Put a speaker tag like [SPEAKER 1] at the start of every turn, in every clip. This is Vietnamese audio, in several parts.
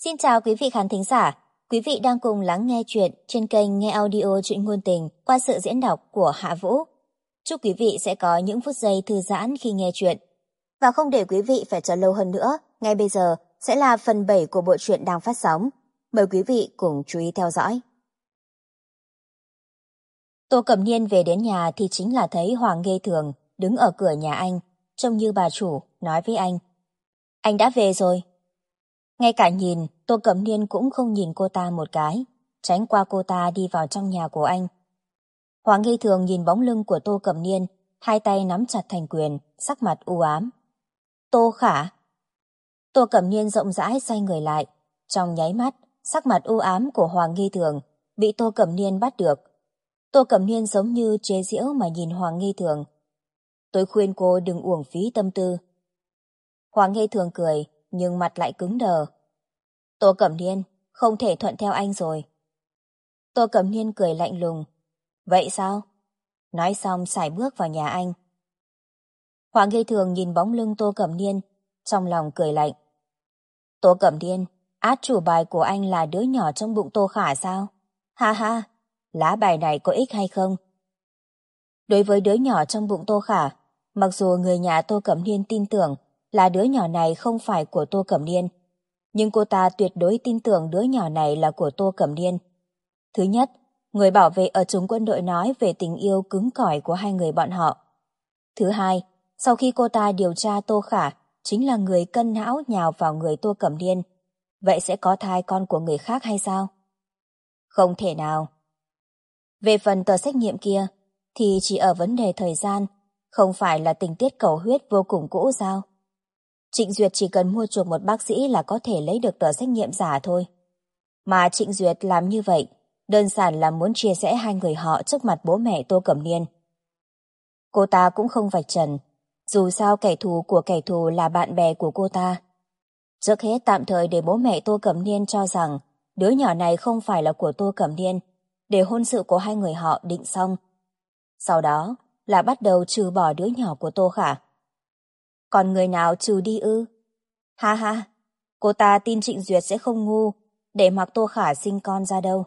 [SPEAKER 1] Xin chào quý vị khán thính giả. Quý vị đang cùng lắng nghe chuyện trên kênh Nghe Audio Truyện Ngôn Tình qua sự diễn đọc của Hạ Vũ. Chúc quý vị sẽ có những phút giây thư giãn khi nghe chuyện. Và không để quý vị phải chờ lâu hơn nữa, ngay bây giờ sẽ là phần 7 của bộ truyện đang phát sóng. Mời quý vị cùng chú ý theo dõi. Tô Cẩm Niên về đến nhà thì chính là thấy Hoàng Nghê Thường đứng ở cửa nhà anh, trông như bà chủ, nói với anh. Anh đã về rồi. Ngay cả nhìn, Tô Cẩm Niên cũng không nhìn cô ta một cái, tránh qua cô ta đi vào trong nhà của anh. Hoàng Nghi Thường nhìn bóng lưng của Tô Cẩm Niên, hai tay nắm chặt thành quyền, sắc mặt u ám. Tô Khả. Tô Cẩm Niên rộng rãi xoay người lại, trong nháy mắt, sắc mặt u ám của Hoàng Nghi Thường bị Tô Cẩm Niên bắt được. Tô Cẩm Niên giống như chế giễu mà nhìn Hoàng Nghi Thường. Tôi khuyên cô đừng uổng phí tâm tư. Hoàng Nghi Thường cười, nhưng mặt lại cứng đờ. Tô Cẩm Niên, không thể thuận theo anh rồi. Tô Cẩm Niên cười lạnh lùng. Vậy sao? Nói xong sải bước vào nhà anh. Hoàng Nghi Thường nhìn bóng lưng Tô Cẩm Niên, trong lòng cười lạnh. Tô Cẩm Niên, át chủ bài của anh là đứa nhỏ trong bụng Tô Khả sao? Ha ha, lá bài này có ích hay không? Đối với đứa nhỏ trong bụng Tô Khả, mặc dù người nhà Tô Cẩm Niên tin tưởng là đứa nhỏ này không phải của Tô Cẩm Niên, nhưng cô ta tuyệt đối tin tưởng đứa nhỏ này là của Tô Cẩm Niên. Thứ nhất, người bảo vệ ở Trung quân đội nói về tình yêu cứng cỏi của hai người bọn họ. Thứ hai, sau khi cô ta điều tra Tô Khả chính là người cân não nhào vào người Tô Cẩm Niên, vậy sẽ có thai con của người khác hay sao? Không thể nào. Về phần tờ xét nghiệm kia, thì chỉ ở vấn đề thời gian, không phải là tình tiết cầu huyết vô cùng cũ sao? Trịnh Duyệt chỉ cần mua chuộc một bác sĩ là có thể lấy được tờ xét nghiệm giả thôi. Mà Trịnh Duyệt làm như vậy, đơn giản là muốn chia rẽ hai người họ trước mặt bố mẹ Tô Cẩm Niên. Cô ta cũng không vạch trần, dù sao kẻ thù của kẻ thù là bạn bè của cô ta. Trước hết tạm thời để bố mẹ Tô Cẩm Niên cho rằng đứa nhỏ này không phải là của Tô Cẩm Niên, để hôn sự của hai người họ định xong. Sau đó là bắt đầu trừ bỏ đứa nhỏ của Tô Khả. Còn người nào trừ đi ư? Ha ha, cô ta tin Trịnh Duyệt sẽ không ngu để mặc Tô Khả sinh con ra đâu.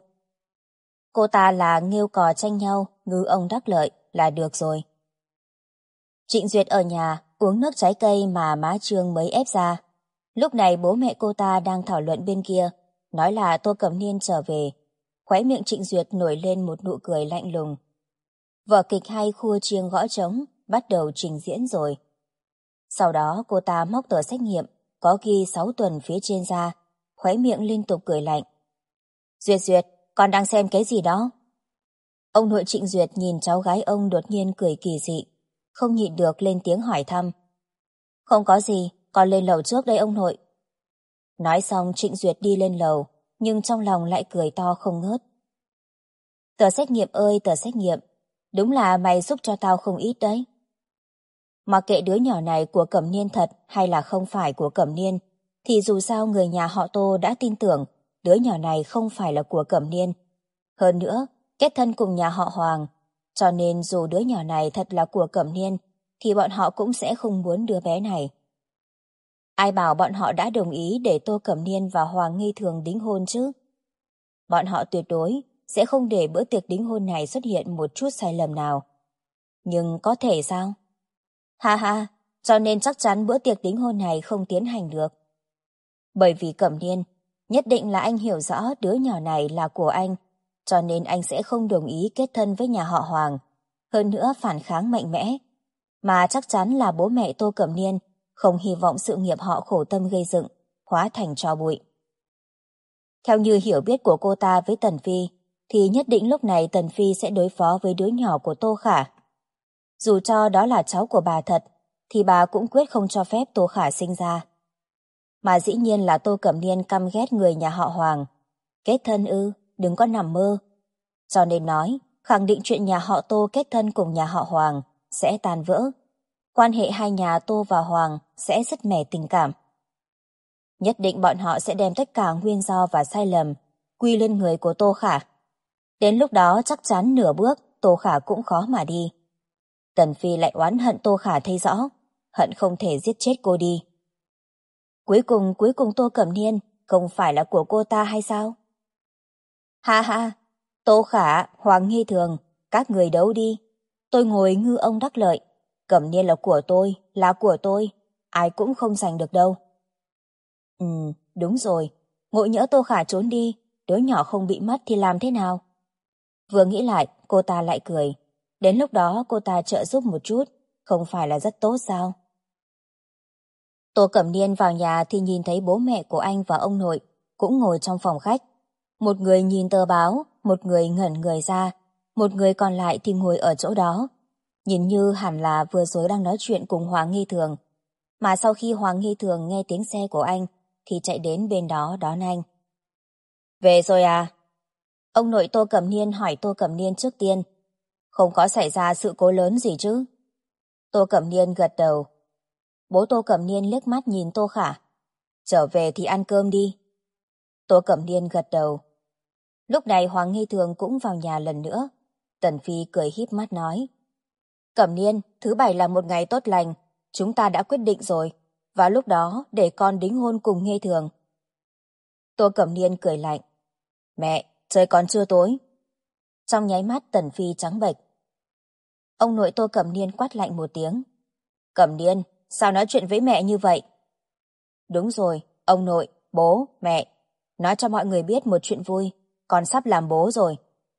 [SPEAKER 1] Cô ta là nghêu cò tranh nhau, ngư ông đắc lợi là được rồi. Trịnh Duyệt ở nhà uống nước trái cây mà má Trương mới ép ra. Lúc này bố mẹ cô ta đang thảo luận bên kia, nói là Tô Cẩm Niên trở về. Khóe miệng Trịnh Duyệt nổi lên một nụ cười lạnh lùng. Vở kịch hay khua chiêng gõ trống bắt đầu trình diễn rồi. Sau đó cô ta móc tờ xét nghiệm có ghi 6 tuần phía trên ra, khóe miệng liên tục cười lạnh. Duyệt Duyệt, con đang xem cái gì đó? Ông nội Trịnh Duyệt nhìn cháu gái ông đột nhiên cười kỳ dị, không nhịn được lên tiếng hỏi thăm. Không có gì, con lên lầu trước đây ông nội. Nói xong Trịnh Duyệt đi lên lầu, nhưng trong lòng lại cười to không ngớt. Tờ xét nghiệm ơi tờ xét nghiệm, đúng là mày giúp cho tao không ít đấy. Mặc kệ đứa nhỏ này của Cẩm Niên thật hay là không phải của Cẩm Niên, thì dù sao người nhà họ Tô đã tin tưởng đứa nhỏ này không phải là của Cẩm Niên. Hơn nữa, kết thân cùng nhà họ Hoàng, cho nên dù đứa nhỏ này thật là của Cẩm Niên, thì bọn họ cũng sẽ không muốn đứa bé này. Ai bảo bọn họ đã đồng ý để Tô Cẩm Niên và Hoàng Nghi Thường đính hôn chứ? Bọn họ tuyệt đối sẽ không để bữa tiệc đính hôn này xuất hiện một chút sai lầm nào. Nhưng có thể sao? Ha ha, cho nên chắc chắn bữa tiệc đính hôn này không tiến hành được. Bởi vì Cẩm Niên, nhất định là anh hiểu rõ đứa nhỏ này là của anh, cho nên anh sẽ không đồng ý kết thân với nhà họ Hoàng, hơn nữa phản kháng mạnh mẽ. Mà chắc chắn là bố mẹ Tô Cẩm Niên không hy vọng sự nghiệp họ khổ tâm gây dựng, hóa thành tro bụi. Theo như hiểu biết của cô ta với Tần Phi, thì nhất định lúc này Tần Phi sẽ đối phó với đứa nhỏ của Tô Khả. Dù cho đó là cháu của bà thật, thì bà cũng quyết không cho phép Tô Khả sinh ra. Mà dĩ nhiên là Tô Cẩm Niên căm ghét người nhà họ Hoàng. Kết thân ư, đừng có nằm mơ. Cho nên nói, khẳng định chuyện nhà họ Tô kết thân cùng nhà họ Hoàng sẽ tan vỡ. Quan hệ hai nhà Tô và Hoàng sẽ sứt mẻ tình cảm. Nhất định bọn họ sẽ đem tất cả nguyên do và sai lầm quy lên người của Tô Khả. Đến lúc đó chắc chắn nửa bước Tô Khả cũng khó mà đi. Tần Phi lại oán hận Tô Khả thấy rõ, hận không thể giết chết cô đi. Cuối cùng Tô Cẩm Niên không phải là của cô ta hay sao? Ha ha, Tô Khả, Hoàng Nghi Thường, các người đấu đi. Tôi ngồi ngư ông đắc lợi. Cẩm Niên là của tôi, ai cũng không giành được đâu. Ừ, đúng rồi, ngộ nhỡ Tô Khả trốn đi, đứa nhỏ không bị mất thì làm thế nào? Vừa nghĩ lại, cô ta lại cười. Đến lúc đó cô ta trợ giúp một chút, không phải là rất tốt sao? Tô Cẩm Niên vào nhà thì nhìn thấy bố mẹ của anh và ông nội cũng ngồi trong phòng khách. Một người nhìn tờ báo, một người ngẩn người ra, một người còn lại thì ngồi ở chỗ đó. Nhìn như hẳn là vừa rồi đang nói chuyện cùng Hoàng Nghi Thường. Mà sau khi Hoàng Nghi Thường nghe tiếng xe của anh thì chạy đến bên đó đón anh. Về rồi à? Ông nội Tô Cẩm Niên hỏi Tô Cẩm Niên trước tiên. Không có xảy ra sự cố lớn gì chứ? Tô Cẩm Niên gật đầu. Bố Tô Cẩm Niên liếc mắt nhìn Tô Khả. Trở về thì ăn cơm đi. Tô Cẩm Niên gật đầu. Lúc này Hoàng Nghi Thường cũng vào nhà lần nữa. Tần Phi cười híp mắt nói. Cẩm Niên, thứ bảy là một ngày tốt lành. Chúng ta đã quyết định rồi. Và lúc đó để con đính hôn cùng Nghi Thường. Tô Cẩm Niên cười lạnh. Mẹ, trời còn chưa tối. Trong nháy mắt Tần Phi trắng bệch. Ông nội Tô Cẩm Niên quát lạnh một tiếng. Cẩm Niên, sao nói chuyện với mẹ như vậy? Đúng rồi, ông nội, bố, mẹ. Nói cho mọi người biết một chuyện vui, con sắp làm bố rồi.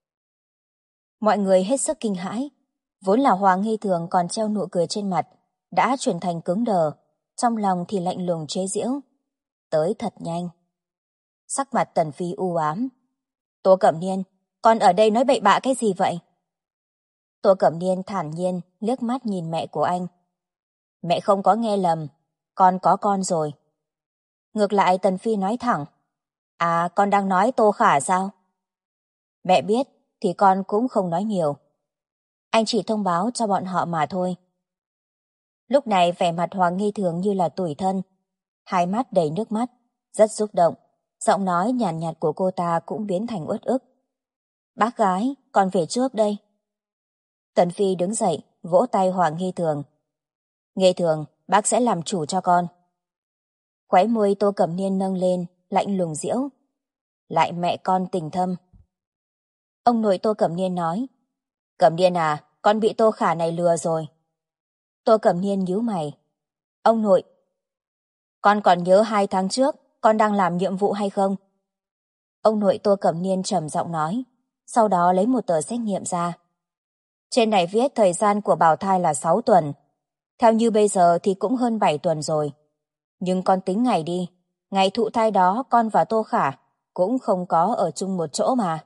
[SPEAKER 1] Mọi người hết sức kinh hãi. Vốn là Hoàng Nghi Thường còn treo nụ cười trên mặt, đã chuyển thành cứng đờ, trong lòng thì lạnh lùng chế giễu. Tới thật nhanh. Sắc mặt Tần Phi u ám. Tô Cẩm Niên, con ở đây nói bậy bạ cái gì vậy? Tô Cẩm Niên thản nhiên liếc mắt nhìn mẹ của anh. Mẹ không có nghe lầm, con có con rồi. Ngược lại Tần Phi nói thẳng. À, con đang nói Tô Khả sao? Mẹ biết, thì con cũng không nói nhiều. Anh chỉ thông báo cho bọn họ mà thôi. Lúc này vẻ mặt Hoàng Nghi Thường như là tủi thân. Hai mắt đầy nước mắt, rất xúc động. Giọng nói nhàn nhạt của cô ta cũng biến thành uất ức. Bác gái, con về trước đây. Tần Phi đứng dậy, vỗ tay Hoàng Nghi Thường. Nghi Thường, bác sẽ làm chủ cho con. Khóe môi Tô Cẩm Niên nâng lên, lạnh lùng giễu. Lại mẹ con tình thâm. Ông nội Tô Cẩm Niên nói. Cẩm Niên à, con bị Tô Khả này lừa rồi. Tô Cẩm Niên nhíu mày. Ông nội, con còn nhớ 2 tháng trước con đang làm nhiệm vụ hay không? Ông nội Tô Cẩm Niên trầm giọng nói, sau đó lấy một tờ xét nghiệm ra. Trên này viết thời gian của bào thai là 6 tuần. Theo như bây giờ thì cũng hơn 7 tuần rồi. Nhưng con tính ngày đi, ngày thụ thai đó con và Tô Khả cũng không có ở chung một chỗ mà.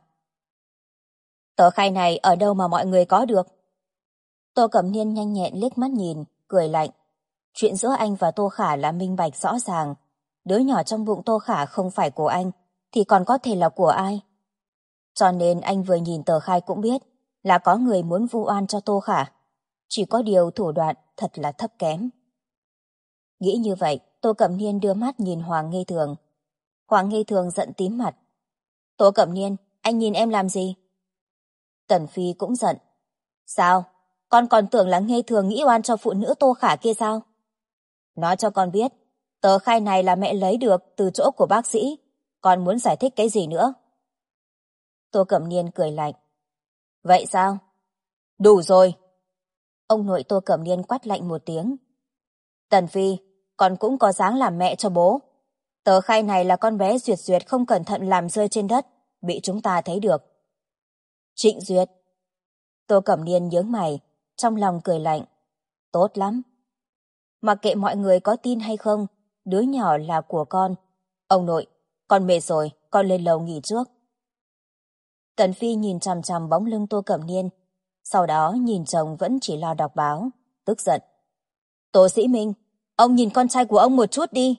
[SPEAKER 1] Tờ khai này ở đâu mà mọi người có được? Tô Cẩm Niên nhanh nhẹn liếc mắt nhìn, cười lạnh. Chuyện giữa anh và Tô Khả là minh bạch rõ ràng. Đứa nhỏ trong bụng Tô Khả không phải của anh, thì còn có thể là của ai? Cho nên anh vừa nhìn tờ khai cũng biết là có người muốn vu oan cho Tô Khả. Chỉ có điều thủ đoạn thật là thấp kém. Nghĩ như vậy, Tô Cẩm Niên đưa mắt nhìn Hoàng Nghi Thường. Hoàng Nghi Thường giận tím mặt. Tô Cẩm Niên, anh nhìn em làm gì? Tần Phi cũng giận. Sao? Con còn tưởng là Nghi Thường nghĩ oan cho phụ nữ Tô Khả kia sao? Nói cho con biết, tờ khai này là mẹ lấy được từ chỗ của bác sĩ. Con muốn giải thích cái gì nữa? Tô Cẩm Niên cười lạnh. Vậy sao? Đủ rồi. Ông nội Tô Cẩm Niên quát lạnh một tiếng. Tần Phi, con cũng có dáng làm mẹ cho bố. Tờ khai này là con bé Duyệt Duyệt không cẩn thận làm rơi trên đất, bị chúng ta thấy được. Trịnh Duyệt. Tô Cẩm Niên nhướng mày, trong lòng cười lạnh. Tốt lắm. Mặc kệ mọi người có tin hay không, đứa nhỏ là của con. Ông nội, con mệt rồi, con lên lầu nghỉ trước. Tần Phi nhìn chằm chằm bóng lưng Tô Cẩm Niên, sau đó nhìn chồng vẫn chỉ lo đọc báo, tức giận. Tô Sĩ Minh, ông nhìn con trai của ông một chút đi.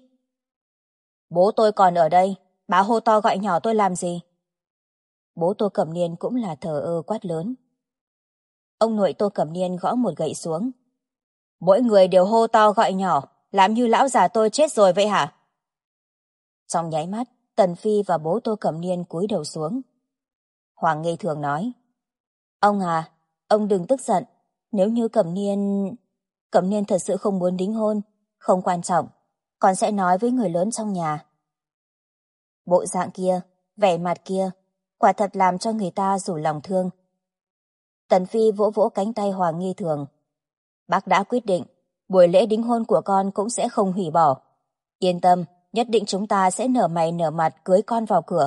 [SPEAKER 1] Bố tôi còn ở đây, bà hô to gọi nhỏ tôi làm gì? Bố Tô Cẩm Niên cũng là thờ ơ quát lớn. Ông nội Tô Cẩm Niên gõ một gậy xuống. Mỗi người đều hô to gọi nhỏ, làm như lão già tôi chết rồi vậy hả? Trong nháy mắt, Tần Phi và bố Tô Cẩm Niên cúi đầu xuống. Hoàng Nghi Thường nói. Ông à, ông đừng tức giận. Nếu như Cẩm Niên thật sự không muốn đính hôn, không quan trọng, con sẽ nói với người lớn trong nhà. Bộ dạng kia, vẻ mặt kia, quả thật làm cho người ta rủ lòng thương. Tần Phi vỗ vỗ cánh tay Hoàng Nghi Thường. Bác đã quyết định, buổi lễ đính hôn của con cũng sẽ không hủy bỏ. Yên tâm, nhất định chúng ta sẽ nở mày nở mặt cưới con vào cửa.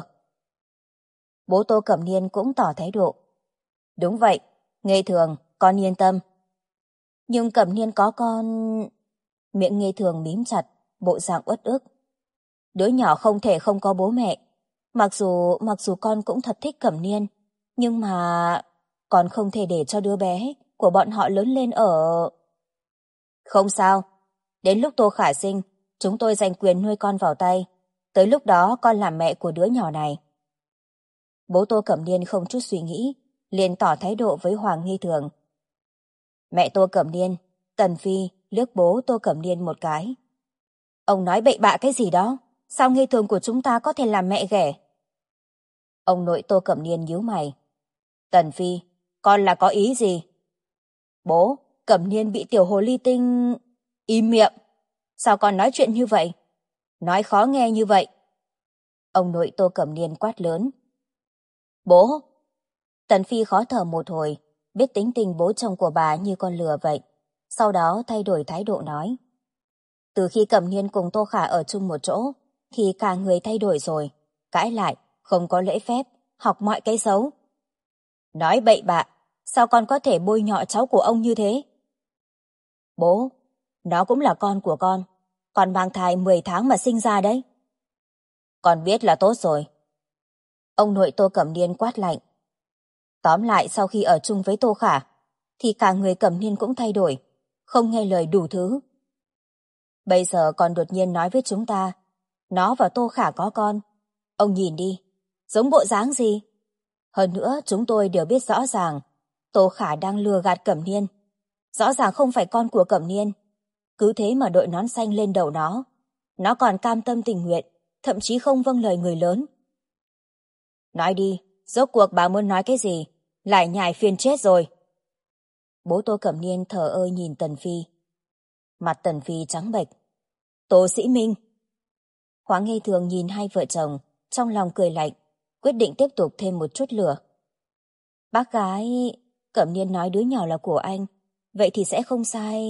[SPEAKER 1] Bố Tô Cẩm Niên cũng tỏ thái độ. Đúng vậy, Nghê Thường, con yên tâm. Nhưng Cẩm Niên có con... Miệng Nghê Thường mím chặt, bộ dạng uất ức. Đứa nhỏ không thể không có bố mẹ. Mặc dù con cũng thật thích Cẩm Niên, nhưng mà con không thể để cho đứa bé của bọn họ lớn lên ở... Không sao, đến lúc Tô Khả sinh, chúng tôi giành quyền nuôi con vào tay. Tới lúc đó con làm mẹ của đứa nhỏ này. Bố Tô Cẩm Niên không chút suy nghĩ, liền tỏ thái độ với Hoàng Nghi Thường. Mẹ Tô Cẩm Niên, Tần Phi liếc bố Tô Cẩm Niên một cái. Ông nói bậy bạ cái gì đó? Sao Nghi Thường của chúng ta có thể làm mẹ ghẻ? Ông nội Tô Cẩm Niên nhíu mày. Tần Phi, con là có ý gì? Bố, Cẩm Niên bị tiểu hồ ly tinh... Im miệng! Sao con nói chuyện như vậy? Nói khó nghe như vậy. Ông nội Tô Cẩm Niên quát lớn. Bố! Tần Phi khó thở một hồi, biết tính tình bố chồng của bà như con lừa vậy. Sau đó thay đổi thái độ nói. Từ khi Cẩm Niên cùng Tô Khả ở chung một chỗ, thì cả người thay đổi rồi. Cãi lại, không có lễ phép, học mọi cái xấu. Nói bậy bạ, sao con có thể bôi nhọ cháu của ông như thế? Bố, nó cũng là con của con mang thai 10 tháng mà sinh ra đấy. Con biết là tốt rồi. Ông nội Tô Cẩm Niên quát lạnh. Tóm lại sau khi ở chung với Tô Khả, thì cả người Cẩm Niên cũng thay đổi, không nghe lời đủ thứ. Bây giờ còn đột nhiên nói với chúng ta, nó và Tô Khả có con. Ông nhìn đi, giống bộ dáng gì? Hơn nữa chúng tôi đều biết rõ ràng, Tô Khả đang lừa gạt Cẩm Niên. Rõ ràng không phải con của Cẩm Niên. Cứ thế mà đội nón xanh lên đầu nó. Nó còn cam tâm tình nguyện, thậm chí không vâng lời người lớn. Nói đi, rốt cuộc bà muốn nói cái gì? Lại nhải phiền chết rồi. Bố Tô Cẩm Niên thờ ơ nhìn Tần Phi. Mặt Tần Phi trắng bệch. Tô Sĩ Minh. Hoàng Nghi Thường nhìn hai vợ chồng, trong lòng cười lạnh, quyết định tiếp tục thêm một chút lửa. Bác gái, Cẩm Niên nói đứa nhỏ là của anh, vậy thì sẽ không sai.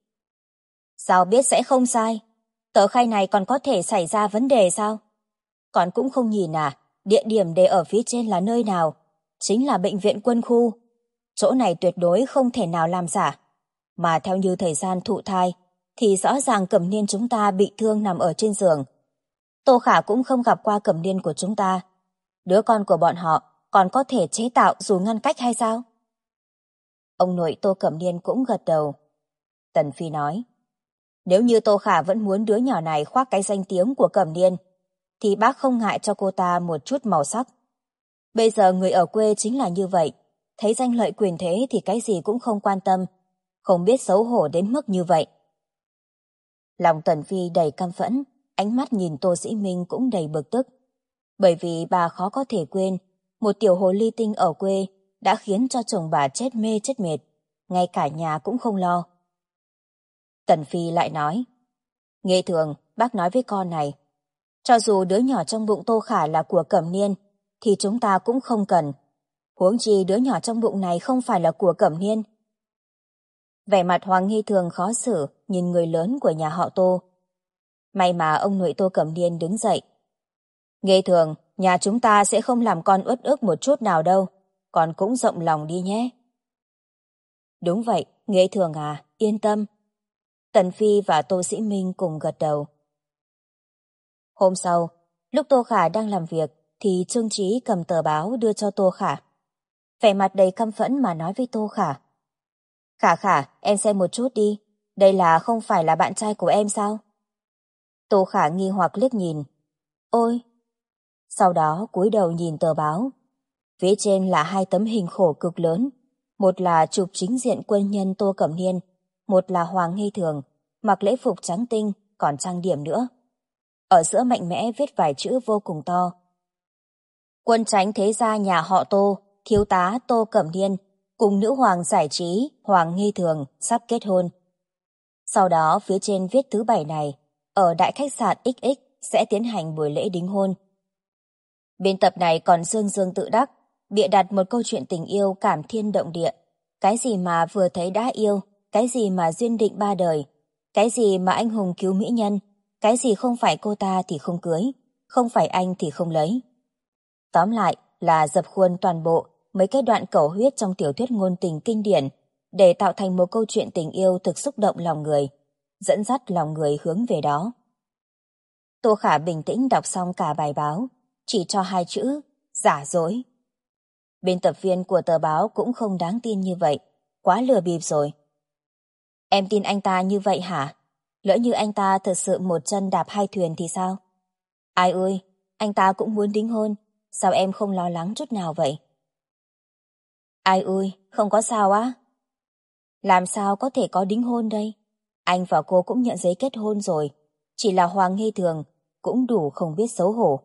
[SPEAKER 1] Sao biết sẽ không sai? Tờ khai này còn có thể xảy ra vấn đề sao? Con cũng không nhìn à, địa điểm để ở phía trên là nơi nào? Chính là bệnh viện quân khu. Chỗ này tuyệt đối không thể nào làm giả. Mà theo như thời gian thụ thai, thì rõ ràng Cẩm Niên chúng ta bị thương nằm ở trên giường. Tô Khả cũng không gặp qua Cẩm Niên của chúng ta. Đứa con của bọn họ còn có thể chế tạo dù ngăn cách hay sao? Ông nội Tô Cẩm Niên cũng gật đầu. Tần Phi nói, nếu như Tô Khả vẫn muốn đứa nhỏ này khoác cái danh tiếng của Cẩm Niên, thì bác không ngại cho cô ta một chút màu sắc. Bây giờ người ở quê chính là như vậy, thấy danh lợi quyền thế thì cái gì cũng không quan tâm, không biết xấu hổ đến mức như vậy. Lòng Tần Phi đầy căm phẫn, ánh mắt nhìn Tô Sĩ Minh cũng đầy bực tức. Bởi vì bà khó có thể quên, một tiểu hồ ly tinh ở quê đã khiến cho chồng bà chết mê chết mệt, ngay cả nhà cũng không lo. Tần Phi lại nói, Nghê Thường, bác nói với con này, cho dù đứa nhỏ trong bụng Tô Khả là của Cẩm Niên, thì chúng ta cũng không cần. Huống chi đứa nhỏ trong bụng này không phải là của Cẩm Niên. Vẻ mặt Hoàng Nghi Thường khó xử nhìn người lớn của nhà họ Tô. May mà ông nội Tô Cẩm Niên đứng dậy. Nghê Thường, nhà chúng ta sẽ không làm con uất ức một chút nào đâu, con cũng rộng lòng đi nhé. Đúng vậy, Nghê Thường à, yên tâm. Tần Phi và Tô Sĩ Minh cùng gật đầu. Hôm sau, lúc Tô Khả đang làm việc, thì Trương Trí cầm tờ báo đưa cho Tô Khả. Vẻ mặt đầy căm phẫn mà nói với Tô Khả. Khả Khả, em xem một chút đi, đây là không phải là bạn trai của em sao? Tô Khả nghi hoặc liếc nhìn. Ôi! Sau đó cúi đầu nhìn tờ báo. Phía trên là hai tấm hình khổ cực lớn. Một là chụp chính diện quân nhân Tô Cẩm Niên, một là Hoàng Nghi Thường, mặc lễ phục trắng tinh, còn trang điểm nữa. Ở giữa mạnh mẽ viết vài chữ vô cùng to. Quân tránh thế gia nhà họ Tô, thiếu tá Tô Cẩm Niên, cùng nữ hoàng giải trí Hoàng Nghi Thường sắp kết hôn. Sau đó phía trên viết thứ bảy này, ở đại khách sạn XX sẽ tiến hành buổi lễ đính hôn. Biên tập này còn dương dương tự đắc, bịa đặt một câu chuyện tình yêu cảm thiên động địa. Cái gì mà vừa thấy đã yêu, cái gì mà duyên định ba đời, cái gì mà anh hùng cứu mỹ nhân, cái gì không phải cô ta thì không cưới, không phải anh thì không lấy. Tóm lại là dập khuôn toàn bộ mấy cái đoạn cẩu huyết trong tiểu thuyết ngôn tình kinh điển để tạo thành một câu chuyện tình yêu thực xúc động lòng người, dẫn dắt lòng người hướng về đó. Tô Khả bình tĩnh đọc xong cả bài báo, chỉ cho 2 chữ, giả dối. Biên tập viên của tờ báo cũng không đáng tin như vậy, quá lừa bịp rồi. Em tin anh ta như vậy hả? Lỡ như anh ta thật sự một chân đạp 2 thuyền thì sao? Ai ơi, anh ta cũng muốn đính hôn, sao em không lo lắng chút nào vậy? Ai ơi, không có sao á? Làm sao có thể có đính hôn đây? Anh và cô cũng nhận giấy kết hôn rồi, chỉ là Hoàng Nghi Thường cũng đủ không biết xấu hổ.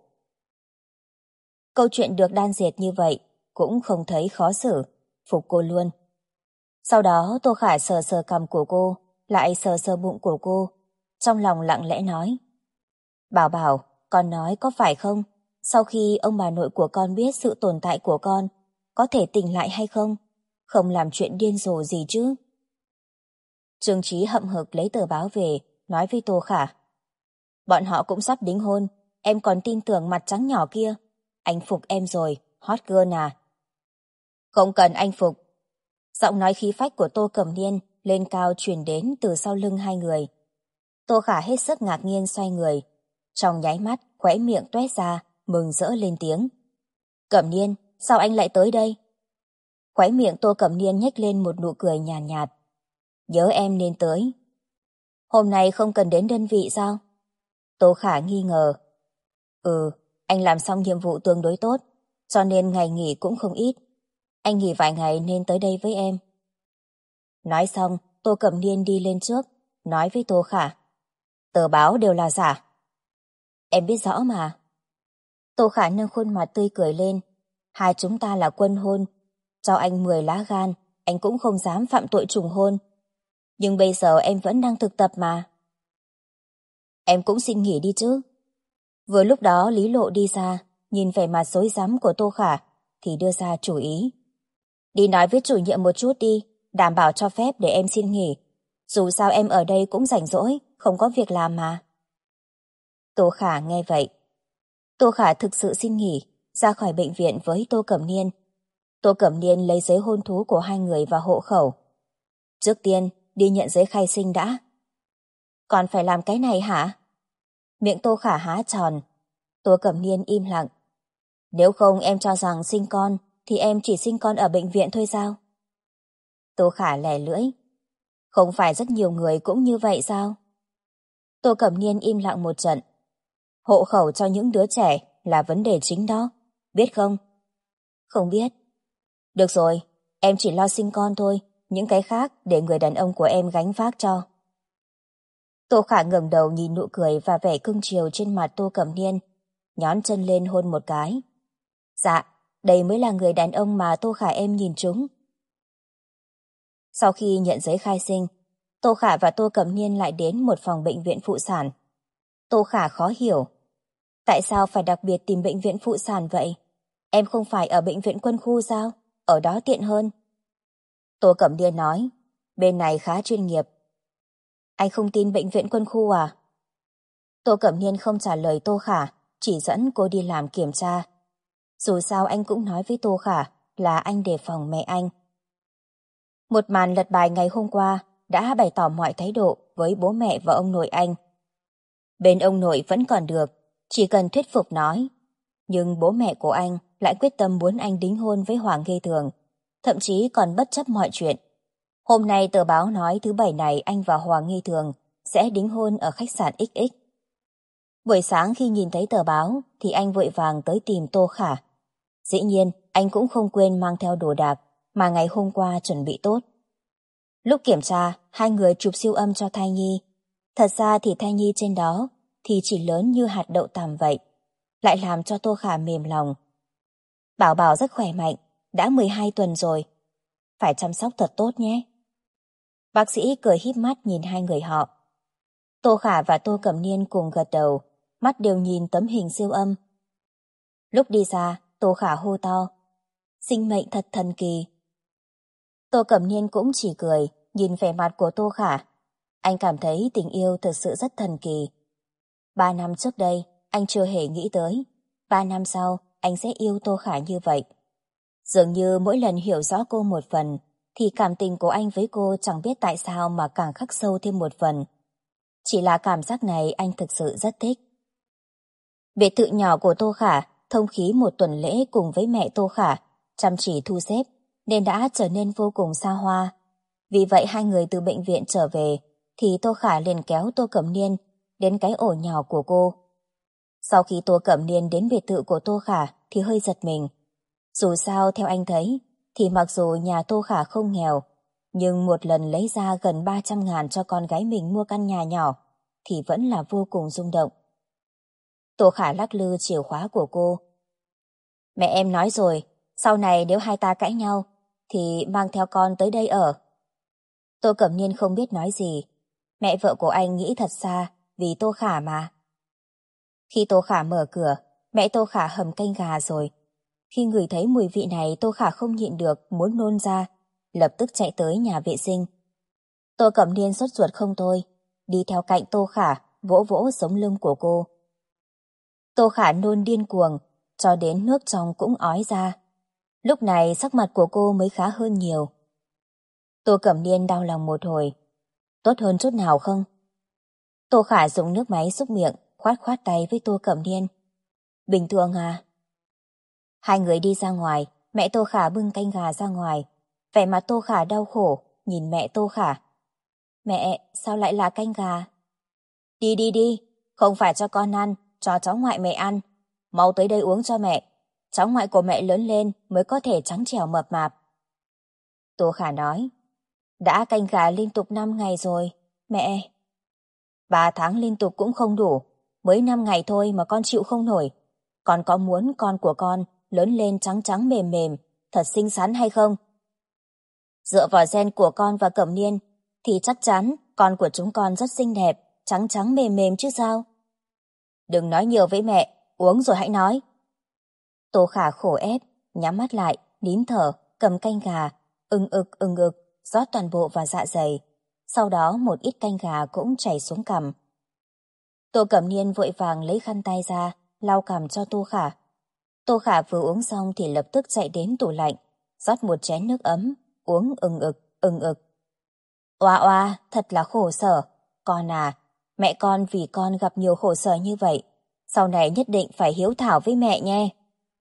[SPEAKER 1] Câu chuyện được đan dệt như vậy cũng không thấy khó xử, phục cô luôn. Sau đó Tô Khả sờ sờ cằm của cô, lại sờ sờ bụng của cô, trong lòng lặng lẽ nói. Bảo Bảo, con nói có phải không? Sau khi ông bà nội của con biết sự tồn tại của con, có thể tỉnh lại hay không? Không làm chuyện điên rồ gì chứ? Trương Chí hậm hực lấy tờ báo về, nói với Tô Khả. Bọn họ cũng sắp đính hôn, em còn tin tưởng mặt trắng nhỏ kia. Anh phục em rồi, hot girl à. Không cần anh phục. Giọng nói khí phách của Tô Cẩm Niên lên cao truyền đến từ sau lưng hai người. Tô Khả hết sức ngạc nhiên xoay người. Trong nháy mắt, khóe miệng toét ra, mừng rỡ lên tiếng. Cẩm Niên, sao anh lại tới đây? Khóe miệng Tô Cẩm Niên nhếch lên một nụ cười nhàn nhạt. Nhớ em nên tới. Hôm nay không cần đến đơn vị sao? Tô Khả nghi ngờ. Ừ, anh làm xong nhiệm vụ tương đối tốt, cho nên ngày nghỉ cũng không ít. Anh nghỉ vài ngày nên tới đây với em. Nói xong, Tô Cẩm Niên đi lên trước, nói với Tô Khả. Tờ báo đều là giả. Em biết rõ mà. Tô Khả nâng khuôn mặt tươi cười lên. Hai chúng ta là quân hôn. Cho anh 10 lá gan, anh cũng không dám phạm tội trùng hôn. Nhưng bây giờ em vẫn đang thực tập mà. Em cũng xin nghỉ đi chứ. Vừa lúc đó Lý Lộ đi ra, nhìn vẻ mặt rối rắm của Tô Khả, thì đưa ra chủ ý. Đi nói với chủ nhiệm một chút đi, đảm bảo cho phép để em xin nghỉ. Dù sao em ở đây cũng rảnh rỗi, không có việc làm mà. Tô Khả nghe vậy. Tô Khả thực sự xin nghỉ, ra khỏi bệnh viện với Tô Cẩm Niên. Tô Cẩm Niên lấy giấy hôn thú của hai người và hộ khẩu. Trước tiên, đi nhận giấy khai sinh đã. Còn phải làm cái này hả? Miệng Tô Khả há tròn. Tô Cẩm Niên im lặng. Nếu không em cho rằng sinh con, thì em chỉ sinh con ở bệnh viện thôi sao? Tô Khả lẻ lưỡi. Không phải rất nhiều người cũng như vậy sao? Tô Cẩm Niên im lặng một trận. Hộ khẩu cho những đứa trẻ là vấn đề chính đó, biết không? Không biết. Được rồi, em chỉ lo sinh con thôi, những cái khác để người đàn ông của em gánh vác cho. Tô Khả ngẩng đầu nhìn nụ cười và vẻ cưng chiều trên mặt Tô Cẩm Niên, nhón chân lên hôn một cái. Dạ, đây mới là người đàn ông mà Tô Khả em nhìn trúng. Sau khi nhận giấy khai sinh, Tô Khả và Tô Cẩm Niên lại đến một phòng bệnh viện phụ sản. Tô Khả khó hiểu. Tại sao phải đặc biệt tìm bệnh viện phụ sản vậy? Em không phải ở bệnh viện quân khu sao? Ở đó tiện hơn. Tô Cẩm Niên nói, bên này khá chuyên nghiệp. Anh không tin bệnh viện quân khu à? Tô Cẩm Niên không trả lời Tô Khả, chỉ dẫn cô đi làm kiểm tra. Dù sao anh cũng nói với Tô Khả là anh đề phòng mẹ anh. Một màn lật bài ngày hôm qua đã bày tỏ mọi thái độ với bố mẹ và ông nội anh. Bên ông nội vẫn còn được, chỉ cần thuyết phục nói. Nhưng bố mẹ của anh lại quyết tâm muốn anh đính hôn với Hoàng Nghê Thường, thậm chí còn bất chấp mọi chuyện. Hôm nay tờ báo nói thứ Bảy này anh và Hoàng Nghê Thường sẽ đính hôn ở khách sạn XX. Buổi sáng khi nhìn thấy tờ báo thì anh vội vàng tới tìm Tô Khả. Dĩ nhiên, anh cũng không quên mang theo đồ đạc mà ngày hôm qua chuẩn bị tốt. Lúc kiểm tra, hai người chụp siêu âm cho thai nhi. Thật ra thì thai nhi trên đó thì chỉ lớn như hạt đậu tằm vậy, lại làm cho Tô Khả mềm lòng. Bảo Bảo rất khỏe mạnh, đã 12 tuần rồi. Phải chăm sóc thật tốt nhé. Bác sĩ cười híp mắt nhìn hai người họ. Tô Khả và Tô Cẩm Niên cùng gật đầu, mắt đều nhìn tấm hình siêu âm. Lúc đi xa, Tô Khả hô to. Sinh mệnh thật thần kỳ. Tô Cẩm Niên cũng chỉ cười, nhìn vẻ mặt của Tô Khả. Anh cảm thấy tình yêu thực sự rất thần kỳ. 3 năm trước đây, anh chưa hề nghĩ tới. 3 năm sau, anh sẽ yêu Tô Khả như vậy. Dường như mỗi lần hiểu rõ cô một phần, thì cảm tình của anh với cô chẳng biết tại sao mà càng khắc sâu thêm một phần. Chỉ là cảm giác này anh thực sự rất thích. Biệt thự nhỏ của Tô Khả, thông khí một tuần lễ cùng với mẹ Tô Khả, chăm chỉ thu xếp, nên đã trở nên vô cùng xa hoa. Vì vậy hai người từ bệnh viện trở về, thì Tô Khả liền kéo Tô Cẩm Niên đến cái ổ nhỏ của cô. Sau khi Tô Cẩm Niên đến biệt thự của Tô Khả thì hơi giật mình. Dù sao theo anh thấy, thì mặc dù nhà Tô Khả không nghèo, nhưng một lần lấy ra gần 300.000 cho con gái mình mua căn nhà nhỏ, thì vẫn là vô cùng rung động. Tô Khả lắc lư chìa khóa của cô. Mẹ em nói rồi, sau này nếu hai ta cãi nhau, thì mang theo con tới đây ở. Tô Cẩm Niên không biết nói gì. Mẹ vợ của anh nghĩ thật xa, vì Tô Khả mà. Khi Tô Khả mở cửa, mẹ Tô Khả hầm canh gà rồi. Khi ngửi thấy mùi vị này, Tô Khả không nhịn được, muốn nôn ra, lập tức chạy tới nhà vệ sinh. Tô Cẩm Niên sốt ruột không thôi, đi theo cạnh Tô Khả, vỗ vỗ sống lưng của cô. Tô Khả nôn điên cuồng, cho đến nước trong cũng ói ra. Lúc này sắc mặt của cô mới khá hơn nhiều. Tô Cẩm Niên đau lòng một hồi. Tốt hơn chút nào không? Tô Khả dùng nước máy xúc miệng, khoát khoát tay với Tô Cẩm Niên. Bình thường à? Hai người đi ra ngoài, mẹ Tô Khả bưng canh gà ra ngoài. Vẻ mặt Tô Khả đau khổ, nhìn mẹ Tô Khả. Mẹ, sao lại là canh gà? Đi đi đi, không phải cho con ăn, cho cháu ngoại mẹ ăn. Mau tới đây uống cho mẹ. Cháu ngoại của mẹ lớn lên mới có thể trắng trẻo mập mạp. Tô Khả nói. Đã canh gà liên tục 5 ngày rồi, mẹ. 3 tháng liên tục cũng không đủ, mới 5 ngày thôi mà con chịu không nổi. Con có muốn con của con lớn lên trắng trắng mềm mềm, thật xinh xắn hay không? Dựa vào gen của con và Cẩm Niên, thì chắc chắn con của chúng con rất xinh đẹp, trắng trắng mềm mềm chứ sao? Đừng nói nhiều với mẹ, uống rồi hãy nói. Tô Khả khổ ép, nhắm mắt lại, nín thở, cầm canh gà, ưng ực, rót toàn bộ vào dạ dày. Sau đó một ít canh gà cũng chảy xuống cằm. Tô Cẩm Niên vội vàng lấy khăn tay ra, lau cằm cho Tô Khả. Tô Khả vừa uống xong thì lập tức chạy đến tủ lạnh, rót một chén nước ấm, uống ưng ực. Oa oa, thật là khổ sở. Con à, mẹ con vì con gặp nhiều khổ sở như vậy, sau này nhất định phải hiếu thảo với mẹ nhé.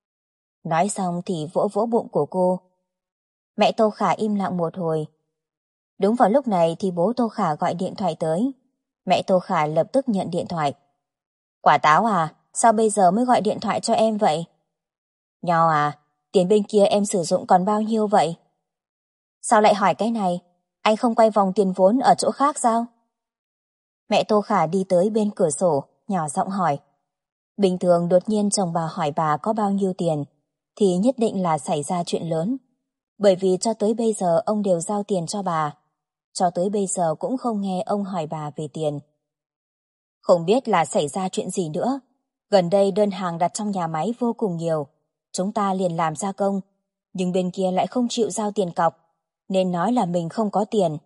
[SPEAKER 1] Nói xong thì vỗ vỗ bụng của cô. Mẹ Tô Khả im lặng một hồi. Đúng vào lúc này thì bố Tô Khả gọi điện thoại tới. Mẹ Tô Khả lập tức nhận điện thoại. Quả táo à, sao bây giờ mới gọi điện thoại cho em vậy? Nho à, tiền bên kia em sử dụng còn bao nhiêu vậy? Sao lại hỏi cái này? Anh không quay vòng tiền vốn ở chỗ khác sao? Mẹ Tô Khả đi tới bên cửa sổ, nhỏ giọng hỏi. Bình thường đột nhiên chồng bà hỏi bà có bao nhiêu tiền, thì nhất định là xảy ra chuyện lớn. Bởi vì cho tới bây giờ ông đều giao tiền cho bà. Cho tới bây giờ cũng không nghe ông hỏi bà về tiền. Không biết là xảy ra chuyện gì nữa. Gần đây đơn hàng đặt trong nhà máy vô cùng nhiều. Chúng ta liền làm gia công, nhưng bên kia lại không chịu giao tiền cọc, nên nói là mình không có tiền.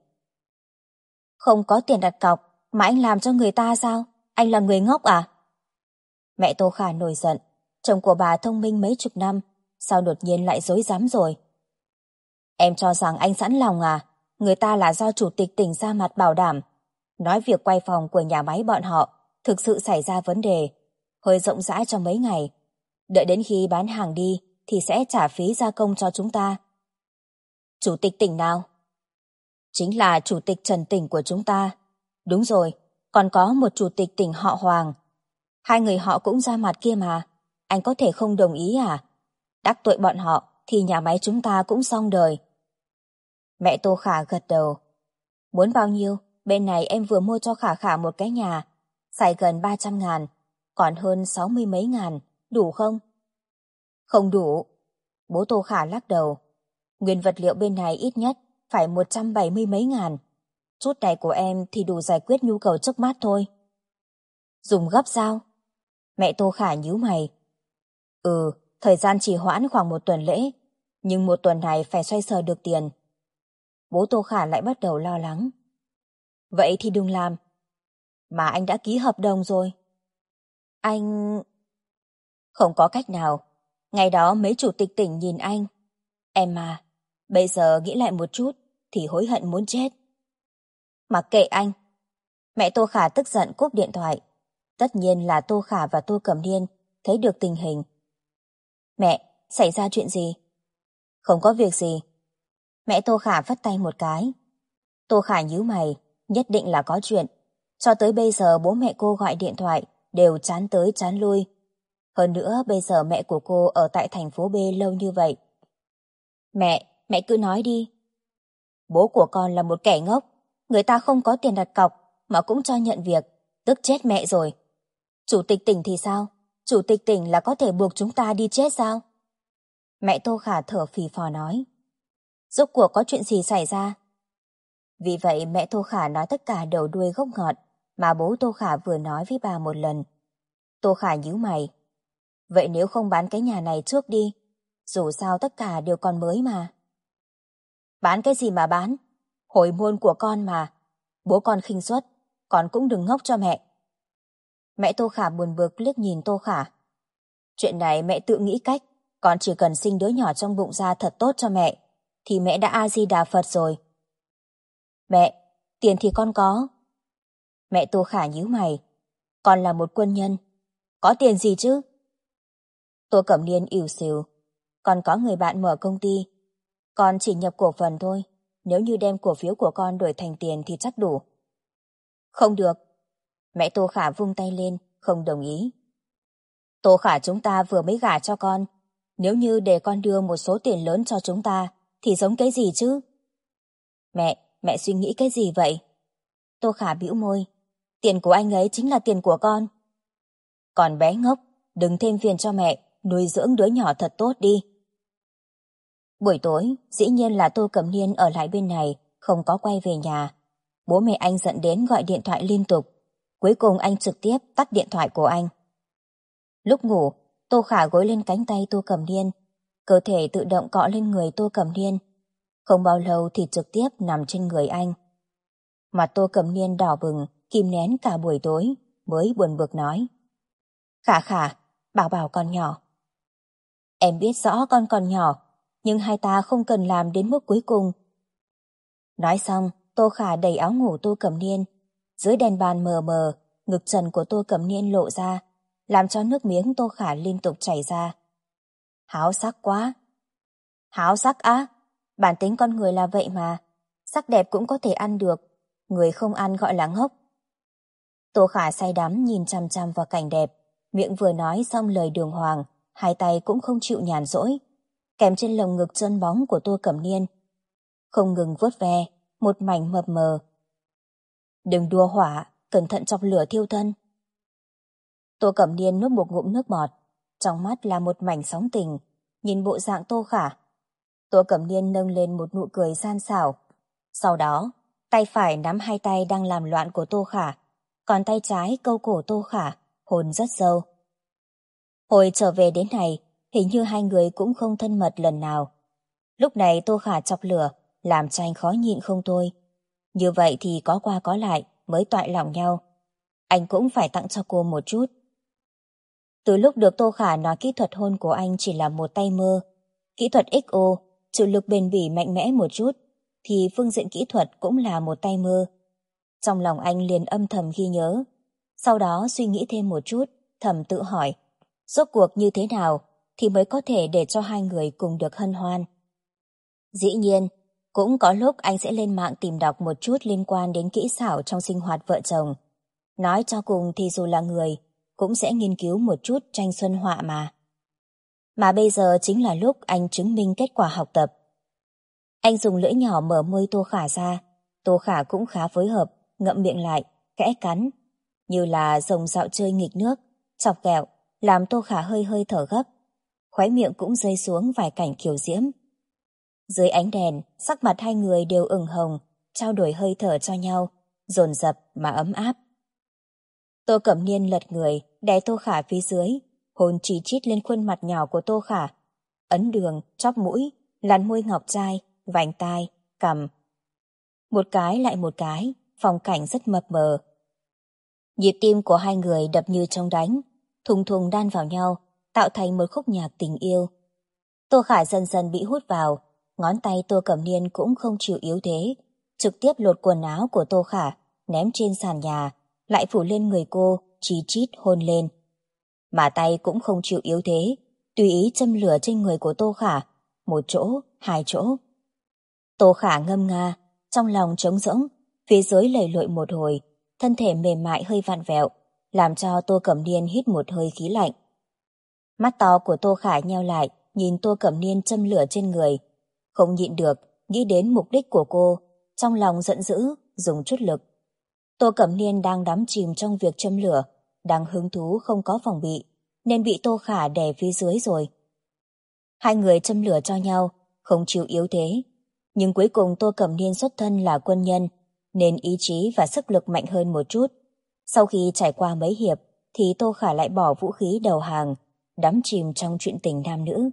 [SPEAKER 1] Không có tiền đặt cọc, mà anh làm cho người ta sao? Anh là người ngốc à? Mẹ Tô Khả nổi giận. Chồng của bà thông minh mấy chục năm, sao đột nhiên lại dối rắm rồi? Em cho rằng anh sẵn lòng à? Người ta là do chủ tịch tỉnh ra mặt bảo đảm. Nói việc quay phòng của nhà máy bọn họ thực sự xảy ra vấn đề, hơi rộng rãi trong mấy ngày. Đợi đến khi bán hàng đi thì sẽ trả phí gia công cho chúng ta. Chủ tịch tỉnh nào? Chính là chủ tịch Trần tỉnh của chúng ta. Đúng rồi, còn có một chủ tịch tỉnh họ Hoàng. Hai người họ cũng ra mặt kia mà. Anh có thể không đồng ý à? Đắc tội bọn họ thì nhà máy chúng ta cũng xong đời. Mẹ Tô Khả gật đầu. Muốn bao nhiêu? Bên này em vừa mua cho Khả Khả một cái nhà, xài gần 300.000, còn hơn 60 mấy ngàn, đủ không? Không đủ. Bố Tô Khả lắc đầu. Nguyên vật liệu bên này ít nhất phải 170 mấy ngàn. Chút này của em thì đủ giải quyết nhu cầu trước mắt thôi. Dùng gấp sao? Mẹ Tô Khả nhíu mày. Thời gian trì hoãn khoảng 1 tuần lễ, nhưng 1 tuần này phải xoay sở được tiền. Bố Tô Khả lại bắt đầu lo lắng. Vậy thì đừng làm. Mà anh đã ký hợp đồng rồi. Anh... Không có cách nào. Ngày đó mấy chủ tịch tỉnh nhìn anh. Em à, bây giờ nghĩ lại một chút thì hối hận muốn chết. Mặc kệ anh. Mẹ Tô Khả tức giận cúp điện thoại. Tất nhiên là Tô Khả và Tô Cẩm Niên thấy được tình hình. Mẹ, xảy ra chuyện gì? Không có việc gì. Mẹ Tô Khả vắt tay một cái. Tô Khả nhíu mày, nhất định là có chuyện. Cho tới bây giờ bố mẹ cô gọi điện thoại đều chán tới chán lui. Hơn nữa bây giờ mẹ của cô ở tại thành phố B lâu như vậy. Mẹ cứ nói đi. Bố của con là một kẻ ngốc. Người ta không có tiền đặt cọc mà cũng cho nhận việc. Tức chết mẹ rồi. Chủ tịch tỉnh thì sao? Chủ tịch tỉnh là có thể buộc chúng ta đi chết sao? Mẹ Tô Khả thở phì phò nói. Rốt cuộc có chuyện gì xảy ra? Vì vậy mẹ Tô Khả nói tất cả đầu đuôi gốc ngọn mà bố Tô Khả vừa nói với bà một lần. Tô Khả nhíu mày. Vậy nếu không bán cái nhà này trước đi, dù sao tất cả đều còn mới mà. Bán cái gì mà bán? Hồi môn của con mà. Bố con khinh suất, con cũng đừng ngốc cho mẹ. Mẹ Tô Khả buồn bực liếc nhìn Tô Khả. Chuyện này mẹ tự nghĩ cách, con chỉ cần sinh đứa nhỏ trong bụng ra thật tốt cho mẹ, thì mẹ đã A-di-đà Phật rồi. Mẹ, tiền thì con có. Mẹ Tô Khả nhíu mày. Con là một quân nhân, có tiền gì chứ? Tô Cẩm Niên ỉu xìu. Con có người bạn mở công ty. Con chỉ nhập cổ phần thôi. Nếu như đem cổ phiếu của con đổi thành tiền thì chắc đủ. Không được. Mẹ Tô Khả vung tay lên, không đồng ý. Tô Khả chúng ta vừa mới gả cho con. Nếu như để con đưa một số tiền lớn cho chúng ta, thì giống cái gì chứ? Mẹ suy nghĩ cái gì vậy? Tô Khả bĩu môi. Tiền của anh ấy chính là tiền của con. Còn bé ngốc, đừng thêm phiền cho mẹ, nuôi dưỡng đứa nhỏ thật tốt đi. Buổi tối, dĩ nhiên là Tô Cẩm Niên ở lại bên này, không có quay về nhà. Bố mẹ anh giận đến gọi điện thoại liên tục. Cuối cùng anh trực tiếp tắt điện thoại của anh. Lúc ngủ, Tô Khả gối lên cánh tay Tô Cẩm Niên. Cơ thể tự động cọ lên người Tô Cẩm Niên. Không bao lâu thì trực tiếp nằm trên người anh. Mặt Tô Cẩm Niên đỏ bừng, kìm nén cả buổi tối, mới buồn bực nói. Khả, bảo con nhỏ. Em biết rõ con còn nhỏ, nhưng hai ta không cần làm đến mức cuối cùng. Nói xong, Tô Khả đẩy áo ngủ Tô Cẩm Niên. Dưới đèn bàn mờ mờ, ngực trần của Tô Cẩm Niên lộ ra, làm cho nước miếng Tô Khả liên tục chảy ra. Háo sắc quá. Háo sắc á? Bản tính con người là vậy mà. Sắc đẹp cũng có thể ăn được. Người không ăn gọi là ngốc. Tô Khả say đắm nhìn chằm chằm vào cảnh đẹp. Miệng vừa nói xong lời đường hoàng, hai tay cũng không chịu nhàn rỗi, kèm trên lồng ngực trơn bóng của Tô Cẩm Niên. Không ngừng vuốt ve, một mảnh mập mờ. Đừng đua hỏa, cẩn thận chọc lửa thiêu thân. Tô Cẩm Niên nuốt một ngụm nước bọt, trong mắt là một mảnh sóng tình, nhìn bộ dạng Tô Khả. Tô Cẩm Niên nâng lên một nụ cười gian xảo. Sau đó, tay phải nắm hai tay đang làm loạn của Tô Khả, còn tay trái câu cổ Tô Khả, hôn rất sâu. Hồi trở về đến này, hình như hai người cũng không thân mật lần nào. Lúc này Tô Khả chọc lửa, làm cho anh khó nhịn không thôi. Như vậy thì có qua có lại mới toại lòng nhau. Anh cũng phải tặng cho cô một chút. Từ lúc được Tô Khả nói kỹ thuật hôn của anh chỉ là một tay mơ, kỹ thuật XO, chịu lực bền bỉ mạnh mẽ một chút, thì phương diện kỹ thuật cũng là một tay mơ. Trong lòng anh liền âm thầm ghi nhớ. Sau đó suy nghĩ thêm một chút, thầm tự hỏi, rốt cuộc như thế nào thì mới có thể để cho hai người cùng được hân hoan. Dĩ nhiên, cũng có lúc anh sẽ lên mạng tìm đọc một chút liên quan đến kỹ xảo trong sinh hoạt vợ chồng. Nói cho cùng thì dù là người, cũng sẽ nghiên cứu một chút tranh xuân họa mà. Mà bây giờ chính là lúc anh chứng minh kết quả học tập. Anh dùng lưỡi nhỏ mở môi Tô Khả ra. Tô Khả cũng khá phối hợp, ngậm miệng lại, kẽ cắn. Như là rồng dạo chơi nghịch nước, chọc ghẹo, làm Tô Khả hơi hơi thở gấp. Khóe miệng cũng rơi xuống vài cảnh kiều diễm. Dưới ánh đèn, sắc mặt hai người đều ửng hồng, trao đổi hơi thở cho nhau, dồn dập mà ấm áp. Tô Cẩm Niên lật người, đè Tô Khả phía dưới, hôn chi chít lên khuôn mặt nhỏ của Tô Khả. Ấn đường, chóp mũi, làn môi ngọc trai, vành tai, cằm. Một cái lại một cái, phong cảnh rất mập mờ. Nhịp tim của hai người đập như trống đánh, thùng thùng đan vào nhau, tạo thành một khúc nhạc tình yêu. Tô Khả dần dần bị hút vào, ngón tay Tô Cẩm Niên cũng không chịu yếu thế, trực tiếp lột quần áo của Tô Khả, ném trên sàn nhà, lại phủ lên người cô, chi chít hôn lên. Mà tay cũng không chịu yếu thế, tùy ý châm lửa trên người của Tô Khả, một chỗ, hai chỗ. Tô Khả ngâm nga, trong lòng trống rỗng, phía dưới lầy lội một hồi, thân thể mềm mại hơi vặn vẹo, làm cho Tô Cẩm Niên hít một hơi khí lạnh. Mắt to của Tô Khả nheo lại, nhìn Tô Cẩm Niên châm lửa trên người. Không nhịn được, nghĩ đến mục đích của cô, trong lòng giận dữ, dùng chút lực. Tô Cẩm Niên đang đắm chìm trong việc châm lửa, đang hứng thú không có phòng bị, nên bị Tô Khả đè phía dưới rồi. Hai người châm lửa cho nhau, không chịu yếu thế. Nhưng cuối cùng Tô Cẩm Niên xuất thân là quân nhân, nên ý chí và sức lực mạnh hơn một chút. Sau khi trải qua mấy hiệp, thì Tô Khả lại bỏ vũ khí đầu hàng, đắm chìm trong chuyện tình nam nữ.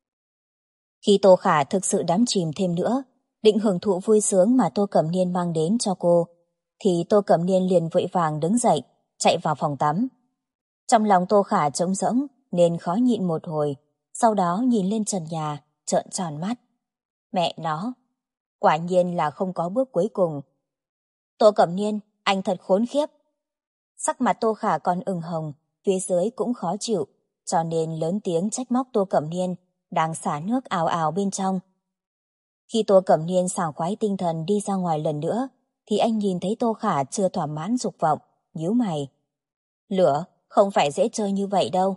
[SPEAKER 1] Khi Tô Khả thực sự đắm chìm thêm nữa, định hưởng thụ vui sướng mà Tô Cẩm Niên mang đến cho cô, thì Tô Cẩm Niên liền vội vàng đứng dậy, chạy vào phòng tắm. Trong lòng Tô Khả trống rỗng nên khó nhịn một hồi, sau đó nhìn lên trần nhà, trợn tròn mắt. Mẹ nó, quả nhiên là không có bước cuối cùng. Tô Cẩm Niên, anh thật khốn khiếp. Sắc mặt Tô Khả còn ửng hồng, phía dưới cũng khó chịu, cho nên lớn tiếng trách móc Tô Cẩm Niên đang xả nước ào ào bên trong. Khi Tô Cẩm Niên sảng khoái tinh thần đi ra ngoài lần nữa, thì anh nhìn thấy Tô Khả chưa thỏa mãn dục vọng, nhíu mày. Lửa không phải dễ chơi như vậy đâu.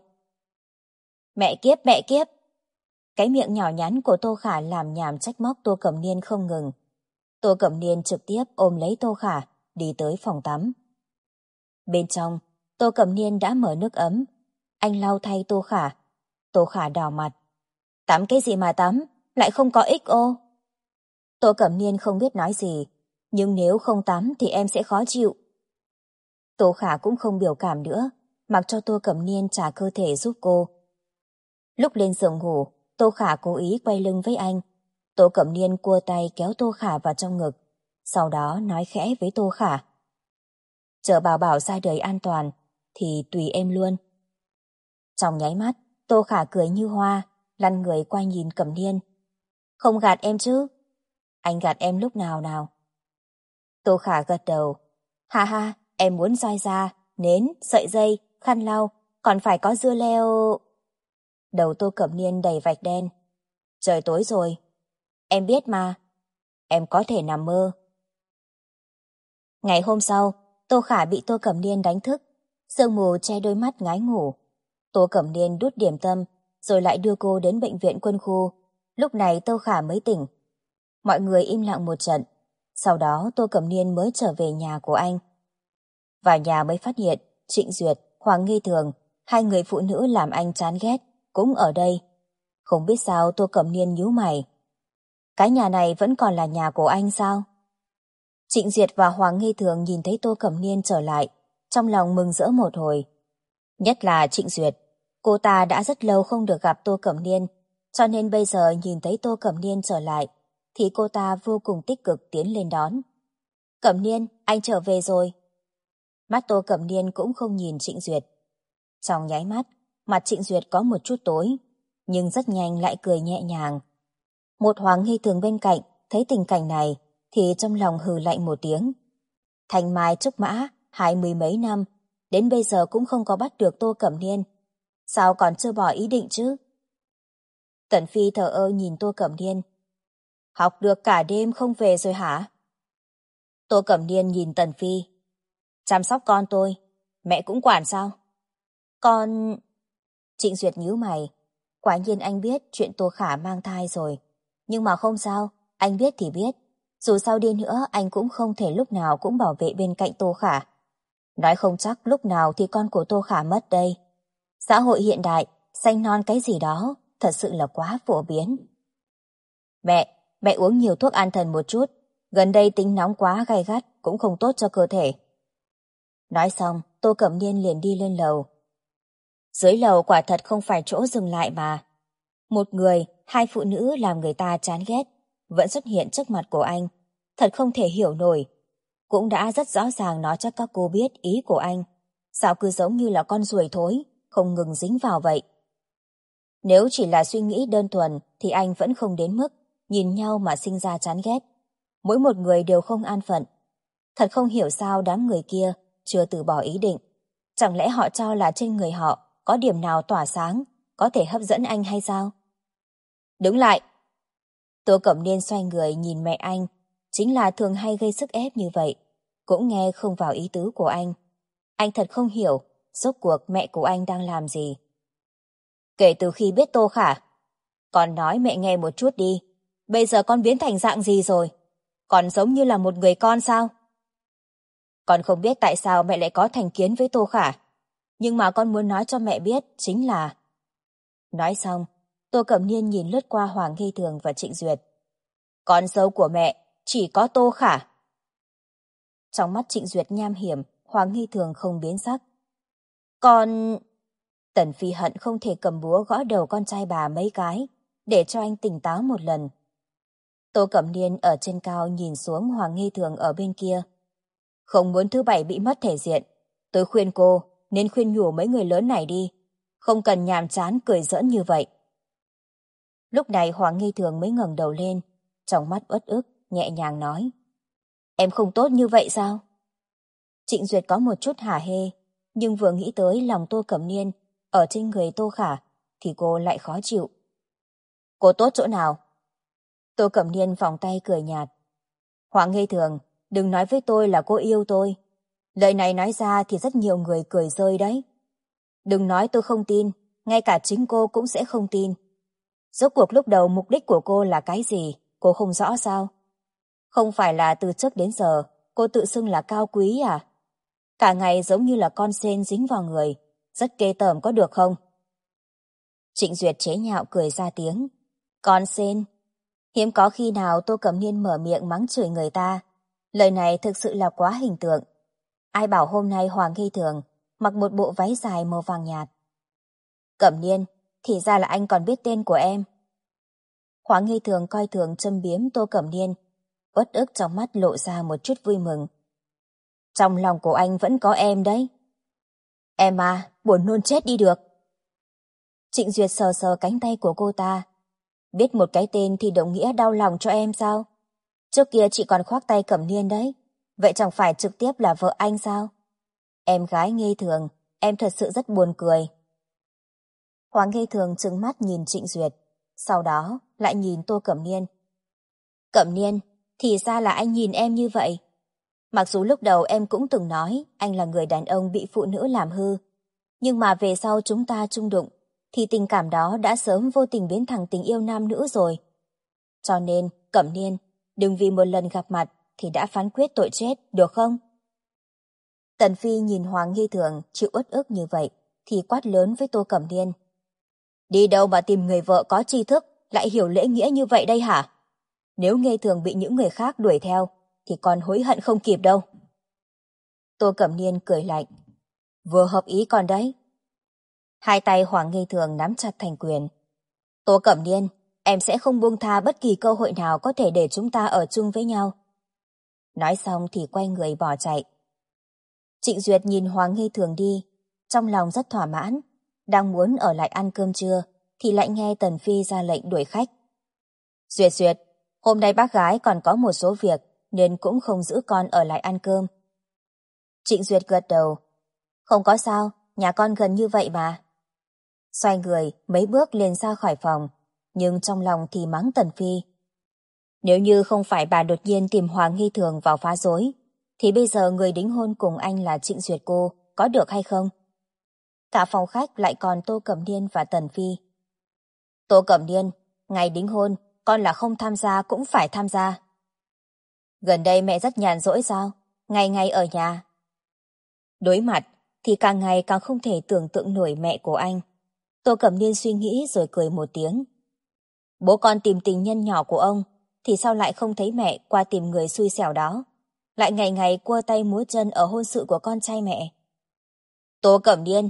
[SPEAKER 1] Mẹ kiếp, mẹ kiếp. Cái miệng nhỏ nhắn của Tô Khả làm nhảm trách móc Tô Cẩm Niên không ngừng. Tô Cẩm Niên trực tiếp ôm lấy Tô Khả, đi tới phòng tắm. Bên trong, Tô Cẩm Niên đã mở nước ấm. Anh lau thay Tô Khả. Tô Khả đỏ mặt. Tắm cái gì mà tắm, lại không có ích ô. Tô Cẩm Niên không biết nói gì, nhưng nếu không tắm thì em sẽ khó chịu. Tô Khả cũng không biểu cảm nữa, mặc cho Tô Cẩm Niên trả cơ thể giúp cô. Lúc lên giường ngủ, Tô Khả cố ý quay lưng với anh. Tô Cẩm Niên cua tay kéo Tô Khả vào trong ngực, sau đó nói khẽ với Tô Khả. Chờ Bảo Bảo ra đời an toàn, thì tùy em luôn. Trong nháy mắt, Tô Khả cười như hoa, lăn người qua nhìn Cẩm Niên. Không gạt em chứ? Anh gạt em lúc nào nào? Tô Khả gật đầu. Ha ha, em muốn roi da, nến, sợi dây, khăn lau, còn phải có dưa leo. Đầu Tô Cẩm Niên đầy vạch đen. Trời tối rồi. Em biết mà. Em có thể nằm mơ. Ngày hôm sau, Tô Khả bị Tô Cẩm Niên đánh thức. Sương mù che đôi mắt ngái ngủ. Tô Cẩm Niên đút điểm tâm, rồi lại đưa cô đến bệnh viện quân khu. Lúc này Tô Khả mới tỉnh. Mọi người im lặng một trận. Sau đó Tô Cẩm Niên mới trở về nhà của anh. Vào nhà mới phát hiện Trịnh Duyệt, Hoàng Nghi Thường, hai người phụ nữ làm anh chán ghét, cũng ở đây. Không biết sao Tô Cẩm Niên nhíu mày. Cái nhà này vẫn còn là nhà của anh sao? Trịnh Duyệt và Hoàng Nghi Thường nhìn thấy Tô Cẩm Niên trở lại, trong lòng mừng rỡ một hồi. Nhất là Trịnh Duyệt, cô ta đã rất lâu không được gặp Tô Cẩm Niên, cho nên bây giờ nhìn thấy Tô Cẩm Niên trở lại, thì cô ta vô cùng tích cực tiến lên đón. Cẩm Niên, anh trở về rồi. Mắt Tô Cẩm Niên cũng không nhìn Trịnh Duyệt. Trong nháy mắt, mặt Trịnh Duyệt có một chút tối, nhưng rất nhanh lại cười nhẹ nhàng. Một Hoàng Nghi Thường bên cạnh thấy tình cảnh này thì trong lòng hừ lạnh một tiếng. Thanh mai trúc mã, 20 mấy năm, đến bây giờ cũng không có bắt được Tô Cẩm Niên. Sao còn chưa bỏ ý định chứ? Tần Phi thờ ơ nhìn Tô Cẩm Niên. Học được cả đêm không về rồi hả? Tô Cẩm Niên nhìn Tần Phi. Chăm sóc con tôi, mẹ cũng quản sao? Con... Trịnh Duyệt nhíu mày. Quả nhiên anh biết chuyện Tô Khả mang thai rồi. Nhưng mà không sao, anh biết thì biết. Dù sao đi nữa anh cũng không thể lúc nào cũng bảo vệ bên cạnh Tô Khả. Nói không chắc lúc nào thì con của Tô Khả mất đây. Xã hội hiện đại, xanh non cái gì đó, thật sự là quá phổ biến. Mẹ uống nhiều thuốc an thần một chút. Gần đây tính nóng quá gay gắt cũng không tốt cho cơ thể. Nói xong, Tô Cẩm Niên liền đi lên lầu. Dưới lầu quả thật không phải chỗ dừng lại mà. Một người, hai phụ nữ làm người ta chán ghét, vẫn xuất hiện trước mặt của anh. Thật không thể hiểu nổi. Cũng đã rất rõ ràng nói cho các cô biết ý của anh. Sao cứ giống như là con ruồi thối, không ngừng dính vào vậy. Nếu chỉ là suy nghĩ đơn thuần thì anh vẫn không đến mức nhìn nhau mà sinh ra chán ghét. Mỗi một người đều không an phận. Thật không hiểu sao đám người kia chưa từ bỏ ý định. Chẳng lẽ họ cho là trên người họ có điểm nào tỏa sáng, có thể hấp dẫn anh hay sao? Đứng lại! Tô Cẩm Niên xoay người nhìn mẹ anh, chính là thường hay gây sức ép như vậy, cũng nghe không vào ý tứ của anh. Anh thật không hiểu, rốt cuộc mẹ của anh đang làm gì. Kể từ khi biết Tô Khả, con nói mẹ nghe một chút đi, bây giờ con biến thành dạng gì rồi? Còn giống như là một người con sao? Con không biết tại sao mẹ lại có thành kiến với Tô Khả, nhưng mà con muốn nói cho mẹ biết chính là... Nói xong, Tô Cẩm Niên nhìn lướt qua Hoàng Nghi Thường và Trịnh Duyệt. Con dâu của mẹ chỉ có Tô Khả. Trong mắt Trịnh Duyệt nham hiểm, Hoàng Nghi Thường không biến sắc. Con... Tần Phi hận không thể cầm búa gõ đầu con trai bà mấy cái, để cho anh tỉnh táo một lần. Tô Cẩm Niên ở trên cao nhìn xuống Hoàng Nghi Thường ở bên kia. Không muốn thứ bảy bị mất thể diện, tôi khuyên cô nên khuyên nhủ mấy người lớn này đi, không cần nhàm chán cười giỡn như vậy. Lúc này Hoàng Nghi Thường mới ngẩng đầu lên, trong mắt uất ức, nhẹ nhàng nói. Em không tốt như vậy sao? Trịnh Duyệt có một chút hả hê, nhưng vừa nghĩ tới lòng Tô Cẩm Niên ở trên người Tô Khả thì cô lại khó chịu. Cô tốt chỗ nào? Tô Cẩm Niên vòng tay cười nhạt. Hoàng Nghi Thường, đừng nói với tôi là cô yêu tôi. Lời này nói ra thì rất nhiều người cười rơi đấy. Đừng nói tôi không tin, ngay cả chính cô cũng sẽ không tin. Rốt cuộc lúc đầu mục đích của cô là cái gì, cô không rõ sao? Không phải là từ trước đến giờ cô tự xưng là cao quý à? Cả ngày giống như là con sên dính vào người, rất ghê tởm có được không? Trịnh Duyệt chế nhạo cười ra tiếng. Con sên? Hiếm có khi nào Tô Cẩm Niên mở miệng mắng chửi người ta. Lời này thực sự là quá hình tượng. Ai bảo hôm nay Hoàng Nghi Thường mặc một bộ váy dài màu vàng nhạt. Cẩm Niên, thì ra là anh còn biết tên của em. Hoàng Nghi Thường coi thường châm biếm Tô Cẩm Niên, uất ức trong mắt lộ ra một chút vui mừng. Trong lòng của anh vẫn có em đấy. Em à, buồn nôn chết đi được. Trịnh Duyệt sờ sờ cánh tay của cô ta. Biết một cái tên thì đồng nghĩa đau lòng cho em sao? Trước kia chị còn khoác tay Cẩm Niên đấy. Vậy chẳng phải trực tiếp là vợ anh sao? Em gái Nghi Thường, em thật sự rất buồn cười. Hoàng Nghi Thường trừng mắt nhìn Trịnh Duyệt, sau đó lại nhìn Tô Cẩm Niên. Cẩm Niên, thì ra là anh nhìn em như vậy. Mặc dù lúc đầu em cũng từng nói anh là người đàn ông bị phụ nữ làm hư, nhưng mà về sau chúng ta chung đụng, thì tình cảm đó đã sớm vô tình biến thành tình yêu nam nữ rồi. Cho nên, Cẩm Niên, đừng vì một lần gặp mặt thì đã phán quyết tội chết, được không? Tần Phi nhìn Hoàng Nghi Thường chịu uất ức như vậy, thì quát lớn với Tô Cẩm Niên. Đi đâu mà tìm người vợ có tri thức, lại hiểu lễ nghĩa như vậy đây hả? Nếu Nghi Thường bị những người khác đuổi theo, thì còn hối hận không kịp đâu. Tô Cẩm Niên cười lạnh. Vừa hợp ý còn đấy. Hai tay Hoàng Nghi Thường nắm chặt thành quyền. Tô Cẩm Niên, em sẽ không buông tha bất kỳ cơ hội nào có thể để chúng ta ở chung với nhau. Nói xong thì quay người bỏ chạy. Trịnh Duyệt nhìn Hoàng Nghi Thường đi, trong lòng rất thỏa mãn, đang muốn ở lại ăn cơm trưa, thì lại nghe Tần Phi ra lệnh đuổi khách. Duyệt Duyệt, hôm nay bác gái còn có một số việc, nên cũng không giữ con ở lại ăn cơm. Trịnh Duyệt gật đầu. Không có sao, nhà con gần như vậy mà. Xoay người, mấy bước liền ra khỏi phòng, nhưng trong lòng thì mắng Tần Phi. Nếu như không phải bà đột nhiên tìm Hoàng Nghi Thường vào phá rối, thì bây giờ người đính hôn cùng anh là Trịnh Duyệt cô, có được hay không? Cả phòng khách lại còn Tô Cẩm Niên và Tần Phi. Tô Cẩm Niên, ngày đính hôn, con là không tham gia cũng phải tham gia. Gần đây mẹ rất nhàn rỗi sao? Ngày ngày ở nhà. Đối mặt thì càng ngày càng không thể tưởng tượng nổi mẹ của anh. Tô Cẩm Niên suy nghĩ rồi cười một tiếng. Bố con tìm tình nhân nhỏ của ông, thì sao lại không thấy mẹ qua tìm người xui xẻo đó, lại ngày ngày cua tay múa chân ở hôn sự của con trai mẹ. Tô Cẩm Niên,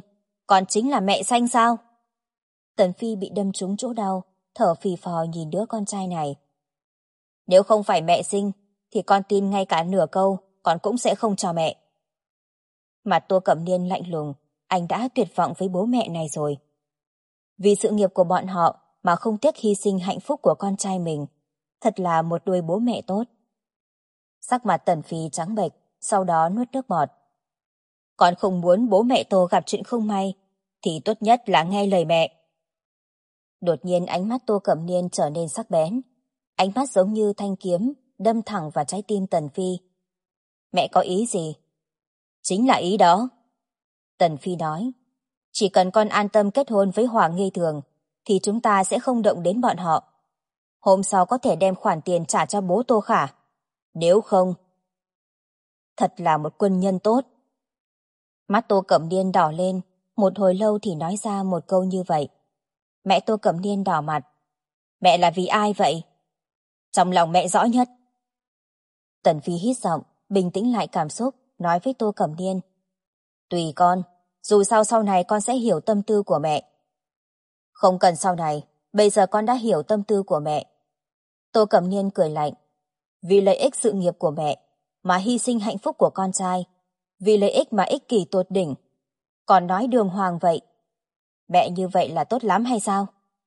[SPEAKER 1] con chính là mẹ Xanh sao? Tần Phi bị đâm trúng chỗ đau, thở phì phò nhìn đứa con trai này. Nếu không phải mẹ sinh, thì con tin ngay cả nửa câu, con cũng sẽ không cho mẹ. Mặt Tô Cẩm Niên lạnh lùng, anh đã tuyệt vọng với bố mẹ này rồi. Vì sự nghiệp của bọn họ mà không tiếc hy sinh hạnh phúc của con trai mình, thật là một đôi bố mẹ tốt. Sắc mặt Tần Phi trắng bệch, sau đó nuốt nước bọt. Con không muốn bố mẹ Tô gặp chuyện không may, thì tốt nhất là nghe lời mẹ. Đột nhiên ánh mắt Tô Cẩm Niên trở nên sắc bén. Ánh mắt giống như thanh kiếm, đâm thẳng vào trái tim Tần Phi. Mẹ có ý gì? Chính là ý đó. Tần Phi nói, chỉ cần con an tâm kết hôn với Hoàng Nghi Thường, thì chúng ta sẽ không động đến bọn họ. Hôm sau có thể đem khoản tiền trả cho bố Tô Khả. Nếu không... Thật là một quân nhân tốt. Mắt Tô Cẩm Niên đỏ lên, một hồi lâu thì nói ra một câu như vậy. Mẹ Tô Cẩm Niên đỏ mặt. Mẹ là vì ai vậy? Trong lòng mẹ rõ nhất. Tần Phi hít giọng, bình tĩnh lại cảm xúc, nói với Tô Cẩm Niên. Tùy con, dù sao sau này con sẽ hiểu tâm tư của mẹ. Không cần sau này, bây giờ con đã hiểu tâm tư của mẹ. Tô Cẩm Niên cười lạnh. Vì lợi ích sự nghiệp của mẹ, mà hy sinh hạnh phúc của con trai. Vì lợi ích mà ích kỷ tột đỉnh. Còn nói đường hoàng vậy. Mẹ như vậy là tốt lắm hay sao?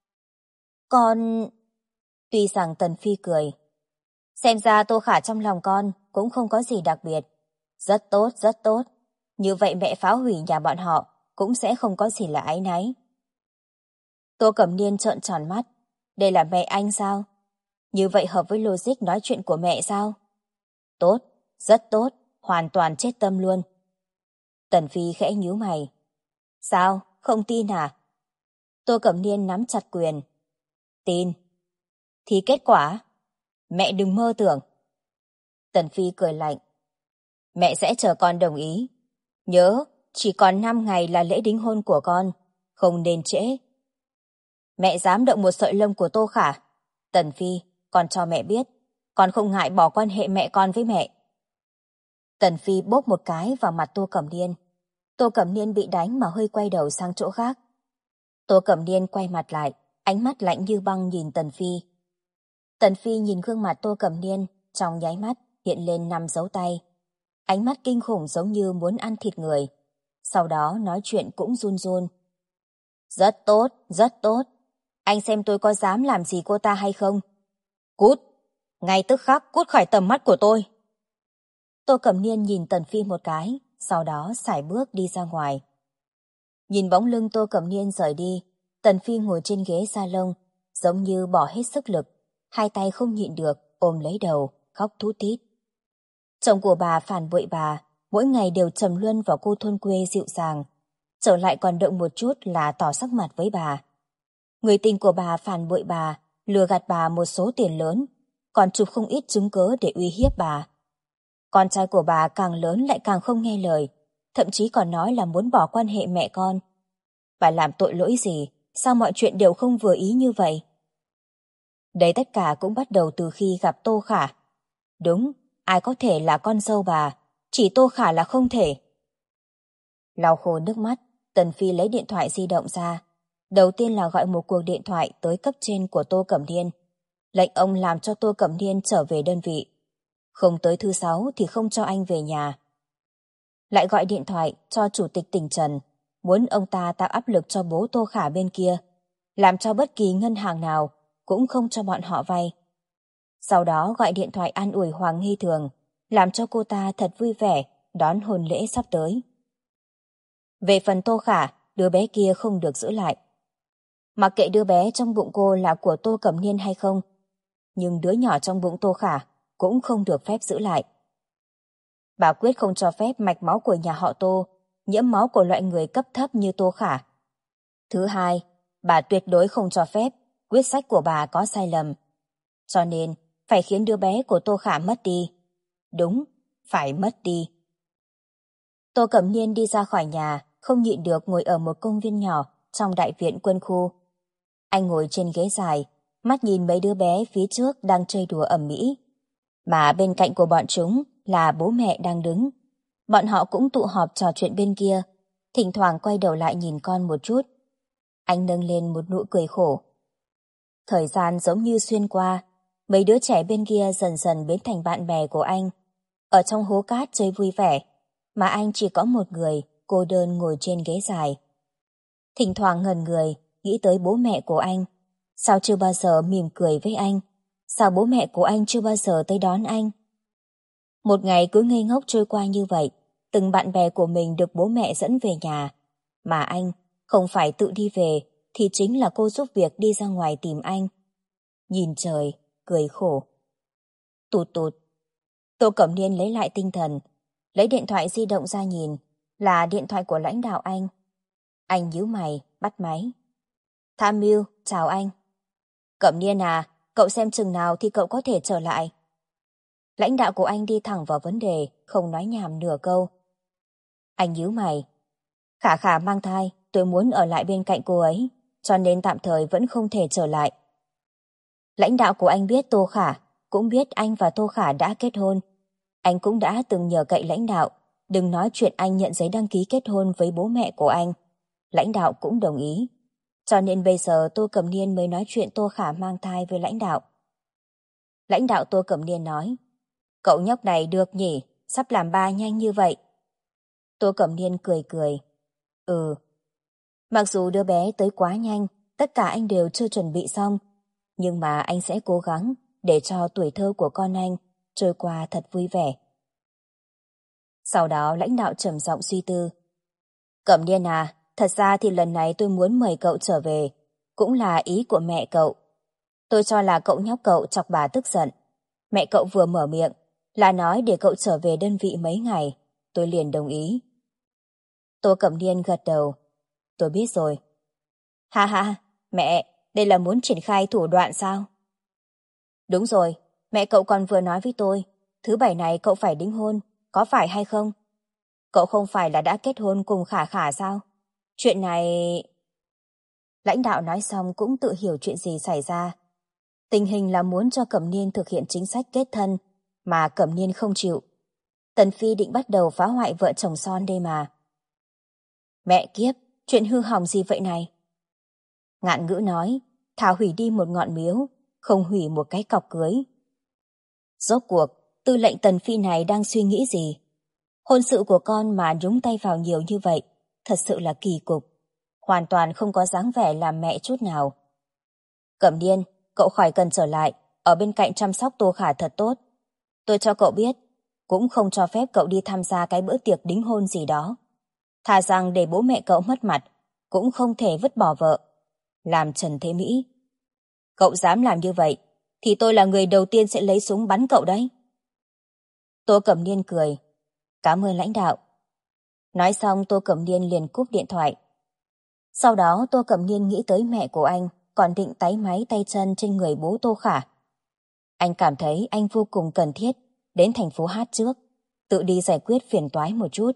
[SPEAKER 1] Con... Tuy rằng Tần Phi cười. Xem ra Tô Khả trong lòng con cũng không có gì đặc biệt. Rất tốt, rất tốt. Như vậy mẹ phá hủy nhà bọn họ cũng sẽ không có gì là áy náy. Tô Cẩm Niên trợn tròn mắt. Đây là mẹ anh sao? Như vậy hợp với logic nói chuyện của mẹ sao? Tốt, rất tốt, hoàn toàn chết tâm luôn. Tần Phi khẽ nhíu mày. Sao, không tin à? Tô Cẩm Niên nắm chặt quyền. Tin. Thì kết quả? Mẹ đừng mơ tưởng. Tần Phi cười lạnh. Mẹ sẽ chờ con đồng ý. Nhớ, chỉ còn 5 ngày là lễ đính hôn của con, không nên trễ. Mẹ dám động một sợi lông của Tô Khả. Tần Phi, con cho mẹ biết, con không ngại bỏ quan hệ mẹ con với mẹ. Tần Phi bóp một cái vào mặt Tô Cẩm Niên. Tô Cẩm Niên bị đánh mà hơi quay đầu sang chỗ khác. Tô Cẩm Niên quay mặt lại, ánh mắt lạnh như băng nhìn Tần Phi. Tần Phi nhìn gương mặt Tô Cẩm Niên, trong nháy mắt hiện lên 5 dấu tay. Ánh mắt kinh khủng giống như muốn ăn thịt người. Sau đó nói chuyện cũng run run. Rất tốt, rất tốt. Anh xem tôi có dám làm gì cô ta hay không? Cút! Ngay tức khắc cút khỏi tầm mắt của tôi. Tô Cẩm Niên nhìn Tần Phi một cái, sau đó sải bước đi ra ngoài. Nhìn bóng lưng Tô Cẩm Niên rời đi, Tần Phi ngồi trên ghế salon, giống như bỏ hết sức lực, hai tay không nhịn được, ôm lấy đầu, khóc thút thít. Chồng của bà phản bội bà, mỗi ngày đều trầm luân vào cô thôn quê dịu dàng, trở lại còn động một chút là tỏ sắc mặt với bà. Người tình của bà phản bội bà, lừa gạt bà một số tiền lớn, còn chụp không ít chứng cớ để uy hiếp bà. Con trai của bà càng lớn lại càng không nghe lời, thậm chí còn nói là muốn bỏ quan hệ mẹ con. Bà làm tội lỗi gì, sao mọi chuyện đều không vừa ý như vậy? Đấy tất cả cũng bắt đầu từ khi gặp Tô Khả. Đúng, ai có thể là con dâu bà, chỉ Tô Khả là không thể. Lau khô nước mắt, Tần Phi lấy điện thoại di động ra. Đầu tiên là gọi một cuộc điện thoại tới cấp trên của Tô Cẩm Niên, lệnh ông làm cho Tô Cẩm Niên trở về đơn vị. Không tới thứ 6 thì không cho anh về nhà. Lại gọi điện thoại cho chủ tịch tỉnh Trần, muốn ông ta tạo áp lực cho bố Tô Khả bên kia, làm cho bất kỳ ngân hàng nào cũng không cho bọn họ vay. Sau đó gọi điện thoại an ủi Hoàng Nghi Thường, làm cho cô ta thật vui vẻ đón hôn lễ sắp tới. Về phần Tô Khả, đứa bé kia không được giữ lại. Mặc kệ đứa bé trong bụng cô là của Tô Cẩm Niên hay không, nhưng đứa nhỏ trong bụng Tô Khả cũng không được phép giữ lại. Bà quyết không cho phép mạch máu của nhà họ Tô nhiễm máu của loại người cấp thấp như Tô Khả. Thứ hai, bà tuyệt đối không cho phép quyết sách của bà có sai lầm. Cho nên, phải khiến đứa bé của Tô Khả mất đi. Đúng, phải mất đi. Tô Cẩm Niên đi ra khỏi nhà, không nhịn được ngồi ở một công viên nhỏ trong đại viện quân khu. Anh ngồi trên ghế dài, mắt nhìn mấy đứa bé phía trước đang chơi đùa ầm ĩ. Mà bên cạnh của bọn chúng là bố mẹ đang đứng. Bọn họ cũng tụ họp trò chuyện bên kia, thỉnh thoảng quay đầu lại nhìn con một chút. Anh nâng lên một nụ cười khổ. Thời gian giống như xuyên qua, mấy đứa trẻ bên kia dần dần biến thành bạn bè của anh. Ở trong hố cát chơi vui vẻ, mà anh chỉ có một người, cô đơn ngồi trên ghế dài. Thỉnh thoảng ngẩn người, nghĩ tới bố mẹ của anh. Sao chưa bao giờ mỉm cười với anh? Sao bố mẹ của anh chưa bao giờ tới đón anh? Một ngày cứ ngây ngốc trôi qua như vậy, từng bạn bè của mình được bố mẹ dẫn về nhà. Mà anh, không phải tự đi về, thì chính là cô giúp việc đi ra ngoài tìm anh. Nhìn trời, cười khổ. Tụt tụt. Tô Cẩm Niên lấy lại tinh thần, lấy điện thoại di động ra nhìn, là điện thoại của lãnh đạo anh. Anh nhíu mày, bắt máy. Tham mưu, chào anh. Cẩm Niên à, cậu xem chừng nào thì cậu có thể trở lại. Lãnh đạo của anh đi thẳng vào vấn đề, không nói nhảm nửa câu. Anh nhíu mày. Khả Khả mang thai, tôi muốn ở lại bên cạnh cô ấy, cho nên tạm thời vẫn không thể trở lại. Lãnh đạo của anh biết Tô Khả, cũng biết anh và Tô Khả đã kết hôn. Anh cũng đã từng nhờ cậy lãnh đạo, đừng nói chuyện anh nhận giấy đăng ký kết hôn với bố mẹ của anh. Lãnh đạo cũng đồng ý. Cho nên bây giờ Tô Cẩm Niên mới nói chuyện Tô Khả mang thai với lãnh đạo. Lãnh đạo Tô Cẩm Niên nói, cậu nhóc này được nhỉ, sắp làm ba nhanh như vậy. Tô Cẩm Niên cười cười. Ừ. Mặc dù đứa bé tới quá nhanh, tất cả anh đều chưa chuẩn bị xong, nhưng mà anh sẽ cố gắng để cho tuổi thơ của con anh trôi qua thật vui vẻ. Sau đó lãnh đạo trầm giọng suy tư. Cẩm Niên à, thật ra thì lần này tôi muốn mời cậu trở về, cũng là ý của mẹ cậu. Tôi cho là cậu nhóc cậu chọc bà tức giận. Mẹ cậu vừa mở miệng là nói để cậu trở về đơn vị mấy ngày, tôi liền đồng ý. Tô Cẩm Niên gật đầu. Tôi biết rồi. Ha ha, mẹ, đây là muốn triển khai thủ đoạn sao? Đúng rồi, mẹ cậu còn vừa nói với tôi, thứ bảy này cậu phải đính hôn, có phải hay không? Cậu không phải là đã kết hôn cùng Khả Khả sao? Chuyện này... Lãnh đạo nói xong cũng tự hiểu chuyện gì xảy ra. Tình hình là muốn cho Cẩm Niên thực hiện chính sách kết thân, mà Cẩm Niên không chịu. Tần Phi định bắt đầu phá hoại vợ chồng son đây mà. Mẹ kiếp, chuyện hư hỏng gì vậy này? Ngạn Ngữ nói, thà hủy đi một ngọn miếu, không hủy một cái cọc cưới. Rốt cuộc, tư lệnh Tần Phi này đang suy nghĩ gì? Hôn sự của con mà nhúng tay vào nhiều như vậy, thật sự là kỳ cục. Hoàn toàn không có dáng vẻ làm mẹ chút nào. Cẩm Niên, cậu khỏi cần trở lại, ở bên cạnh chăm sóc Tô Khả thật tốt. Tôi cho cậu biết, cũng không cho phép cậu đi tham gia cái bữa tiệc đính hôn gì đó. Thà rằng để bố mẹ cậu mất mặt, cũng không thể vứt bỏ vợ. Làm Trần Thế Mỹ. Cậu dám làm như vậy, thì tôi là người đầu tiên sẽ lấy súng bắn cậu đấy. Tô Cẩm Niên cười. Cảm ơn lãnh đạo. Nói xong Tô Cẩm Niên liền cúp điện thoại. Sau đó Tô Cẩm Niên nghĩ tới mẹ của anh, còn định táy máy tay chân trên người bố Tô Khả. Anh cảm thấy anh vô cùng cần thiết đến thành phố Hát trước, tự đi giải quyết phiền toái một chút.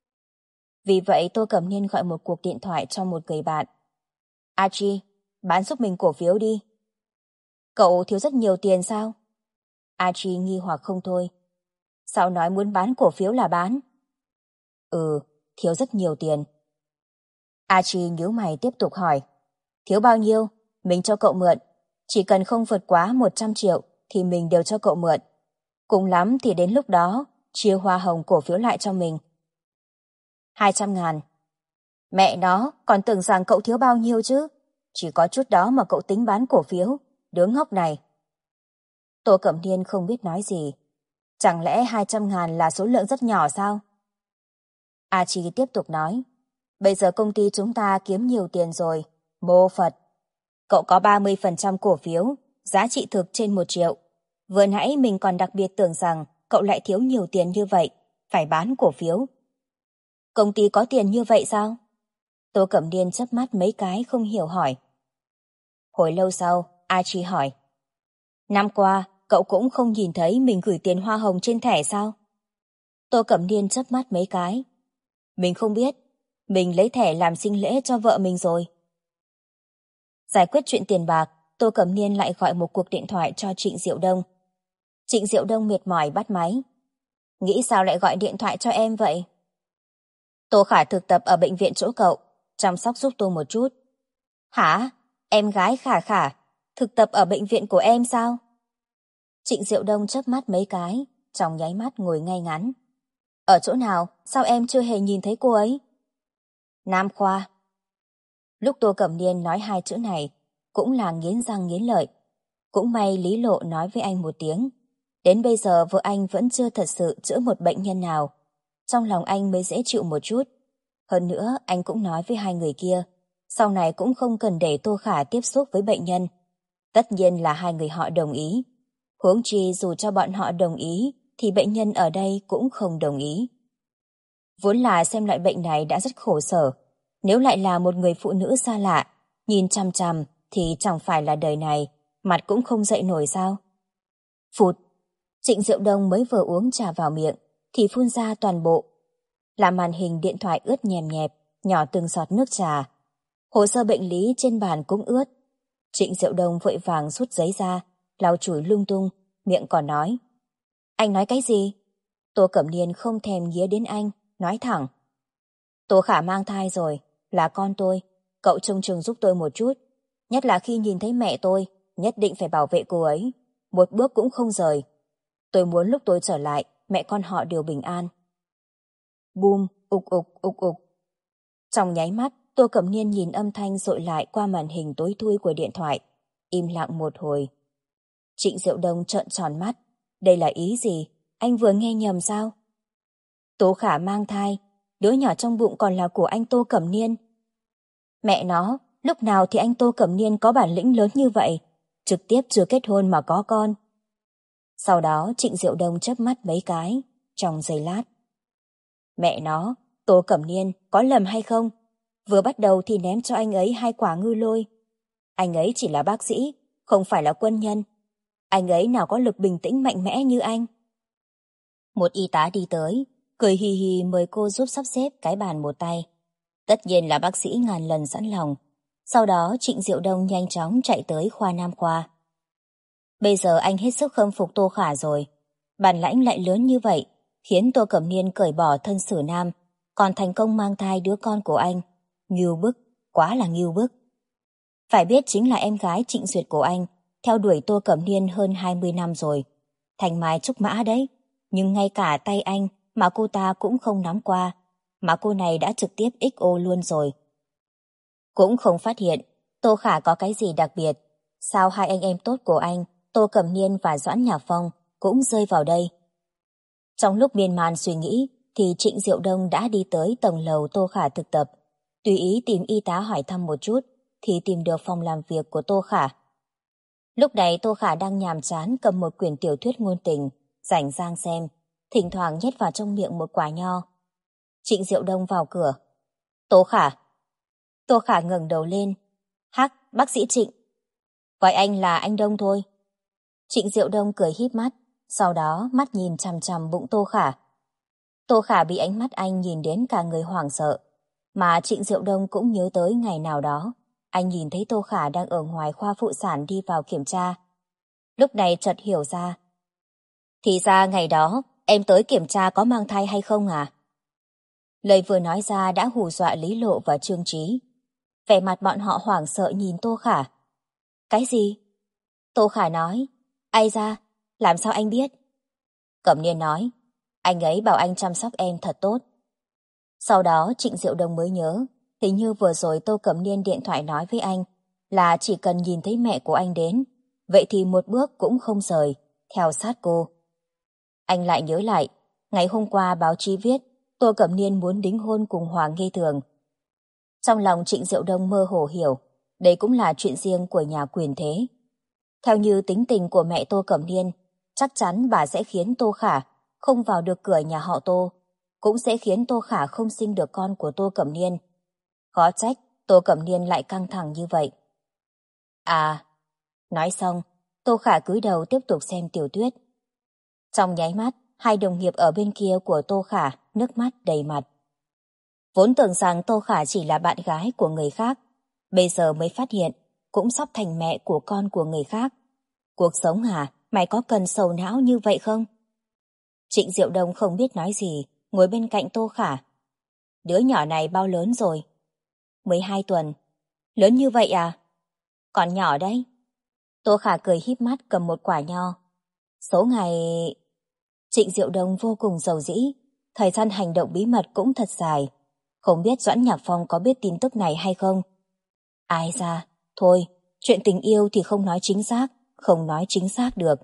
[SPEAKER 1] Vì vậy Tô Cẩm Niên gọi một cuộc điện thoại cho một người bạn. Archie, bán giúp mình cổ phiếu đi. Cậu thiếu rất nhiều tiền sao? Archie nghi hoặc không thôi. Sao nói muốn bán cổ phiếu là bán? Ừ, thiếu rất nhiều tiền. Archie nhíu mày tiếp tục hỏi. Thiếu bao nhiêu? Mình cho cậu mượn. Chỉ cần không vượt quá 100 triệu thì mình đều cho cậu mượn. Cùng lắm thì đến lúc đó chia hoa hồng cổ phiếu lại cho mình. 200.000. Mẹ nó, còn tưởng rằng cậu thiếu bao nhiêu chứ? Chỉ có chút đó mà cậu tính bán cổ phiếu, đứa ngốc này. Tô Cẩm Niên không biết nói gì. Chẳng lẽ 200.000 là số lượng rất nhỏ sao? A Chi tiếp tục nói. Bây giờ công ty chúng ta kiếm nhiều tiền rồi. Mô Phật. Cậu có 30% cổ phiếu, giá trị thực trên 1 triệu. Vừa nãy mình còn đặc biệt tưởng rằng cậu lại thiếu nhiều tiền như vậy, phải bán cổ phiếu. Công ty có tiền như vậy sao? Tô Cẩm Niên chớp mắt mấy cái không hiểu hỏi. Hồi lâu sau, A Chi hỏi. Năm qua, cậu cũng không nhìn thấy mình gửi tiền hoa hồng trên thẻ sao? Tô Cẩm Niên chớp mắt mấy cái. Mình không biết, mình lấy thẻ làm sinh lễ cho vợ mình rồi. Giải quyết chuyện tiền bạc, Tô Cẩm Niên lại gọi một cuộc điện thoại cho Trịnh Diệu Đông. Trịnh Diệu Đông mệt mỏi bắt máy. Nghĩ sao lại gọi điện thoại cho em vậy? Tô Khả thực tập ở bệnh viện chỗ cậu, chăm sóc giúp tôi một chút. Hả? Em gái Khả Khả, thực tập ở bệnh viện của em sao? Trịnh Diệu Đông chớp mắt mấy cái, trong nháy mắt ngồi ngay ngắn. Ở chỗ nào, sao em chưa hề nhìn thấy cô ấy? Nam khoa. Lúc Tô Cẩm Niên nói hai chữ này, cũng là nghiến răng nghiến lợi. Cũng may Lý Lộ nói với anh một tiếng. Đến bây giờ vợ anh vẫn chưa thật sự chữa một bệnh nhân nào. Trong lòng anh mới dễ chịu một chút. Hơn nữa, anh cũng nói với hai người kia, sau này cũng không cần để Tô Khả tiếp xúc với bệnh nhân. Tất nhiên là hai người họ đồng ý. Huống chi dù cho bọn họ đồng ý, thì bệnh nhân ở đây cũng không đồng ý. Vốn là xem loại bệnh này đã rất khổ sở. Nếu lại là một người phụ nữ xa lạ, nhìn chằm chằm thì chẳng phải là đời này, mặt cũng không dậy nổi sao. Phụt, Trịnh Diệu Đông mới vừa uống trà vào miệng, thì phun ra toàn bộ. Làm màn hình điện thoại ướt nhèm nhẹp, nhỏ từng giọt nước trà. Hồ sơ bệnh lý trên bàn cũng ướt. Trịnh Diệu Đông vội vàng rút giấy ra, lau chùi lung tung, miệng còn nói. Anh nói cái gì? Tô Cẩm Niên không thèm nghía đến anh, nói thẳng. Tô Khả mang thai rồi, là con tôi, cậu trông chừng giúp tôi một chút. Nhất là khi nhìn thấy mẹ tôi, nhất định phải bảo vệ cô ấy, một bước cũng không rời. Tôi muốn lúc tôi trở lại, mẹ con họ đều bình an. Bùm, ục ục ục ục. Trong nháy mắt, Tô Cẩm Niên nhìn âm thanh dội lại qua màn hình tối thui của điện thoại, im lặng một hồi. Trịnh Diệu Đông trợn tròn mắt, đây là ý gì? Anh vừa nghe nhầm sao? Tô Khả mang thai, đứa nhỏ trong bụng còn là của anh Tô Cẩm Niên. Mẹ nó, lúc nào thì anh Tô Cẩm Niên có bản lĩnh lớn như vậy, trực tiếp chưa kết hôn mà có con. Sau đó Trịnh Diệu Đông chớp mắt mấy cái, trong giây lát. Mẹ nó, Tô Cẩm Niên có lầm hay không? Vừa bắt đầu thì ném cho anh ấy 2 quả ngư lôi. Anh ấy chỉ là bác sĩ, không phải là quân nhân. Anh ấy nào có lực bình tĩnh mạnh mẽ như anh. Một y tá đi tới, cười hì hì mời cô giúp sắp xếp cái bàn một tay. Tất nhiên là bác sĩ ngàn lần sẵn lòng. Sau đó Trịnh Diệu Đông nhanh chóng chạy tới khoa Nam khoa. Bây giờ anh hết sức khâm phục Tô Khả rồi. Bản lãnh lại lớn như vậy, khiến Tô Cẩm Niên cởi bỏ thân sử nam, còn thành công mang thai đứa con của anh. Ngưu bức, quá là ngưu bức. Phải biết chính là em gái Trịnh Duyệt của anh, theo đuổi Tô Cẩm Niên hơn 20 năm rồi. Thành mai trúc mã đấy, nhưng ngay cả tay anh mà cô ta cũng không nắm qua, mà cô này đã trực tiếp XO luôn rồi. Cũng không phát hiện Tô Khả có cái gì đặc biệt, sao hai anh em tốt của anh, Tô Cẩm Niên và Doãn Nhạc Phong cũng rơi vào đây. Trong lúc miên man suy nghĩ thì Trịnh Diệu Đông đã đi tới tầng lầu Tô Khả thực tập, tùy ý tìm y tá hỏi thăm một chút thì tìm được phòng làm việc của Tô Khả. Lúc này Tô Khả đang nhàm chán cầm một quyển tiểu thuyết ngôn tình, rảnh rang xem, thỉnh thoảng nhét vào trong miệng một quả nho. Trịnh Diệu Đông vào cửa. Tô Khả. Tô Khả ngẩng đầu lên. Hắc, bác sĩ Trịnh. Gọi anh là anh Đông thôi. Trịnh Diệu Đông cười híp mắt, sau đó mắt nhìn chằm chằm bụng Tô Khả. Tô Khả bị ánh mắt anh nhìn đến cả người hoảng sợ, mà Trịnh Diệu Đông cũng nhớ tới ngày nào đó, anh nhìn thấy Tô Khả đang ở ngoài khoa phụ sản đi vào kiểm tra. Lúc này chợt hiểu ra. Thì ra ngày đó, em tới kiểm tra có mang thai hay không à? Lời vừa nói ra đã hù dọa Lý Lộ và Trương Trí. Vẻ mặt bọn họ hoảng sợ nhìn Tô Khả. Cái gì? Tô Khả nói. Ai ra? Làm sao anh biết? Cẩm Niên nói. Anh ấy bảo anh chăm sóc em thật tốt. Sau đó Trịnh Diệu Đông mới nhớ, hình như vừa rồi Tô Cẩm Niên điện thoại nói với anh là chỉ cần nhìn thấy mẹ của anh đến, vậy thì một bước cũng không rời, theo sát cô. Anh lại nhớ lại, ngày hôm qua báo chí viết Tô Cẩm Niên muốn đính hôn cùng Hoàng Nghi Thường. Trong lòng Trịnh Diệu Đông mơ hồ hiểu, đây cũng là chuyện riêng của nhà quyền thế. Theo như tính tình của mẹ Tô Cẩm Niên, chắc chắn bà sẽ khiến Tô Khả không vào được cửa nhà họ Tô, cũng sẽ khiến Tô Khả không sinh được con của Tô Cẩm Niên. Khó trách Tô Cẩm Niên lại căng thẳng như vậy. À, nói xong, Tô Khả cúi đầu tiếp tục xem tiểu thuyết. Trong nháy mắt, hai đồng nghiệp ở bên kia của Tô Khả nước mắt đầy mặt. Vốn tưởng rằng Tô Khả chỉ là bạn gái của người khác, bây giờ mới phát hiện cũng sắp thành mẹ của con của người khác. Cuộc sống hả? Mày có cần sầu não như vậy không? Trịnh Diệu Đông không biết nói gì, ngồi bên cạnh Tô Khả. Đứa nhỏ này bao lớn rồi? 12 tuần. Lớn như vậy à? Còn nhỏ đấy. Tô Khả cười híp mắt cầm một quả nho. Số ngày... Trịnh Diệu Đông vô cùng giàu dĩ, thời gian hành động bí mật cũng thật dài. Không biết Doãn Nhạc Phong có biết tin tức này hay không? Ai ra, thôi, chuyện tình yêu thì không nói chính xác, không nói chính xác được.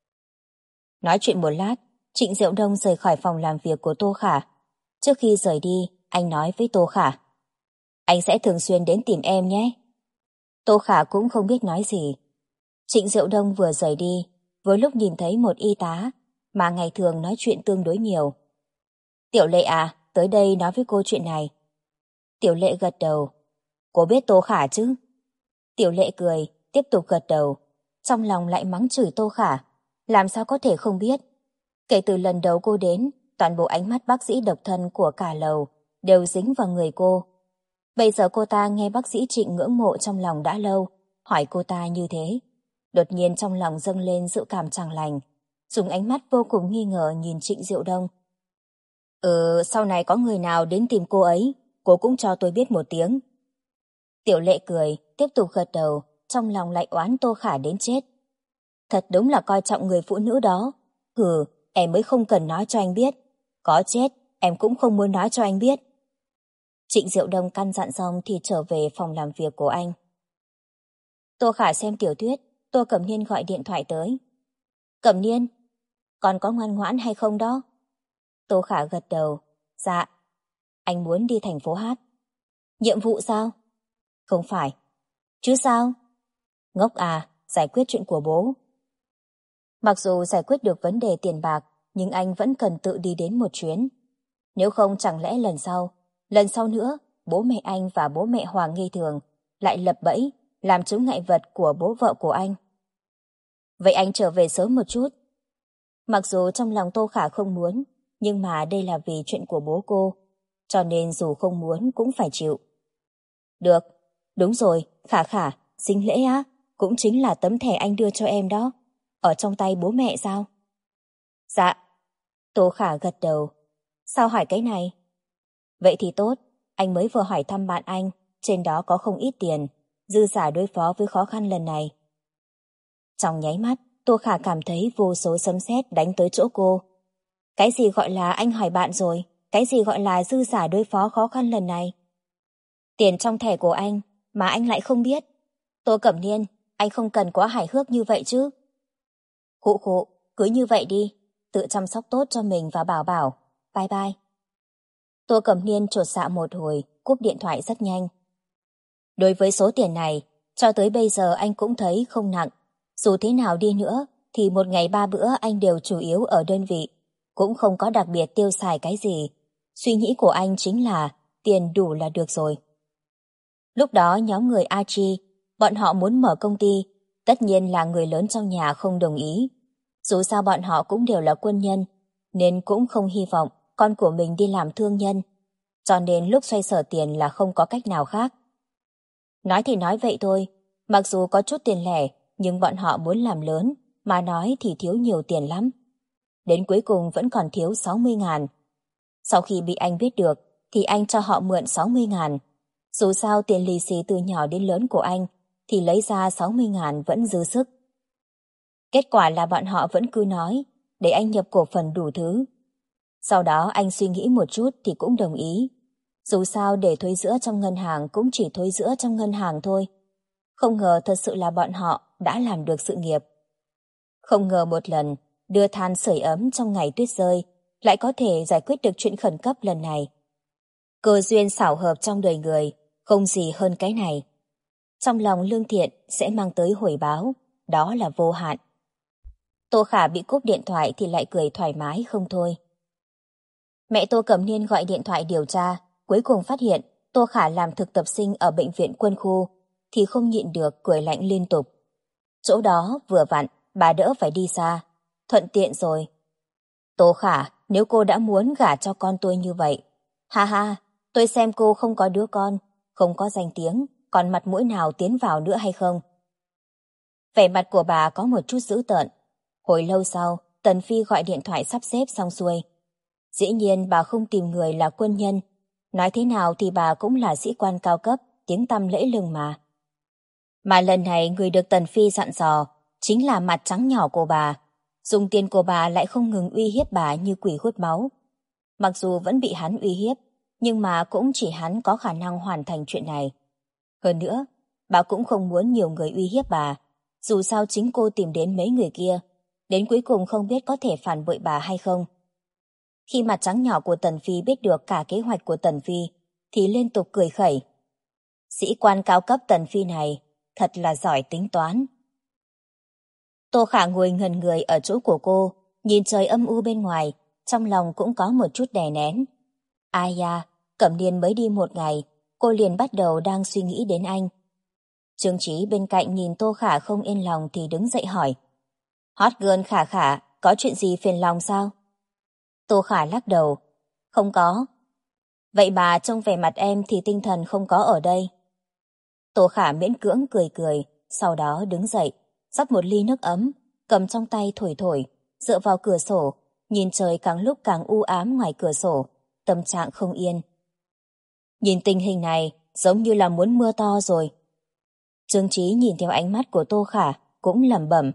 [SPEAKER 1] Nói chuyện một lát, Trịnh Diệu Đông rời khỏi phòng làm việc của Tô Khả. Trước khi rời đi, anh nói với Tô Khả. Anh sẽ thường xuyên đến tìm em nhé. Tô Khả cũng không biết nói gì. Trịnh Diệu Đông vừa rời đi, vừa lúc nhìn thấy một y tá mà ngày thường nói chuyện tương đối nhiều. Tiểu Lệ à, tới đây nói với cô chuyện này. Tiểu Lệ gật đầu. Cô biết Tô Khả chứ? Tiểu Lệ cười, tiếp tục gật đầu. Trong lòng lại mắng chửi Tô Khả. Làm sao có thể không biết? Kể từ lần đầu cô đến, toàn bộ ánh mắt bác sĩ độc thân của cả lầu đều dính vào người cô. Bây giờ cô ta nghe bác sĩ Trịnh ngưỡng mộ trong lòng đã lâu, hỏi cô ta như thế. Đột nhiên trong lòng dâng lên dự cảm chẳng lành, dùng ánh mắt vô cùng nghi ngờ nhìn Trịnh Diệu Đông. Sau này có người nào đến tìm cô ấy, cô cũng cho tôi biết một tiếng. Tiểu Lệ cười, tiếp tục gật đầu, trong lòng lại oán Tô Khả đến chết. Thật đúng là coi trọng người phụ nữ đó. Em mới không cần nói cho anh biết. Có chết, em cũng không muốn nói cho anh biết. Trịnh Diệu Đông căn dặn xong thì trở về phòng làm việc của anh. Tô Khả xem tiểu thuyết, Tô Cẩm Niên gọi điện thoại tới. Cẩm Niên, con có ngoan ngoãn hay không đó? Tô Khả gật đầu. Dạ. Anh muốn đi thành phố hát. Nhiệm vụ sao? Không phải. Chứ sao? Ngốc à, giải quyết chuyện của bố. Mặc dù giải quyết được vấn đề tiền bạc, nhưng anh vẫn cần tự đi đến một chuyến. Nếu không chẳng lẽ lần sau nữa, bố mẹ anh và bố mẹ Hoàng Nghi Thường lại lập bẫy, làm chướng ngại vật của bố vợ của anh. Vậy anh trở về sớm một chút. Mặc dù trong lòng Tô Khả không muốn, nhưng mà đây là vì chuyện của bố cô, cho nên dù không muốn cũng phải chịu. Được, đúng rồi, Khả, sinh lễ á, cũng chính là tấm thẻ anh đưa cho em đó, ở trong tay bố mẹ sao? Dạ. Tô Khả gật đầu. Sao hỏi cái này? Vậy thì tốt, anh mới vừa hỏi thăm bạn anh, trên đó có không ít tiền, dư giả đối phó với khó khăn lần này. Trong nháy mắt, Tô Khả cảm thấy vô số sấm sét đánh tới chỗ cô. Cái gì gọi là anh hỏi bạn rồi? Cái gì gọi là dư giả đối phó khó khăn lần này? Tiền trong thẻ của anh mà anh lại không biết. Tô Cẩm Niên, anh không cần quá hài hước như vậy chứ. Khụ, cứ như vậy đi, tự chăm sóc tốt cho mình và Bảo Bảo. Bye bye. Tô Cẩm Niên chột dạ một hồi, cúp điện thoại rất nhanh. Đối với số tiền này, cho tới bây giờ anh cũng thấy không nặng. Dù thế nào đi nữa, thì một ngày 3 bữa anh đều chủ yếu ở đơn vị, cũng không có đặc biệt tiêu xài cái gì. Suy nghĩ của anh chính là tiền đủ là được rồi. Lúc đó nhóm người Archie, bọn họ muốn mở công ty, tất nhiên là người lớn trong nhà không đồng ý. Dù sao bọn họ cũng đều là quân nhân, nên cũng không hy vọng con của mình đi làm thương nhân, cho nên lúc xoay sở tiền là không có cách nào khác. Nói thì nói vậy thôi, mặc dù có chút tiền lẻ, nhưng bọn họ muốn làm lớn, mà nói thì thiếu nhiều tiền lắm. Đến cuối cùng vẫn còn thiếu 60.000. Sau khi bị anh biết được, thì anh cho họ mượn 60.000. Dù sao tiền lì xì từ nhỏ đến lớn của anh, thì lấy ra 60.000 vẫn dư sức. Kết quả là bọn họ vẫn cứ nói, để anh nhập cổ phần đủ thứ. Sau đó anh suy nghĩ một chút thì cũng đồng ý. Dù sao để thuế giữa trong ngân hàng cũng chỉ thuế giữa trong ngân hàng thôi. Không ngờ thật sự là bọn họ đã làm được sự nghiệp. Không ngờ một lần đưa than sưởi ấm trong ngày tuyết rơi lại có thể giải quyết được chuyện khẩn cấp lần này. Cơ duyên xảo hợp trong đời người, không gì hơn cái này. Trong lòng lương thiện sẽ mang tới hồi báo, đó là vô hạn. Tô Khả bị cúp điện thoại thì lại cười thoải mái không thôi. Mẹ Tô Cẩm Niên gọi điện thoại điều tra, cuối cùng phát hiện Tô Khả làm thực tập sinh ở bệnh viện quân khu, thì không nhịn được cười lạnh liên tục. Chỗ đó vừa vặn, bà đỡ phải đi xa, thuận tiện rồi. Tô Khả, nếu cô đã muốn gả cho con tôi như vậy, ha ha, tôi xem cô không có đứa con, không có danh tiếng, còn mặt mũi nào tiến vào nữa hay không? Vẻ mặt của bà có một chút dữ tợn. Hồi lâu sau, Tần Phi gọi điện thoại sắp xếp xong xuôi. Dĩ nhiên bà không tìm người là quân nhân, Nói thế nào thì bà cũng là sĩ quan cao cấp, tiếng tăm lẫy lừng mà. Mà lần này người được Tần Phi dặn dò chính là mặt trắng nhỏ của bà. Dùng tiền của bà lại không ngừng uy hiếp bà như quỷ hút máu. Mặc dù vẫn bị hắn uy hiếp, nhưng mà cũng chỉ hắn có khả năng hoàn thành chuyện này. Hơn nữa, bà cũng không muốn nhiều người uy hiếp bà. Dù sao chính cô tìm đến mấy người kia, đến cuối cùng không biết có thể phản bội bà hay không. Khi mặt trắng nhỏ của Tần Phi biết được cả kế hoạch của Tần Phi, thì liên tục cười khẩy. Sĩ quan cao cấp Tần Phi này thật là giỏi tính toán. Tô Khả ngồi ngẩn người ở chỗ của cô, nhìn trời âm u bên ngoài, trong lòng cũng có một chút đè nén. Ai da, Cẩm Niên mới đi một ngày, cô liền bắt đầu đang suy nghĩ đến anh. Trương Chí bên cạnh nhìn Tô Khả không yên lòng thì đứng dậy hỏi. Hot girl Khả Khả, có chuyện gì phiền lòng sao? Tô Khả lắc đầu. Không có. Vậy bà trông vẻ mặt em thì tinh thần không có ở đây. Tô Khả miễn cưỡng cười cười, sau đó đứng dậy, rót một ly nước ấm, cầm trong tay thổi thổi, dựa vào cửa sổ, nhìn trời càng lúc càng u ám ngoài cửa sổ, tâm trạng không yên. Nhìn tình hình này, giống như là muốn mưa to rồi. Trương Chí nhìn theo ánh mắt của Tô Khả, cũng lẩm bẩm.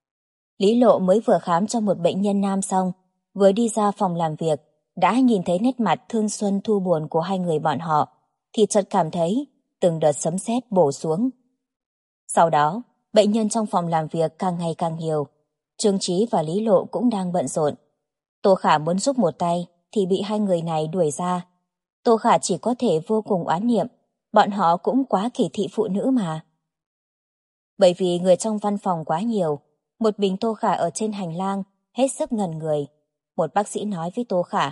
[SPEAKER 1] Lý Lộ mới vừa khám cho một bệnh nhân nam xong, vừa đi ra phòng làm việc, đã nhìn thấy nét mặt thương xuân thu buồn của hai người bọn họ, thì chợt cảm thấy từng đợt sấm sét bổ xuống. Sau đó, bệnh nhân trong phòng làm việc càng ngày càng nhiều. Trương Chí và Lý Lộ cũng đang bận rộn. Tô Khả muốn giúp một tay thì bị hai người này đuổi ra. Tô Khả chỉ có thể vô cùng oán niệm, bọn họ cũng quá kỳ thị phụ nữ mà. Bởi vì người trong văn phòng quá nhiều, một mình Tô Khả ở trên hành lang, hết sức ngẩn người. Một bác sĩ nói với Tô Khả.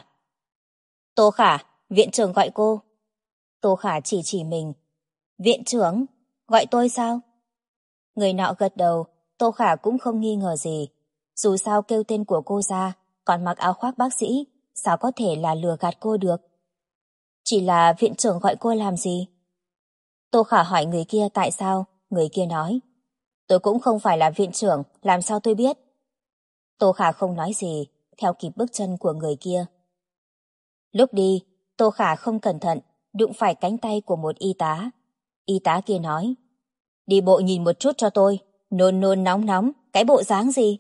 [SPEAKER 1] Tô Khả, viện trưởng gọi cô. Tô Khả chỉ mình. Viện trưởng? Gọi tôi sao? Người nọ gật đầu, Tô Khả cũng không nghi ngờ gì. Dù sao kêu tên của cô ra, còn mặc áo khoác bác sĩ, sao có thể là lừa gạt cô được? Chỉ là viện trưởng gọi cô làm gì? Tô Khả hỏi người kia tại sao, người kia nói. Tôi cũng không phải là viện trưởng, làm sao tôi biết? Tô Khả không nói gì, theo kịp bước chân của người kia. Lúc đi, Tô Khả không cẩn thận, đụng phải cánh tay của một y tá. Y tá kia nói, đi bộ nhìn một chút cho tôi, nôn nôn nóng nóng, cái bộ dáng gì?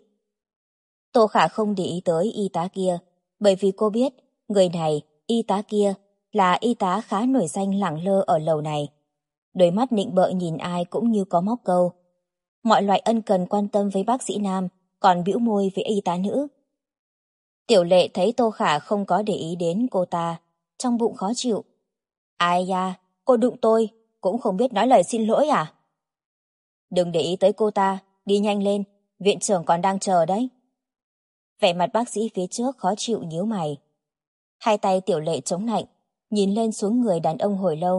[SPEAKER 1] Tô Khả không để ý tới y tá kia, bởi vì cô biết, người này, y tá kia, là y tá khá nổi danh lẳng lơ ở lầu này. Đôi mắt nịnh bợ nhìn ai cũng như có móc câu. Mọi loại ân cần quan tâm với bác sĩ nam, còn bĩu môi với y tá nữ. Tiểu Lệ thấy Tô Khả không có để ý đến cô ta, trong bụng khó chịu. Ai da, cô đụng tôi, cũng không biết nói lời xin lỗi à? Đừng để ý tới cô ta, đi nhanh lên, viện trưởng còn đang chờ đấy. Vẻ mặt bác sĩ phía trước khó chịu nhíu mày. Hai tay Tiểu Lệ chống lạnh, nhìn lên xuống người đàn ông hồi lâu.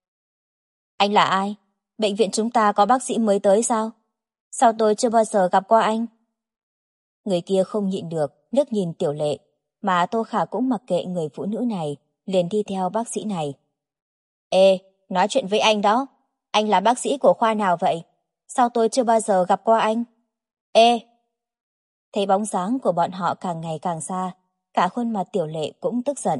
[SPEAKER 1] Anh là ai? Bệnh viện chúng ta có bác sĩ mới tới sao? Sao tôi chưa bao giờ gặp qua anh? Người kia không nhịn được, liếc nhìn Tiểu Lệ, mà Tô Khả cũng mặc kệ người phụ nữ này, liền đi theo bác sĩ này. Ê, nói chuyện với anh đó. Anh là bác sĩ của khoa nào vậy? Sao tôi chưa bao giờ gặp qua anh? Ê! Thấy bóng dáng của bọn họ càng ngày càng xa, cả khuôn mặt Tiểu Lệ cũng tức giận.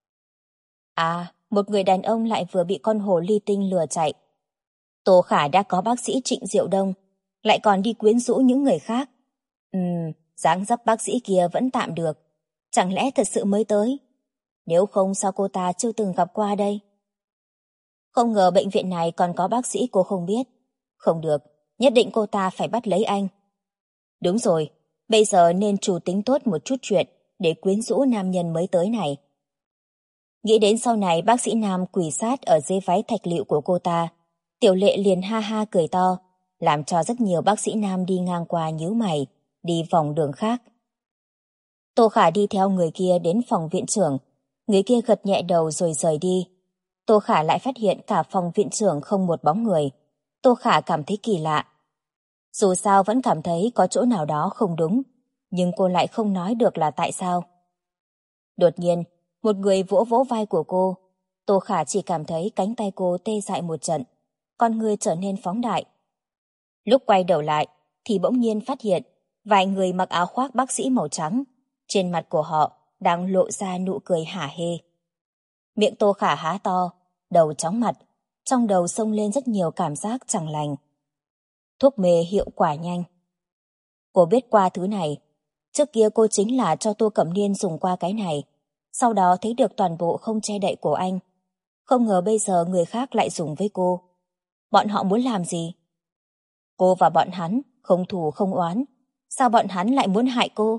[SPEAKER 1] À, một người đàn ông lại vừa bị con hồ ly tinh lừa chạy. Tô Khả đã có bác sĩ Trịnh Diệu Đông, lại còn đi quyến rũ những người khác. Dáng dấp bác sĩ kia vẫn tạm được. Chẳng lẽ thật sự mới tới? Nếu không sao cô ta chưa từng gặp qua đây? Không ngờ bệnh viện này còn có bác sĩ cô không biết. Không được, nhất định cô ta phải bắt lấy anh. Đúng rồi, bây giờ nên chủ tính tốt một chút chuyện để quyến rũ nam nhân mới tới này. Nghĩ đến sau này bác sĩ nam quỳ sát ở dưới váy thạch lựu của cô ta, Tiểu Lệ liền ha ha cười to, làm cho rất nhiều bác sĩ nam đi ngang qua nhíu mày, đi vòng đường khác. Tô Khả đi theo người kia đến phòng viện trưởng, người kia gật nhẹ đầu rồi rời đi. Tô Khả lại phát hiện cả phòng viện trưởng không một bóng người. Tô Khả cảm thấy kỳ lạ. Dù sao vẫn cảm thấy có chỗ nào đó không đúng, nhưng cô lại không nói được là tại sao. Đột nhiên, một người vỗ vỗ vai của cô. Tô Khả chỉ cảm thấy cánh tay cô tê dại một trận, con người trở nên phóng đại. Lúc quay đầu lại, thì bỗng nhiên phát hiện vài người mặc áo khoác bác sĩ màu trắng, trên mặt của họ đang lộ ra nụ cười hả hê. Miệng Tô Khả há to, đầu chóng mặt, trong đầu xông lên rất nhiều cảm giác chẳng lành. Thuốc mê hiệu quả nhanh. Cô biết qua thứ này. Trước kia cô chính là cho Tô Cẩm Niên dùng qua cái này, sau đó thấy được toàn bộ không che đậy của anh. Không ngờ bây giờ người khác lại dùng với cô. Bọn họ muốn làm gì? Cô và bọn hắn không thù không oán, sao bọn hắn lại muốn hại cô?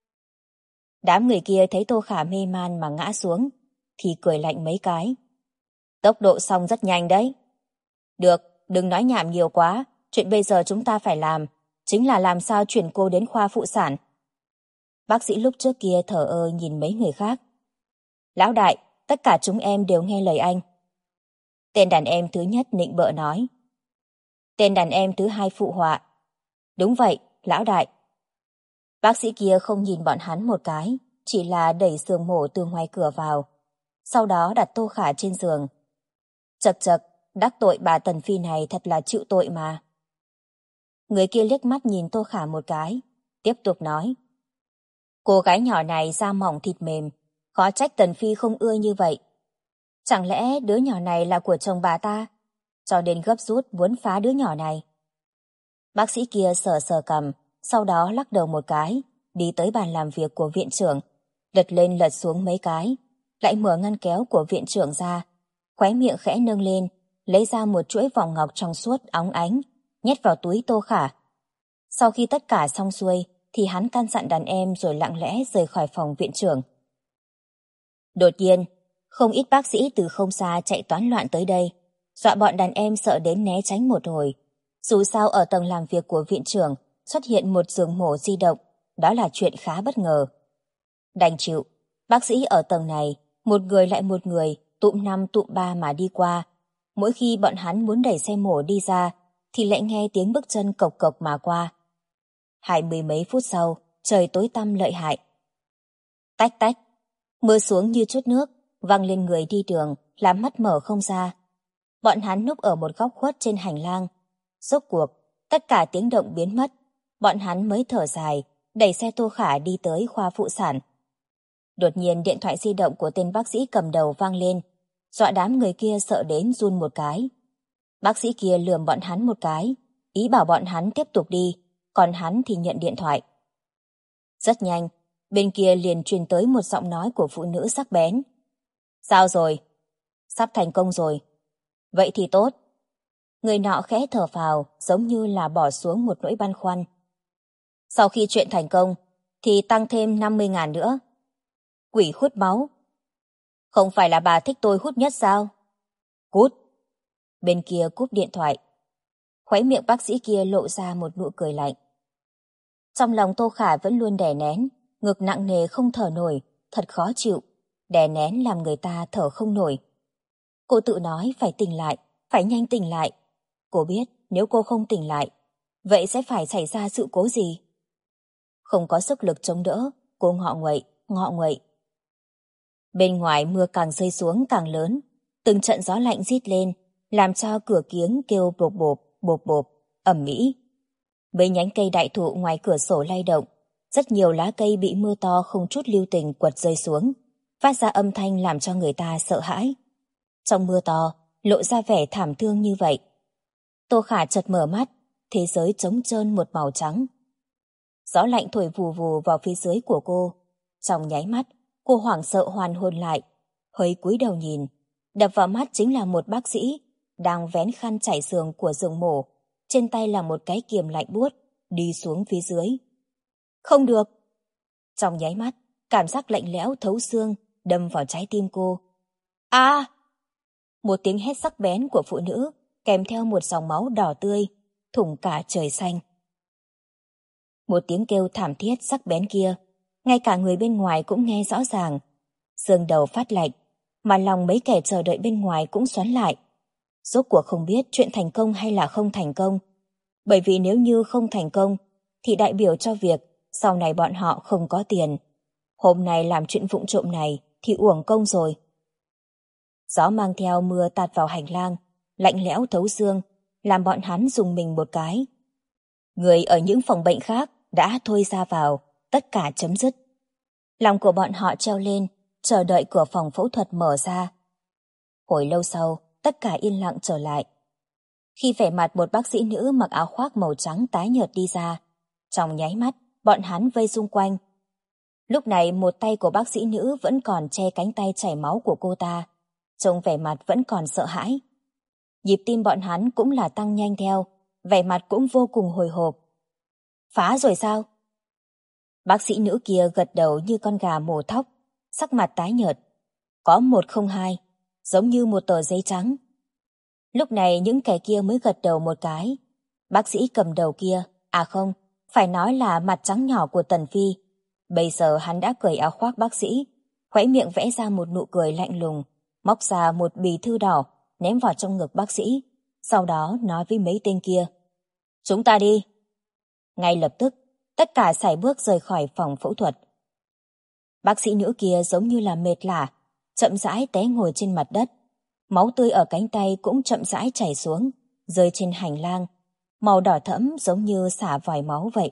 [SPEAKER 1] Đám người kia thấy Tô Khả mê man mà ngã xuống thì cười lạnh mấy cái. Tốc độ xong rất nhanh đấy. Được, đừng nói nhảm nhiều quá, chuyện bây giờ chúng ta phải làm chính là làm sao chuyển cô đến khoa phụ sản. Bác sĩ lúc trước kia thờ ơ nhìn mấy người khác. Lão đại, tất cả chúng em đều nghe lời anh. Tên đàn em thứ nhất nịnh bợ nói. Tên đàn em thứ hai phụ họa. Đúng vậy, lão đại. Bác sĩ kia không nhìn bọn hắn một cái, chỉ là đẩy giường mổ từ ngoài cửa vào. Sau đó đặt Tô Khả trên giường. Chật chật, đắc tội bà Tần Phi này thật là chịu tội mà. Người kia liếc mắt nhìn Tô Khả một cái, tiếp tục nói. Cô gái nhỏ này da mỏng thịt mềm, khó trách Tần Phi không ưa như vậy. Chẳng lẽ đứa nhỏ này là của chồng bà ta, cho đến gấp rút muốn phá đứa nhỏ này? Bác sĩ kia sờ sờ cằm, sau đó lắc đầu một cái, đi tới bàn làm việc của viện trưởng, lật lên lật xuống mấy cái, lại mở ngăn kéo của viện trưởng ra, khóe miệng khẽ nâng lên, lấy ra một chuỗi vòng ngọc trong suốt óng ánh, nhét vào túi Tô Khả. Sau khi tất cả xong xuôi, thì hắn căn dặn đàn em rồi lặng lẽ rời khỏi phòng viện trưởng. Đột nhiên, không ít bác sĩ từ không xa chạy toán loạn tới đây, dọa bọn đàn em sợ đến né tránh một hồi. Dù sao ở tầng làm việc của viện trưởng xuất hiện một giường mổ di động, đó là chuyện khá bất ngờ. Đành chịu, bác sĩ ở tầng này, một người lại một người, tụm năm tụm ba mà đi qua. Mỗi khi bọn hắn muốn đẩy xe mổ đi ra, thì lại nghe tiếng bước chân cộc cộc mà qua. 20 mấy phút sau, trời tối tăm lợi hại. Tách tách, mưa xuống như chút nước, văng lên người đi đường, làm mắt mở không ra. Bọn hắn núp ở một góc khuất trên hành lang. Rốt cuộc, tất cả tiếng động biến mất, bọn hắn mới thở dài, đẩy xe Tô Khả đi tới khoa phụ sản. Đột nhiên điện thoại di động của tên bác sĩ cầm đầu vang lên, dọa đám người kia sợ đến run một cái. Bác sĩ kia lườm bọn hắn một cái, ý bảo bọn hắn tiếp tục đi, còn hắn thì nhận điện thoại. Rất nhanh, bên kia liền truyền tới một giọng nói của phụ nữ sắc bén. Sao rồi? Sắp thành công rồi. Vậy thì tốt. Người nọ khẽ thở phào, giống như là bỏ xuống một nỗi băn khoăn. Sau khi chuyện thành công, thì tăng thêm 50.000 nữa. Quỷ hút máu. Không phải là bà thích tôi hút nhất sao? Cút. Bên kia cúp điện thoại. Khóe miệng bác sĩ kia lộ ra một nụ cười lạnh. Trong lòng Tô Khả vẫn luôn đè nén, ngực nặng nề không thở nổi, thật khó chịu. Đè nén làm người ta thở không nổi. Cô tự nói phải tỉnh lại, phải nhanh tỉnh lại. Cô biết nếu cô không tỉnh lại, vậy sẽ phải xảy ra sự cố gì? Không có sức lực chống đỡ, cô ngọ nguậy. Bên ngoài mưa càng rơi xuống càng lớn, từng trận gió lạnh rít lên, làm cho cửa kiếng kêu bộp bộp, ầm ĩ. Mấy nhánh cây đại thụ ngoài cửa sổ lay động, rất nhiều lá cây bị mưa to không chút lưu tình quật rơi xuống, phát ra âm thanh làm cho người ta sợ hãi. Trong mưa to, lộ ra vẻ thảm thương như vậy. Tô Khả chợt mở mắt, thế giới trống trơn một màu trắng. Gió lạnh thổi vù vù vào phía dưới của cô. Trong nháy mắt, cô hoảng sợ hoàn hồn lại, hơi cúi đầu nhìn, đập vào mắt chính là một bác sĩ đang vén khăn trải giường của giường mổ, trên tay là một cái kiềm lạnh buốt, đi xuống phía dưới. Không được! Trong nháy mắt, cảm giác lạnh lẽo thấu xương đâm vào trái tim cô. A! Một tiếng hét sắc bén của phụ nữ, kèm theo một dòng máu đỏ tươi, thủng cả trời xanh. Một tiếng kêu thảm thiết sắc bén kia, ngay cả người bên ngoài cũng nghe rõ ràng. Xương đầu phát lạnh, mà lòng mấy kẻ chờ đợi bên ngoài cũng xoắn lại. Rốt cuộc không biết chuyện thành công hay là không thành công. Bởi vì nếu như không thành công, thì đại biểu cho việc sau này bọn họ không có tiền. Hôm nay làm chuyện vụng trộm này thì uổng công rồi. Gió mang theo mưa tạt vào hành lang, lạnh lẽo thấu xương, làm bọn hắn rùng mình một cái. Người ở những phòng bệnh khác đã thôi ra vào, tất cả chấm dứt. Lòng của bọn họ treo lên, chờ đợi cửa phòng phẫu thuật mở ra, Hồi lâu sau, tất cả yên lặng trở lại. Khi vẻ mặt một bác sĩ nữ mặc áo khoác màu trắng tái nhợt đi ra, trong nháy mắt, bọn hắn vây xung quanh. Lúc này một tay của bác sĩ nữ vẫn còn che cánh tay chảy máu của cô ta, trông vẻ mặt vẫn còn sợ hãi. Nhịp tim bọn hắn cũng là tăng nhanh theo, vẻ mặt cũng vô cùng hồi hộp. Phá rồi sao? Bác sĩ nữ kia gật đầu như con gà mổ thóc, sắc mặt tái nhợt. Có 102, giống như một tờ giấy trắng. Lúc này những kẻ kia mới gật đầu một cái. Bác sĩ cầm đầu kia, à không, phải nói là mặt trắng nhỏ của Tần Phi. Bây giờ hắn đã cởi áo khoác bác sĩ, khóe miệng vẽ ra một nụ cười lạnh lùng, móc ra một bì thư đỏ, ném vào trong ngực bác sĩ, sau đó nói với mấy tên kia. Chúng ta đi. Ngay lập tức, tất cả sải bước rời khỏi phòng phẫu thuật. Bác sĩ nữ kia giống như là mệt lả, chậm rãi té ngồi trên mặt đất. Máu tươi ở cánh tay cũng chậm rãi chảy xuống, rơi trên hành lang, màu đỏ thẫm giống như xả vòi máu vậy.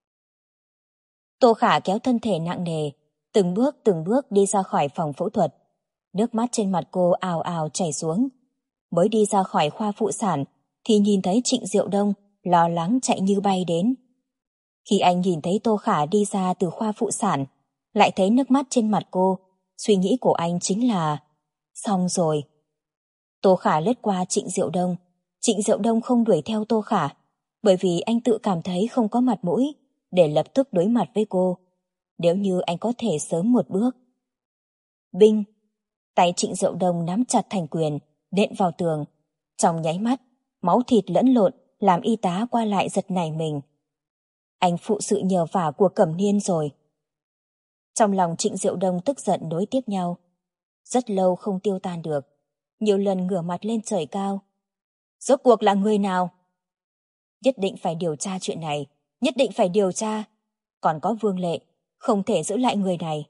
[SPEAKER 1] Tô Khả kéo thân thể nặng nề, từng bước đi ra khỏi phòng phẫu thuật. Nước mắt trên mặt cô ào ào chảy xuống. Mới đi ra khỏi khoa phụ sản thì nhìn thấy Trịnh Diệu Đông lo lắng chạy như bay đến. Khi anh nhìn thấy Tô Khả đi ra từ khoa phụ sản, lại thấy nước mắt trên mặt cô, suy nghĩ của anh chính là xong rồi. Tô Khả lướt qua Trịnh Diệu Đông. Trịnh Diệu Đông không đuổi theo Tô Khả, bởi vì anh tự cảm thấy không có mặt mũi để lập tức đối mặt với cô. Nếu như anh có thể sớm một bước. Binh! Tay Trịnh Diệu Đông nắm chặt thành quyền, nện vào tường. Trong nháy mắt, máu thịt lẫn lộn làm y tá qua lại giật nảy mình. Anh phụ sự nhờ vả của Cẩm Niên rồi. Trong lòng Trịnh Diệu Đông tức giận nối tiếp nhau. Rất lâu không tiêu tan được. Nhiều lần ngửa mặt lên trời cao. Rốt cuộc là người nào? Nhất định phải điều tra chuyện này. Nhất định phải điều tra. Còn có Vương Lệ, không thể giữ lại người này.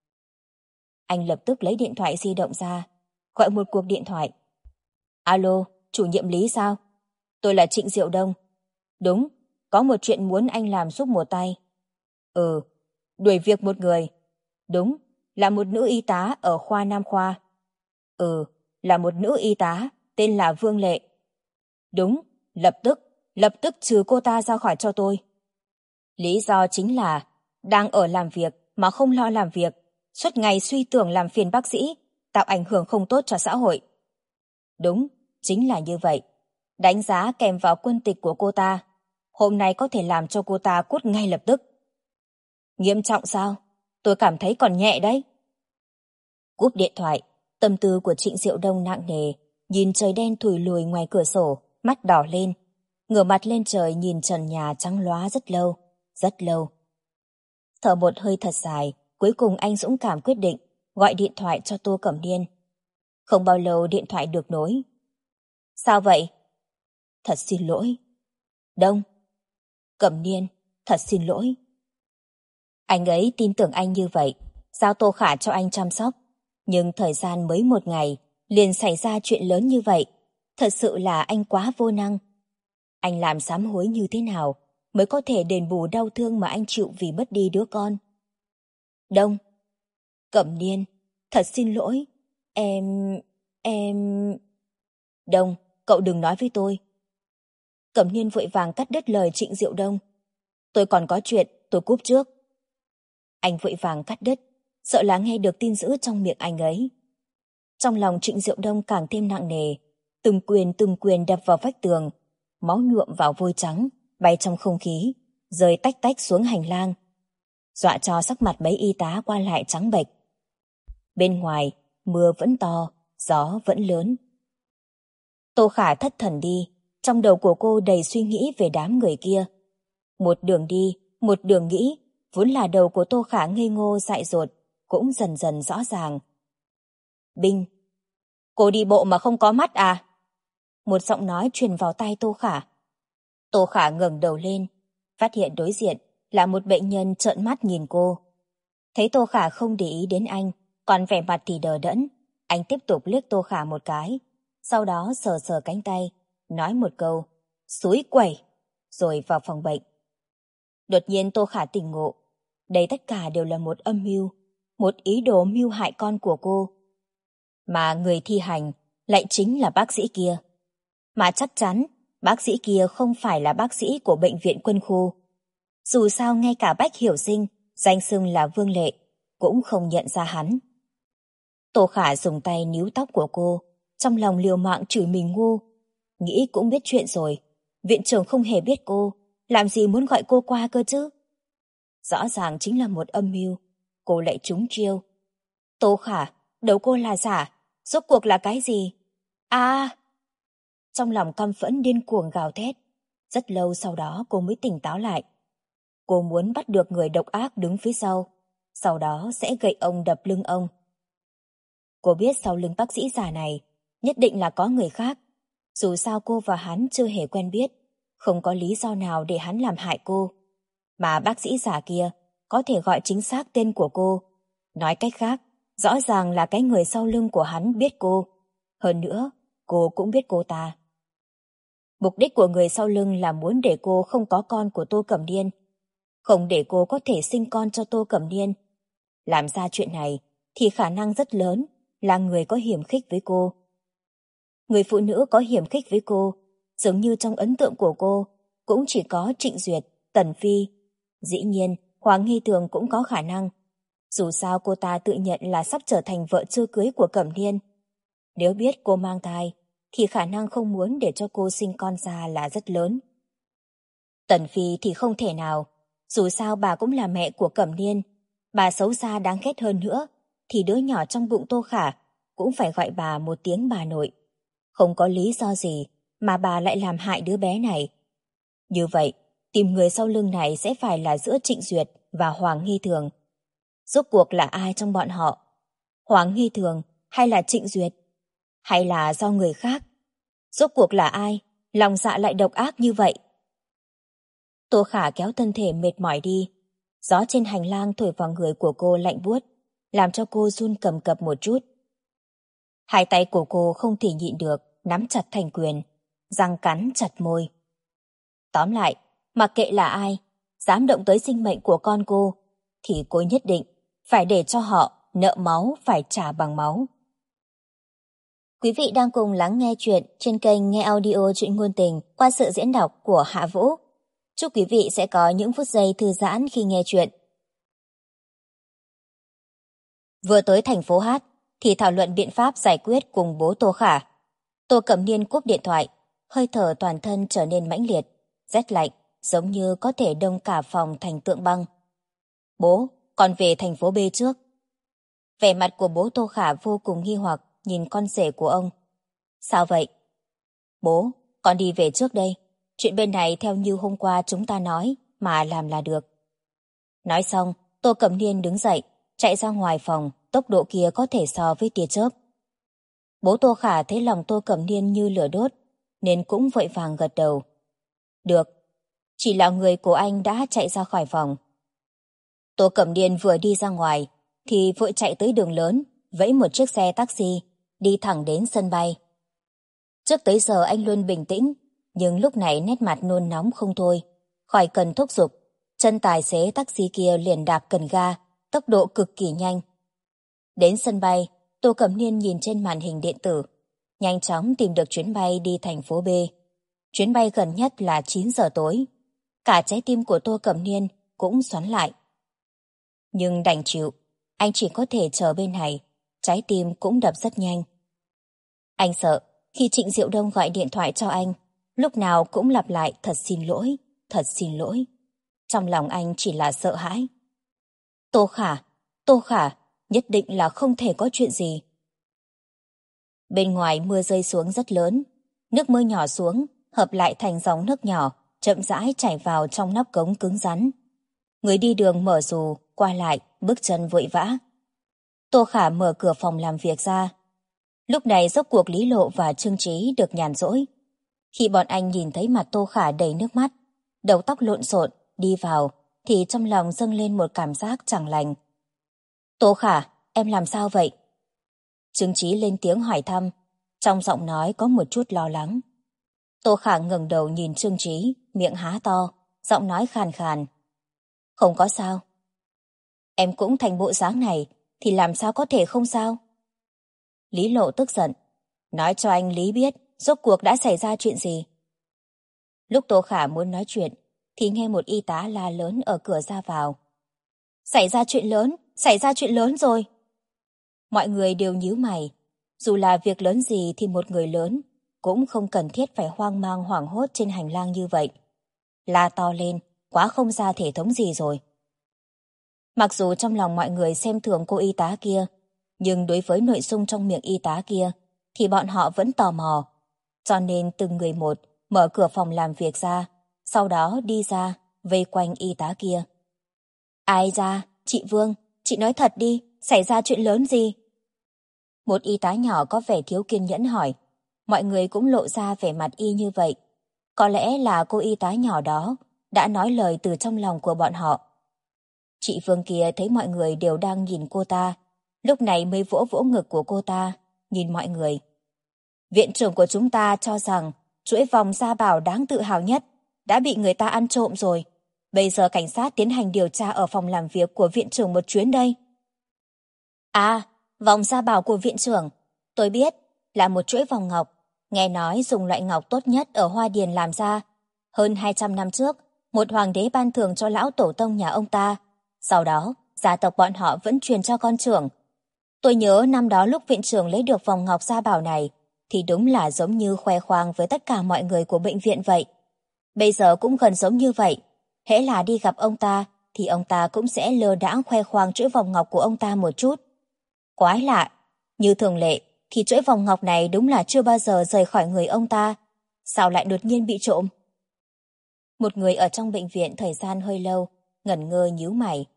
[SPEAKER 1] Anh lập tức lấy điện thoại di động ra, gọi một cuộc điện thoại. Alo, chủ nhiệm Lý sao? Tôi là Trịnh Diệu Đông. Đúng, có một chuyện muốn anh làm giúp một tay. Ừ, đuổi việc một người. Đúng, là một nữ y tá ở khoa Nam khoa. Ừ, là một nữ y tá, tên là Vương Lệ. Đúng, lập tức trừ cô ta ra khỏi cho tôi. Lý do chính là đang ở làm việc mà không lo làm việc, suốt ngày suy tưởng làm phiền bác sĩ, tạo ảnh hưởng không tốt cho xã hội. Đúng, chính là như vậy. Đánh giá kèm vào quân tịch của cô ta. Hôm nay có thể làm cho cô ta cút ngay lập tức. Nghiêm trọng sao? Tôi cảm thấy còn nhẹ đấy. Cúp điện thoại, tâm tư của Trịnh Diệu Đông nặng nề, nhìn trời đen thùi lùi ngoài cửa sổ, mắt đỏ lên, ngửa mặt lên trời nhìn trần nhà trắng lóa rất lâu, rất lâu. Thở một hơi thật dài, cuối cùng anh dũng cảm quyết định gọi điện thoại cho Tô Cẩm Niên. Không bao lâu điện thoại được nối. Sao vậy? Thật xin lỗi. Đông. Cẩm Niên, thật xin lỗi. Anh ấy tin tưởng anh như vậy, giao Tô Khả cho anh chăm sóc. Nhưng thời gian mới một ngày, liền xảy ra chuyện lớn như vậy. Thật sự là anh quá vô năng. Anh làm sám hối như thế nào mới có thể đền bù đau thương mà anh chịu vì mất đi đứa con? Đông. Cẩm Niên, thật xin lỗi. Em... Đông, cậu đừng nói với tôi. Cẩm Niên vội vàng cắt đứt lời Trịnh Diệu Đông. Tôi còn có chuyện, tôi cúp trước. Anh vội vàng cắt đứt, sợ là nghe được tin dữ trong miệng anh ấy. Trong lòng Trịnh Diệu Đông càng thêm nặng nề, từng quyền đập vào vách tường, máu nhuộm vào vôi trắng, bay trong không khí, rơi tách tách xuống hành lang, dọa cho sắc mặt mấy y tá qua lại trắng bệch. Bên ngoài, mưa vẫn to, gió vẫn lớn. Tô Khả thất thần đi, trong đầu của cô đầy suy nghĩ về đám người kia. Một đường đi, một đường nghĩ, vốn là đầu của Tô Khả ngây ngô dại dột, cũng dần dần rõ ràng. Binh, cô đi bộ mà không có mắt à? Một giọng nói truyền vào tai Tô Khả. Tô Khả ngẩng đầu lên, phát hiện đối diện là một bệnh nhân trợn mắt nhìn cô. Thấy Tô Khả không để ý đến anh, còn vẻ mặt thì đờ đẫn, anh tiếp tục liếc Tô Khả một cái, sau đó sờ sờ cánh tay, nói một câu, xúi quẩy, rồi vào phòng bệnh. Đột nhiên Tô Khả tỉnh ngộ, đây tất cả đều là một âm mưu, một ý đồ mưu hại con của cô. Mà người thi hành lại chính là bác sĩ kia. Mà chắc chắn, bác sĩ kia không phải là bác sĩ của bệnh viện quân khu. Dù sao ngay cả Bách Hiểu Sinh, danh xưng là Vương Lệ, cũng không nhận ra hắn. Tô Khả dùng tay níu tóc của cô, trong lòng liều mạng chửi mình ngu. Nghĩ cũng biết chuyện rồi, viện trưởng không hề biết cô, làm gì muốn gọi cô qua cơ chứ? Rõ ràng chính là một âm mưu, cô lại trúng chiêu. Tô Khả, đầu cô là giả, rốt cuộc là cái gì? À! Trong lòng căm phẫn điên cuồng gào thét. Rất lâu sau đó cô mới tỉnh táo lại. Cô muốn bắt được người độc ác đứng phía sau đó sẽ gậy ông đập lưng ông. Cô biết sau lưng bác sĩ già này, nhất định là có người khác. Dù sao cô và hắn chưa hề quen biết, không có lý do nào để hắn làm hại cô. Mà bác sĩ già kia có thể gọi chính xác tên của cô. Nói cách khác, rõ ràng là cái người sau lưng của hắn biết cô. Hơn nữa, cô cũng biết cô ta. Mục đích của người sau lưng là muốn để cô không có con của Tô Cẩm Niên, không để cô có thể sinh con cho Tô Cẩm Niên. Làm ra chuyện này thì khả năng rất lớn là người có hiểm khích với cô. Người phụ nữ có hiểm khích với cô, giống như trong ấn tượng của cô, cũng chỉ có Trịnh Duyệt, Tần Phi. Dĩ nhiên, Hoàng Nghi Tường cũng có khả năng. Dù sao cô ta tự nhận là sắp trở thành vợ chưa cưới của Cẩm Niên. Nếu biết cô mang thai, thì khả năng không muốn để cho cô sinh con ra là rất lớn. Tần Phi thì không thể nào, dù sao bà cũng là mẹ của Cẩm Niên. Bà xấu xa đáng ghét hơn nữa, thì đứa nhỏ trong bụng Tô Khả cũng phải gọi bà một tiếng bà nội. Không có lý do gì mà bà lại làm hại đứa bé này. Như vậy, tìm người sau lưng này sẽ phải là giữa Trịnh Duyệt và Hoàng Nghi Thường. Rốt cuộc là ai trong bọn họ? Hoàng Nghi Thường hay là Trịnh Duyệt? Hay là do người khác? Rốt cuộc là ai? Lòng dạ lại độc ác như vậy. Tô Khả kéo thân thể mệt mỏi đi. Gió trên hành lang thổi vào người của cô lạnh buốt, làm cho cô run cầm cập một chút. Hai tay của cô không thể nhịn được, nắm chặt thành quyền, răng cắn chặt môi. Tóm lại, mặc kệ là ai, dám động tới sinh mệnh của con cô, thì cô nhất định phải để cho họ nợ máu phải trả bằng máu. Quý vị đang cùng lắng nghe chuyện trên kênh Nghe Audio Truyện Ngôn Tình qua sự diễn đọc của Hạ Vũ. Chúc quý vị sẽ có những phút giây thư giãn khi nghe chuyện. Vừa tới thành phố Hát thì thảo luận biện pháp giải quyết cùng bố Tô Khả. Tô Cẩm Niên cúp điện thoại, hơi thở toàn thân trở nên mãnh liệt, rét lạnh, giống như có thể đông cả phòng thành tượng băng. Bố, con về thành phố B trước. Vẻ mặt của bố Tô Khả vô cùng nghi hoặc nhìn con rể của ông. Sao vậy? Bố, con đi về trước đây. Chuyện bên này theo như hôm qua chúng ta nói mà làm là được. Nói xong, Tô Cẩm Niên đứng dậy, chạy ra ngoài phòng, tốc độ kia có thể so với tia chớp. Bố Tô Khả thấy lòng Tô Cẩm Niên như lửa đốt, nên cũng vội vàng gật đầu. Được, chỉ là người của anh đã chạy ra khỏi phòng. Tô Cẩm Niên vừa đi ra ngoài, thì vội chạy tới đường lớn, vẫy một chiếc xe taxi, đi thẳng đến sân bay. Trước tới giờ anh luôn bình tĩnh, nhưng lúc này nét mặt nôn nóng không thôi. Khỏi cần thúc giục, chân tài xế taxi kia liền đạp cần ga, tốc độ cực kỳ nhanh. Đến sân bay, Tô Cẩm Niên nhìn trên màn hình điện tử, nhanh chóng tìm được chuyến bay đi thành phố B. Chuyến bay gần nhất là 9 giờ tối. Cả trái tim của Tô Cẩm Niên cũng xoắn lại. Nhưng đành chịu, anh chỉ có thể chờ bên này, trái tim cũng đập rất nhanh. Anh sợ khi Trịnh Diệu Đông gọi điện thoại cho anh, lúc nào cũng lặp lại thật xin lỗi, thật xin lỗi. Trong lòng anh chỉ là sợ hãi. Tô Khả, nhất định là không thể có chuyện gì. Bên ngoài mưa rơi xuống rất lớn, nước mưa nhỏ xuống, hợp lại thành dòng nước nhỏ, chậm rãi chảy vào trong nắp cống cứng rắn. Người đi đường mở dù, qua lại, bước chân vội vã. Tô Khả mở cửa phòng làm việc ra. Lúc này rốt cuộc Lý Lộ và Trương Trí được nhàn rỗi. Khi bọn anh nhìn thấy mặt Tô Khả đầy nước mắt, đầu tóc lộn xộn, đi vào, thì trong lòng dâng lên một cảm giác chẳng lành. Tô Khả, em làm sao vậy? Trương Trí lên tiếng hỏi thăm, trong giọng nói có một chút lo lắng. Tô Khả ngẩng đầu nhìn Trương Trí, miệng há to, giọng nói khàn khàn. Không có sao. Em cũng thành bộ dáng này, thì làm sao có thể không sao? Lý Lộ tức giận. Nói cho anh Lý biết, rốt cuộc đã xảy ra chuyện gì. Lúc Tô Khả muốn nói chuyện, thì nghe một y tá la lớn ở cửa ra vào. Xảy ra chuyện lớn rồi. Mọi người đều nhíu mày. Dù là việc lớn gì thì một người lớn cũng không cần thiết phải hoang mang hoảng hốt trên hành lang như vậy. La to lên, quá không ra thể thống gì rồi. Mặc dù trong lòng mọi người xem thường cô y tá kia, nhưng đối với nội dung trong miệng y tá kia thì bọn họ vẫn tò mò. Cho nên từng người một mở cửa phòng làm việc ra, sau đó đi ra, vây quanh y tá kia. Ai ra, chị Vương, chị nói thật đi, xảy ra chuyện lớn gì? Một y tá nhỏ có vẻ thiếu kiên nhẫn hỏi. Mọi người cũng lộ ra vẻ mặt y như vậy. Có lẽ là cô y tá nhỏ đó đã nói lời từ trong lòng của bọn họ. Chị Phương kia thấy mọi người đều đang nhìn cô ta, lúc này mới vỗ vỗ ngực của cô ta, nhìn mọi người. Viện trưởng của chúng ta cho rằng chuỗi vòng gia bảo đáng tự hào nhất đã bị người ta ăn trộm rồi. Bây giờ cảnh sát tiến hành điều tra ở phòng làm việc của viện trưởng một chuyến đây. À, vòng gia bảo của viện trưởng, tôi biết, là một chuỗi vòng ngọc, nghe nói dùng loại ngọc tốt nhất ở Hoa Điền làm ra. Hơn 200 năm trước, một hoàng đế ban thưởng cho lão tổ tông nhà ông ta. Sau đó, gia tộc bọn họ vẫn truyền cho con trưởng. Tôi nhớ năm đó lúc viện trưởng lấy được vòng ngọc gia bảo này, thì đúng là giống như khoe khoang với tất cả mọi người của bệnh viện vậy. Bây giờ cũng gần giống như vậy. Hễ là đi gặp ông ta, thì ông ta cũng sẽ lơ đãng khoe khoang chuỗi vòng ngọc của ông ta một chút. Quái lạ, như thường lệ, thì chuỗi vòng ngọc này đúng là chưa bao giờ rời khỏi người ông ta. Sao lại đột nhiên bị trộm? Một người ở trong bệnh viện thời gian hơi lâu, ngẩn ngơ nhíu mày.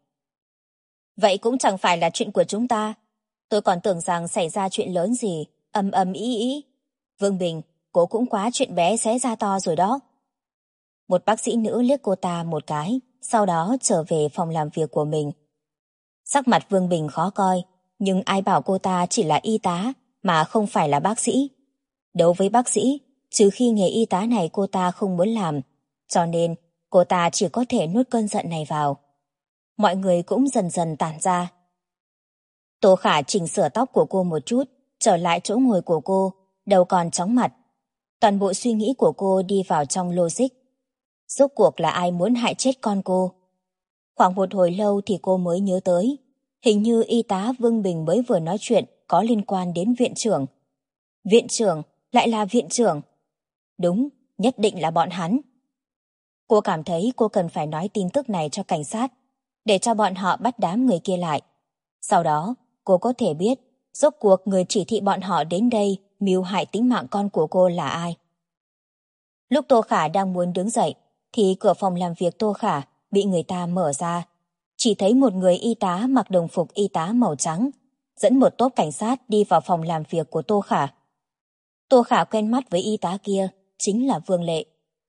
[SPEAKER 1] Vậy cũng chẳng phải là chuyện của chúng ta. Tôi còn tưởng rằng xảy ra chuyện lớn gì, ầm ầm ý. Vương Bình, cô cũng quá chuyện bé xé ra to rồi đó. Một bác sĩ nữ liếc cô ta một cái, sau đó trở về phòng làm việc của mình. Sắc mặt Vương Bình khó coi, nhưng ai bảo cô ta chỉ là y tá, mà không phải là bác sĩ. Đối với bác sĩ, trừ khi nghề y tá này cô ta không muốn làm, cho nên cô ta chỉ có thể nuốt cơn giận này vào. Mọi người cũng dần dần tản ra. Tô Khả chỉnh sửa tóc của cô một chút, trở lại chỗ ngồi của cô, đầu còn chóng mặt. Toàn bộ suy nghĩ của cô đi vào trong logic. Rốt cuộc là ai muốn hại chết con cô? Khoảng một hồi lâu thì cô mới nhớ tới. Hình như y tá Vương Bình mới vừa nói chuyện có liên quan đến viện trưởng. Viện trưởng, lại là viện trưởng. Đúng, nhất định là bọn hắn. Cô cảm thấy cô cần phải nói tin tức này cho cảnh sát, để cho bọn họ bắt đám người kia lại. Sau đó, cô có thể biết rốt cuộc người chỉ thị bọn họ đến đây mưu hại tính mạng con của cô là ai. Lúc Tô Khả đang muốn đứng dậy, thì cửa phòng làm việc Tô Khả bị người ta mở ra. Chỉ thấy một người y tá mặc đồng phục y tá màu trắng, dẫn một tốp cảnh sát đi vào phòng làm việc của Tô Khả. Tô Khả quen mắt với y tá kia, chính là Vương Lệ.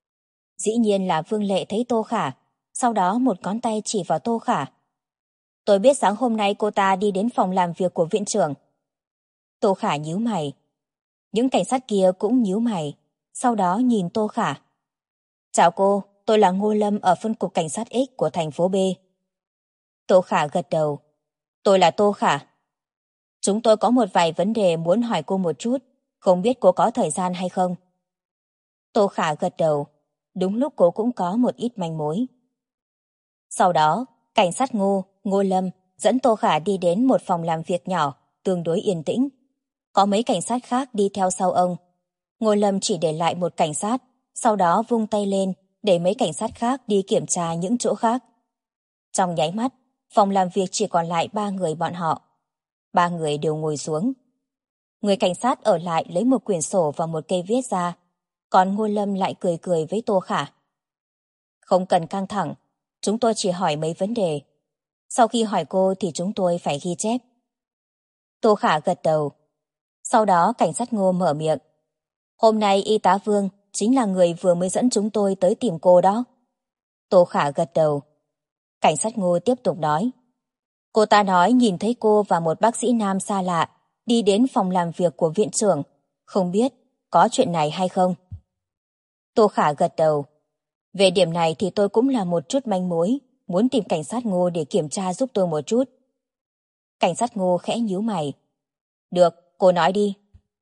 [SPEAKER 1] Dĩ nhiên là Vương Lệ thấy Tô Khả, sau đó một ngón tay chỉ vào Tô Khả. Tôi biết sáng hôm nay cô ta đi đến phòng làm việc của viện trưởng. Tô Khả nhíu mày. Những cảnh sát kia cũng nhíu mày, sau đó nhìn Tô Khả. Chào cô, tôi là Ngô Lâm ở phân cục cảnh sát X của thành phố B. Tô Khả gật đầu. Tôi là Tô Khả. Chúng tôi có một vài vấn đề muốn hỏi cô một chút, không biết cô có thời gian hay không? Tô Khả gật đầu. Đúng lúc cô cũng có một ít manh mối. Sau đó, cảnh sát Ngô Lâm dẫn Tô Khả đi đến một phòng làm việc nhỏ, tương đối yên tĩnh. Có mấy cảnh sát khác đi theo sau ông. Ngô Lâm chỉ để lại một cảnh sát, sau đó vung tay lên để mấy cảnh sát khác đi kiểm tra những chỗ khác. Trong nháy mắt, phòng làm việc chỉ còn lại 3 người bọn họ. 3 người đều ngồi xuống. Người cảnh sát ở lại lấy một quyển sổ và một cây viết ra, còn Ngô Lâm lại cười cười với Tô Khả. Không cần căng thẳng, chúng tôi chỉ hỏi mấy vấn đề. Sau khi hỏi cô thì chúng tôi phải ghi chép. Tô Khả gật đầu. Sau đó cảnh sát Ngô mở miệng. Hôm nay y tá Vương chính là người vừa mới dẫn chúng tôi tới tìm cô đó. Tô Khả gật đầu. Cảnh sát Ngô tiếp tục nói. Cô ta nói nhìn thấy cô và một bác sĩ nam xa lạ đi đến phòng làm việc của viện trưởng. Không biết có chuyện này hay không? Tô Khả gật đầu. Về điểm này thì tôi cũng là một chút manh mối, muốn tìm cảnh sát Ngô để kiểm tra giúp tôi một chút. Cảnh sát Ngô khẽ nhíu mày. Được, cô nói đi.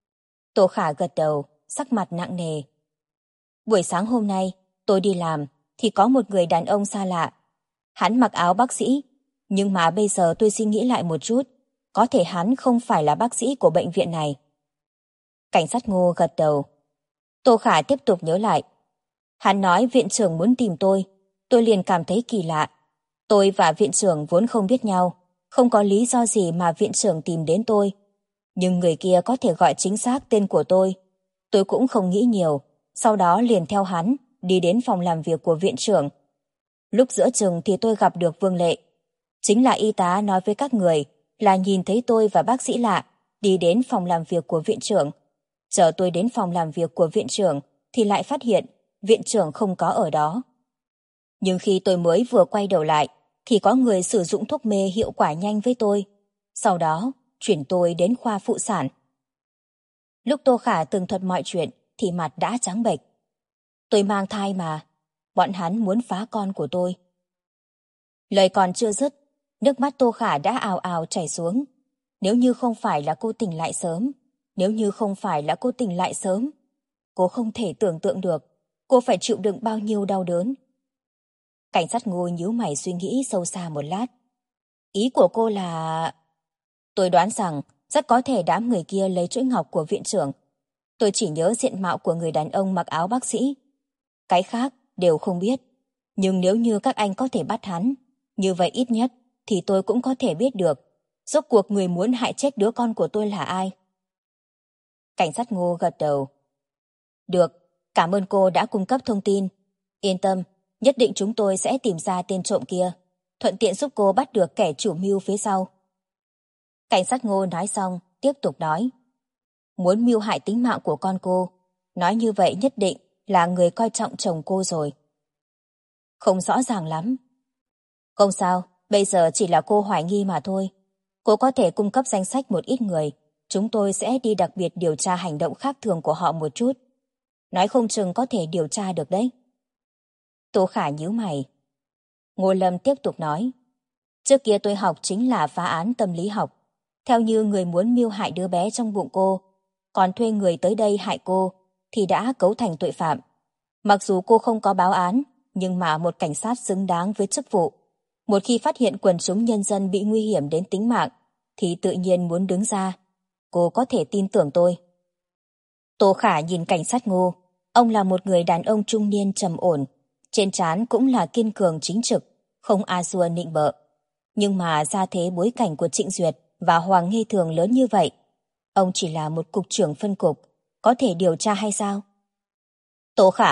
[SPEAKER 1] Tô Khả gật đầu, sắc mặt nặng nề. Buổi sáng hôm nay, tôi đi làm thì có một người đàn ông xa lạ. Hắn mặc áo bác sĩ, nhưng mà bây giờ tôi suy nghĩ lại một chút, có thể hắn không phải là bác sĩ của bệnh viện này. Cảnh sát Ngô gật đầu. Tô Khả tiếp tục nhớ lại. Hắn nói viện trưởng muốn tìm tôi liền cảm thấy kỳ lạ. Tôi và viện trưởng vốn không biết nhau, không có lý do gì mà viện trưởng tìm đến tôi. Nhưng người kia có thể gọi chính xác tên của tôi cũng không nghĩ nhiều, sau đó liền theo hắn, đi đến phòng làm việc của viện trưởng. Lúc giữa chừng thì tôi gặp được Vương Lệ. Chính là y tá nói với các người là nhìn thấy tôi và bác sĩ lạ đi đến phòng làm việc của viện trưởng. Chờ tôi đến phòng làm việc của viện trưởng thì lại phát hiện viện trưởng không có ở đó. Nhưng khi tôi mới vừa quay đầu lại thì có người sử dụng thuốc mê hiệu quả nhanh với tôi. Sau đó chuyển tôi đến khoa phụ sản. Lúc Tô Khả tường thuật mọi chuyện thì mặt đã trắng bệch. Tôi mang thai mà, bọn hắn muốn phá con của tôi. Lời còn chưa dứt, nước mắt Tô Khả đã ào ào chảy xuống. Nếu như không phải là cô tỉnh lại sớm, cô không thể tưởng tượng được cô phải chịu đựng bao nhiêu đau đớn. Cảnh sát Ngô nhíu mày suy nghĩ sâu xa một lát. Ý của cô là... Tôi đoán rằng rất có thể đám người kia lấy chuỗi ngọc của viện trưởng. Tôi chỉ nhớ diện mạo của người đàn ông mặc áo bác sĩ. Cái khác đều không biết. Nhưng nếu như các anh có thể bắt hắn, như vậy ít nhất thì tôi cũng có thể biết được rốt cuộc người muốn hại chết đứa con của tôi là ai. Cảnh sát Ngô gật đầu. Được, cảm ơn cô đã cung cấp thông tin. Yên tâm, nhất định chúng tôi sẽ tìm ra tên trộm kia, thuận tiện giúp cô bắt được kẻ chủ mưu phía sau. Cảnh sát Ngô nói xong, tiếp tục nói. Muốn mưu hại tính mạng của con cô, nói như vậy nhất định là người coi trọng chồng cô rồi. Không rõ ràng lắm. Không sao, bây giờ chỉ là cô hoài nghi mà thôi. Cô có thể cung cấp danh sách một ít người, chúng tôi sẽ đi đặc biệt điều tra hành động khác thường của họ một chút. Nói không chừng có thể điều tra được đấy. Tô Khả nhíu mày. Ngô Lâm tiếp tục nói. Trước kia tôi học chính là phá án tâm lý học. Theo như người muốn mưu hại đứa bé trong bụng cô, còn thuê người tới đây hại cô, thì đã cấu thành tội phạm. Mặc dù cô không có báo án, nhưng mà một cảnh sát xứng đáng với chức vụ. Một khi phát hiện quần chúng nhân dân bị nguy hiểm đến tính mạng, thì tự nhiên muốn đứng ra. Cô có thể tin tưởng tôi. Tô Khả nhìn cảnh sát Ngô. Ông là một người đàn ông trung niên trầm ổn. Trên trán cũng là kiên cường chính trực, không a dua nịnh bợ. Nhưng mà ra thế bối cảnh của Trịnh Duyệt và Hoàng Nghi Thường lớn như vậy, ông chỉ là một cục trưởng phân cục, có thể điều tra hay sao? Tô Khả.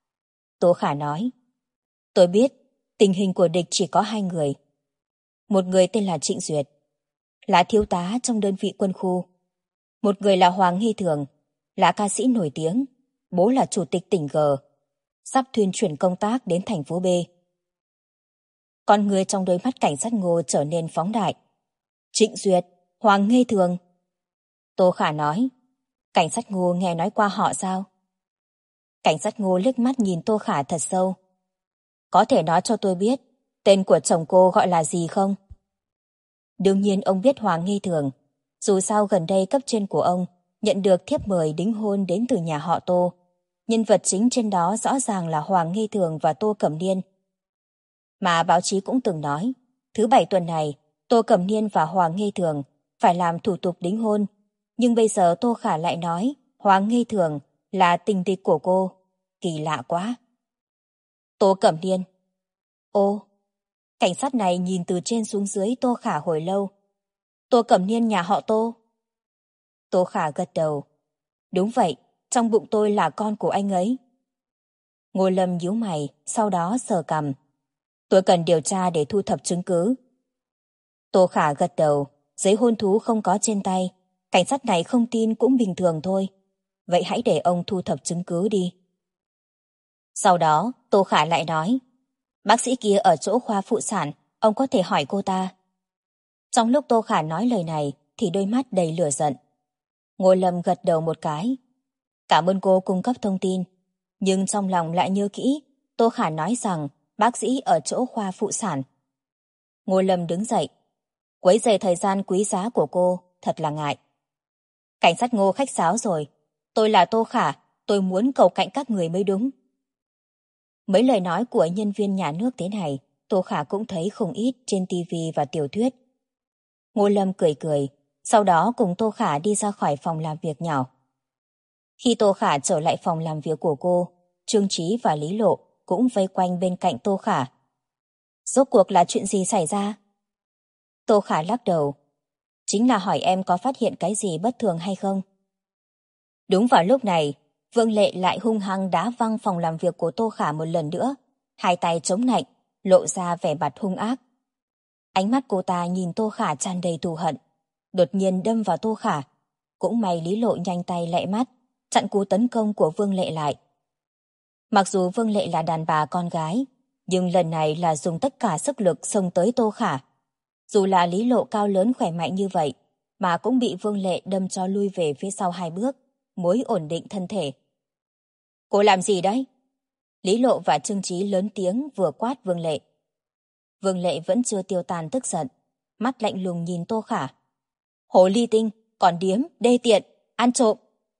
[SPEAKER 1] Tô Khả nói. Tôi biết, tình hình của địch chỉ có hai người. Một người tên là Trịnh Duyệt, là thiếu tá trong đơn vị quân khu. Một người là Hoàng Nghi Thường, là ca sĩ nổi tiếng, bố là chủ tịch tỉnh G, sắp thuyên chuyển công tác đến thành phố B. Con người trong đôi mắt cảnh sát Ngô trở nên phóng đại. Trịnh Duyệt, Hoàng Nghi Thường. Tô Khả nói. Cảnh sát Ngô nghe nói qua họ sao? Cảnh sát Ngô liếc mắt nhìn Tô Khả thật sâu. Có thể nói cho tôi biết tên của chồng cô gọi là gì không? Đương nhiên ông biết Hoàng Nghi Thường. Dù sao gần đây cấp trên của ông nhận được thiếp mời đính hôn đến từ nhà họ Tô. Nhân vật chính trên đó rõ ràng là Hoàng Nghi Thường và Tô Cẩm Niên. Mà báo chí cũng từng nói, thứ Bảy tuần này, Tô Cẩm Niên và Hoàng Nghi Thường phải làm thủ tục đính hôn. Nhưng bây giờ Tô Khả lại nói Hoàng Nghi Thường là tình địch của cô. Kỳ lạ quá. Tô Cẩm Niên. Ô, cảnh sát này nhìn từ trên xuống dưới Tô Khả hồi lâu. Tô Cẩm Niên nhà họ Tô. Tô Khả gật đầu. Đúng vậy, trong bụng tôi là con của anh ấy. Ngô Lâm nhíu mày, sau đó sờ cằm. Tôi cần điều tra để thu thập chứng cứ. Tô Khả gật đầu, giấy hôn thú không có trên tay. Cảnh sát này không tin cũng bình thường thôi. Vậy hãy để ông thu thập chứng cứ đi. Sau đó, Tô Khả lại nói, bác sĩ kia ở chỗ khoa phụ sản, ông có thể hỏi cô ta. Trong lúc Tô Khả nói lời này, thì đôi mắt đầy lửa giận. Ngô Lâm gật đầu một cái. Cảm ơn cô cung cấp thông tin. Nhưng trong lòng lại nhớ kỹ, Tô Khả nói rằng bác sĩ ở chỗ khoa phụ sản. Ngô Lâm đứng dậy. Quấy rầy thời gian quý giá của cô, thật là ngại. Cảnh sát Ngô khách sáo rồi, Tôi là Tô Khả, tôi muốn cầu cạnh các người mới đúng. Mấy lời nói của nhân viên nhà nước thế này, Tô Khả cũng thấy không ít trên tivi và tiểu thuyết. Ngô Lâm cười cười, sau đó cùng Tô Khả đi ra khỏi phòng làm việc nhỏ. Khi Tô Khả trở lại phòng làm việc của cô, Trương Chí và Lý Lộ cũng vây quanh bên cạnh Tô Khả. Rốt cuộc là chuyện gì xảy ra? Tô Khả lắc đầu. Chính là hỏi em có phát hiện cái gì bất thường hay không? Đúng vào lúc này, Vương Lệ lại hung hăng đá văng phòng làm việc của Tô Khả một lần nữa, hai tay chống nạnh, lộ ra vẻ mặt hung ác. Ánh mắt cô ta nhìn Tô Khả tràn đầy thù hận, đột nhiên đâm vào Tô Khả. Cũng may Lý Lộ nhanh tay lẹ mắt, chặn cú tấn công của Vương Lệ lại. Mặc dù Vương Lệ là đàn bà con gái, nhưng lần này là dùng tất cả sức lực xông tới Tô Khả. Dù là Lý Lộ cao lớn khỏe mạnh như vậy, mà cũng bị Vương Lệ đâm cho lui về phía sau 2 bước, mới ổn định thân thể. Cô làm gì đấy? Lý Lộ và Trương Chí lớn tiếng vừa quát Vương Lệ. Vương Lệ vẫn chưa tiêu tan tức giận, mắt lạnh lùng nhìn Tô Khả. Hồ ly tinh, còn điếm, đê tiện, ăn trộm.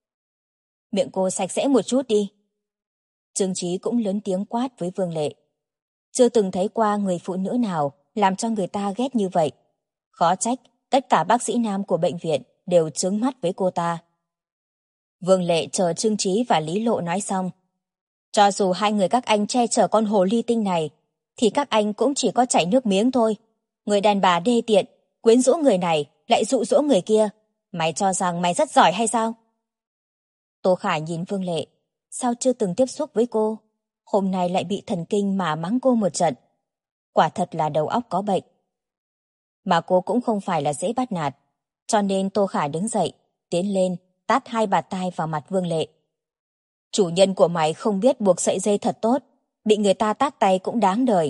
[SPEAKER 1] Miệng cô sạch sẽ một chút đi. Trương Chí cũng lớn tiếng quát với Vương Lệ. Chưa từng thấy qua người phụ nữ nào làm cho người ta ghét như vậy. Khó trách, tất cả bác sĩ nam của bệnh viện đều trướng mắt với cô ta. Vương Lệ chờ Trương Chí và Lý Lộ nói xong. Cho dù hai người các anh che chở con hồ ly tinh này, thì các anh cũng chỉ có chảy nước miếng thôi. Người đàn bà đê tiện, quyến rũ người này, lại dụ dỗ người kia. Mày cho rằng mày rất giỏi hay sao? Tô Khả nhìn Vương Lệ. Sao chưa từng tiếp xúc với cô? Hôm nay lại bị thần kinh mà mắng cô một trận. Quả thật là đầu óc có bệnh. Mà cô cũng không phải là dễ bắt nạt. Cho nên Tô Khả đứng dậy, tiến lên, tát 2 bạt tai vào mặt Vương Lệ. Chủ nhân của mày không biết buộc sợi dây thật tốt, bị người ta tát tay cũng đáng đời.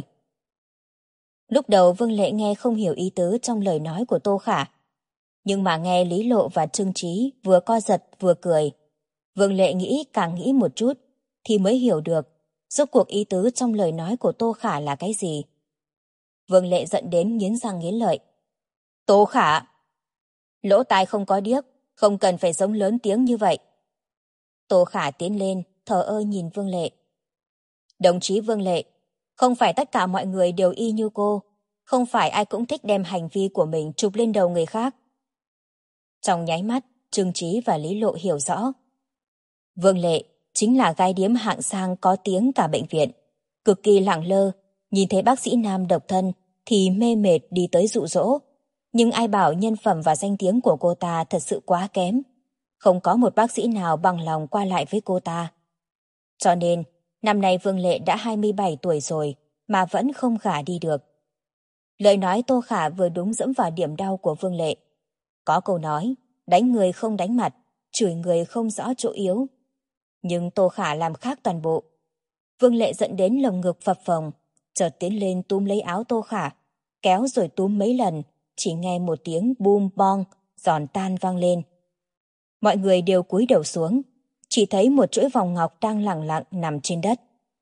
[SPEAKER 1] Lúc đầu Vương Lệ nghe không hiểu ý tứ trong lời nói của Tô Khả. Nhưng mà nghe Lý Lộ và Trương Chí vừa co giật vừa cười. Vương Lệ nghĩ càng nghĩ một chút, thì mới hiểu được rốt cuộc ý tứ trong lời nói của Tô Khả là cái gì. Vương Lệ giận đến nghiến răng nghiến lợi. Tô Khả! Lỗ tai không có điếc, không cần phải giống lớn tiếng như vậy. Tô Khả tiến lên, thờ ơ nhìn Vương Lệ. Đồng chí Vương Lệ, không phải tất cả mọi người đều y như cô, không phải ai cũng thích đem hành vi của mình chụp lên đầu người khác. Trong nháy mắt, Trương Chí và Lý Lộ hiểu rõ. Vương Lệ chính là gái điếm hạng sang có tiếng cả bệnh viện, cực kỳ lẳng lơ, nhìn thấy bác sĩ nam độc thân thì mê mệt đi tới dụ dỗ. Nhưng ai bảo nhân phẩm và danh tiếng của cô ta thật sự quá kém. Không có một bác sĩ nào bằng lòng qua lại với cô ta. Cho nên, năm nay Vương Lệ đã 27 tuổi rồi mà vẫn không gả đi được. Lời nói Tô Khả vừa đúng dẫm vào điểm đau của Vương Lệ. Có câu nói, đánh người không đánh mặt, chửi người không rõ chỗ yếu. Nhưng Tô Khả làm khác toàn bộ. Vương Lệ giận đến lồng ngực phập phồng, chợt tiến lên túm lấy áo Tô Khả, kéo rồi túm mấy lần, chỉ nghe một tiếng bum bong, giòn tan vang lên. Mọi người đều cúi đầu xuống, chỉ thấy một chuỗi vòng ngọc đang lẳng lặng nằm trên đất.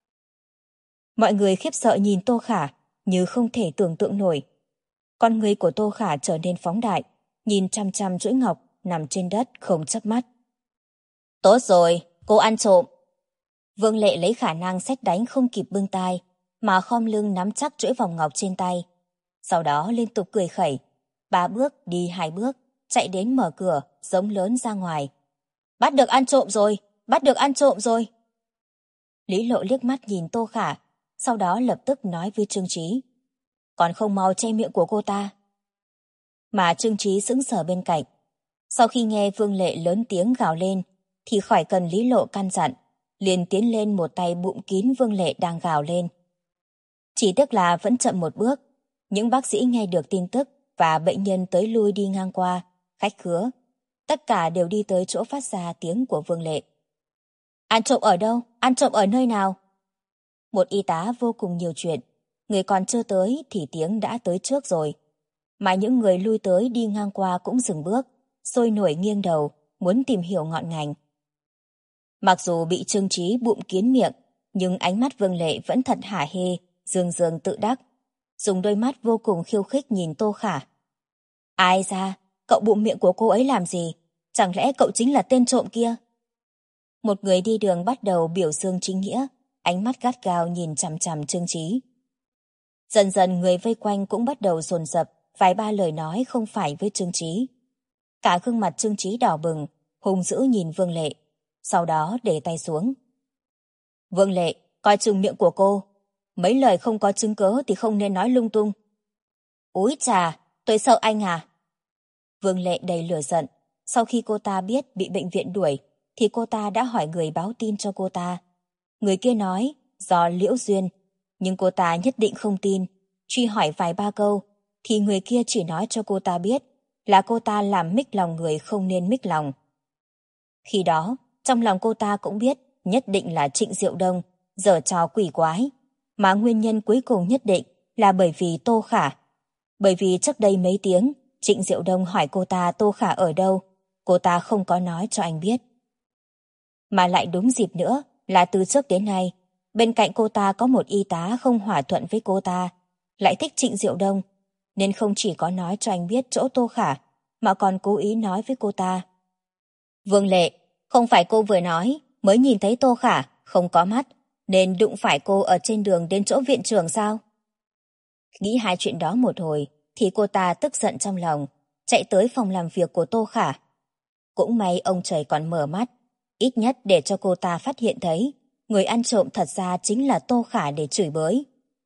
[SPEAKER 1] Mọi người khiếp sợ nhìn Tô Khả, như không thể tưởng tượng nổi. Con người của Tô Khả trở nên phóng đại, nhìn chăm chăm chuỗi ngọc nằm trên đất không chớp mắt. Tốt rồi, cô ăn trộm. Vương Lệ lấy khả năng sét đánh không kịp bưng tai, mà khom lưng nắm chắc chuỗi vòng ngọc trên tay. Sau đó liên tục cười khẩy, 3 bước đi 2 bước, chạy đến mở cửa, giống lớn ra ngoài. Bắt được ăn trộm rồi, bắt được ăn trộm rồi. Lý Lộ liếc mắt nhìn Tô Khả, sau đó lập tức nói với Trương Chí. Còn không mau che miệng của cô ta. Mà Trương Chí sững sờ bên cạnh. Sau khi nghe Vương Lệ lớn tiếng gào lên, thì khỏi cần Lý Lộ căn dặn, liền tiến lên một tay bụng kín Vương Lệ đang gào lên. Chỉ tiếc là vẫn chậm một bước, những bác sĩ nghe được tin tức và bệnh nhân tới lui đi ngang qua, khách khứa, tất cả đều đi tới chỗ phát ra tiếng của Vương Lệ. Ăn trộm ở đâu? Ăn trộm ở nơi nào? Một y tá vô cùng nhiều chuyện, người còn chưa tới thì tiếng đã tới trước rồi. Mà những người lui tới đi ngang qua cũng dừng bước, sôi nổi nghiêng đầu, muốn tìm hiểu ngọn ngành. Mặc dù bị Trương Chí bụm kín miệng, nhưng ánh mắt Vương Lệ vẫn thật hả hê, dương dương tự đắc, dùng đôi mắt vô cùng khiêu khích nhìn Tô Khả. Ai ra, cậu bụm miệng của cô ấy làm gì? Chẳng lẽ cậu chính là tên trộm kia? Một người đi đường bắt đầu biểu dương chính nghĩa, ánh mắt gắt gao nhìn chằm chằm Trương Chí. Dần dần người vây quanh cũng bắt đầu dồn dập vài ba lời nói không phải với Trương Chí. Cả gương mặt Trương Chí đỏ bừng, hung dữ nhìn Vương Lệ, sau đó để tay xuống. Vương Lệ, coi chừng miệng của cô. Mấy lời không có chứng cớ thì không nên nói lung tung. Úi chà, tôi sợ anh à? Vương Lệ đầy lửa giận. Sau khi cô ta biết bị bệnh viện đuổi, thì cô ta đã hỏi người báo tin cho cô ta. Người kia nói do Liễu Duyên, nhưng cô ta nhất định không tin. Truy hỏi vài ba câu, thì người kia chỉ nói cho cô ta biết là cô ta làm mích lòng người không nên mích lòng. Khi đó, trong lòng cô ta cũng biết nhất định là Trịnh Diệu Đông giở trò quỷ quái, mà nguyên nhân cuối cùng nhất định là bởi vì Tô Khả. Bởi vì trước đây mấy tiếng, Trịnh Diệu Đông hỏi cô ta Tô Khả ở đâu, cô ta không có nói cho anh biết. Mà lại đúng dịp nữa là từ trước đến nay, bên cạnh cô ta có một y tá không hòa thuận với cô ta, lại thích Trịnh Diệu Đông, nên không chỉ có nói cho anh biết chỗ Tô Khả, mà còn cố ý nói với cô ta. Vương Lệ, không phải cô vừa nói mới nhìn thấy Tô Khả không có mắt, nên đụng phải cô ở trên đường đến chỗ viện trưởng sao? Nghĩ hai chuyện đó một hồi, thì cô ta tức giận trong lòng, chạy tới phòng làm việc của Tô Khả. Cũng may ông trời còn mở mắt, ít nhất để cho cô ta phát hiện thấy người ăn trộm thật ra chính là Tô Khả để chửi bới.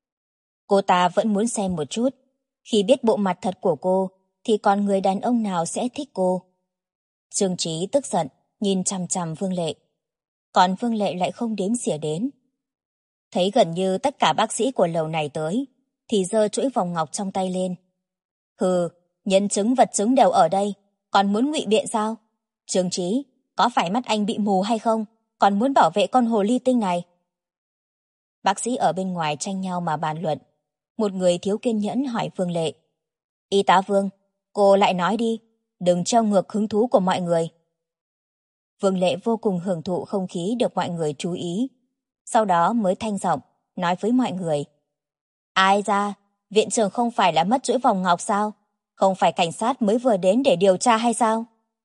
[SPEAKER 1] Cô ta vẫn muốn xem một chút, khi biết bộ mặt thật của cô, thì còn người đàn ông nào sẽ thích cô. Trương Chí tức giận, nhìn chằm chằm Vương Lệ. Còn Vương Lệ lại không đếm xỉa đến. Thấy gần như tất cả bác sĩ của lầu này tới, thì giơ chuỗi vòng ngọc trong tay lên. Hừ, nhân chứng vật chứng đều ở đây, còn muốn ngụy biện sao? Trương Chí, có phải mắt anh bị mù hay không? Còn muốn bảo vệ con hồ ly tinh này? Bác sĩ ở bên ngoài tranh nhau mà bàn luận. Một người thiếu kiên nhẫn hỏi Vương Lệ. Y tá Vương, cô lại nói đi, đừng treo ngược hứng thú của mọi người. Vương Lệ vô cùng hưởng thụ không khí được mọi người chú ý. Sau đó mới thanh giọng, nói với mọi người. Ai ra, viện trưởng không phải là mất chuỗi vòng ngọc sao? Không phải cảnh sát mới vừa đến để điều tra hay sao?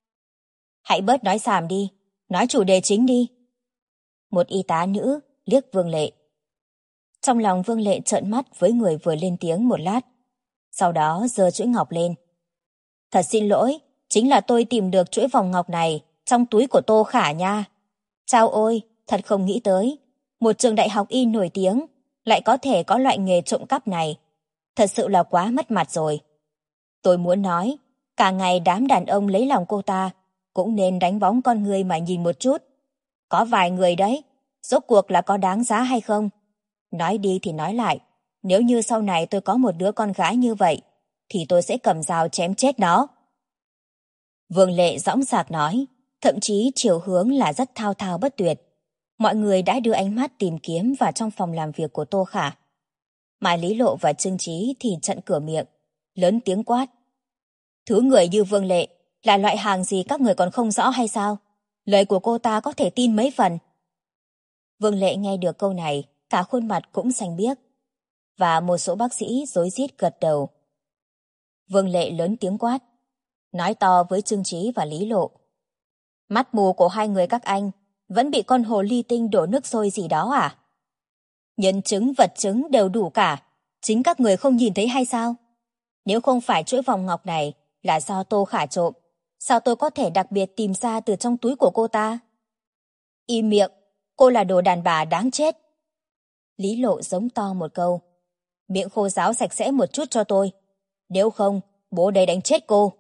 [SPEAKER 1] Hãy bớt nói xàm đi, nói chủ đề chính đi. Một y tá nữ liếc Vương Lệ. Trong lòng Vương Lệ trợn mắt với người vừa lên tiếng một lát. Sau đó giơ chuỗi ngọc lên. Thật xin lỗi, chính là tôi tìm được chuỗi vòng ngọc này trong túi của Tô Khả nha. Chao ôi, thật không nghĩ tới. Một trường đại học y nổi tiếng lại có thể có loại nghề trộm cắp này. Thật sự là quá mất mặt rồi. Tôi muốn nói, cả ngày đám đàn ông lấy lòng cô ta, cũng nên đánh bóng con người mà nhìn một chút. Có vài người đấy, rốt cuộc là có đáng giá hay không? Nói đi thì nói lại, nếu như sau này tôi có một đứa con gái như vậy, thì tôi sẽ cầm dao chém chết nó. Vương Lệ dõng dạc nói, thậm chí chiều hướng là rất thao thao bất tuyệt. Mọi người đã đưa ánh mắt tìm kiếm vào trong phòng làm việc của Tô Khả. Mai Lý Lộ và Trương Chí thì chặn cửa miệng, lớn tiếng quát. Thứ người như Vương Lệ là loại hàng gì các người còn không rõ hay sao? Lời của cô ta có thể tin mấy phần. Vương Lệ nghe được câu này, cả khuôn mặt cũng xanh biếc. Và một số bác sĩ rối rít gật đầu. Vương Lệ lớn tiếng quát, nói to với Trương Chí và Lý Lộ. Mắt mù của hai người các anh vẫn bị con hồ ly tinh đổ nước sôi gì đó à? Nhân chứng vật chứng đều đủ cả, chính các người không nhìn thấy hay sao? Nếu không phải chuỗi vòng ngọc này là do Tô Khả trộm, sao tôi có thể đặc biệt tìm ra từ trong túi của cô ta? Im miệng, cô là đồ đàn bà đáng chết. Lý Lộ giống to một câu. Miệng khô ráo sạch sẽ một chút cho tôi. Nếu không, bố đây đánh chết cô.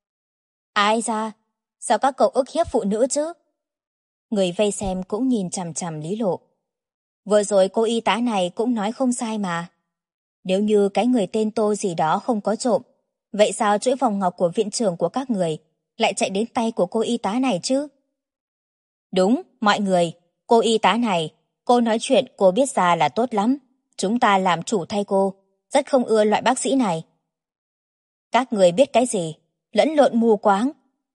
[SPEAKER 1] Ai ra? Sao các cậu ức hiếp phụ nữ chứ? Người vây xem cũng nhìn chằm chằm Lý Lộ. Vừa rồi cô y tá này cũng nói không sai mà. Nếu như cái người tên Tô gì đó không có trộm, vậy sao chuỗi vòng ngọc của viện trưởng của các người lại chạy đến tay của cô y tá này chứ? Đúng, mọi người, cô y tá này, cô nói chuyện cô biết ra là tốt lắm. Chúng ta làm chủ thay cô, rất không ưa loại bác sĩ này. Các người biết cái gì? Lẫn lộn mù quáng.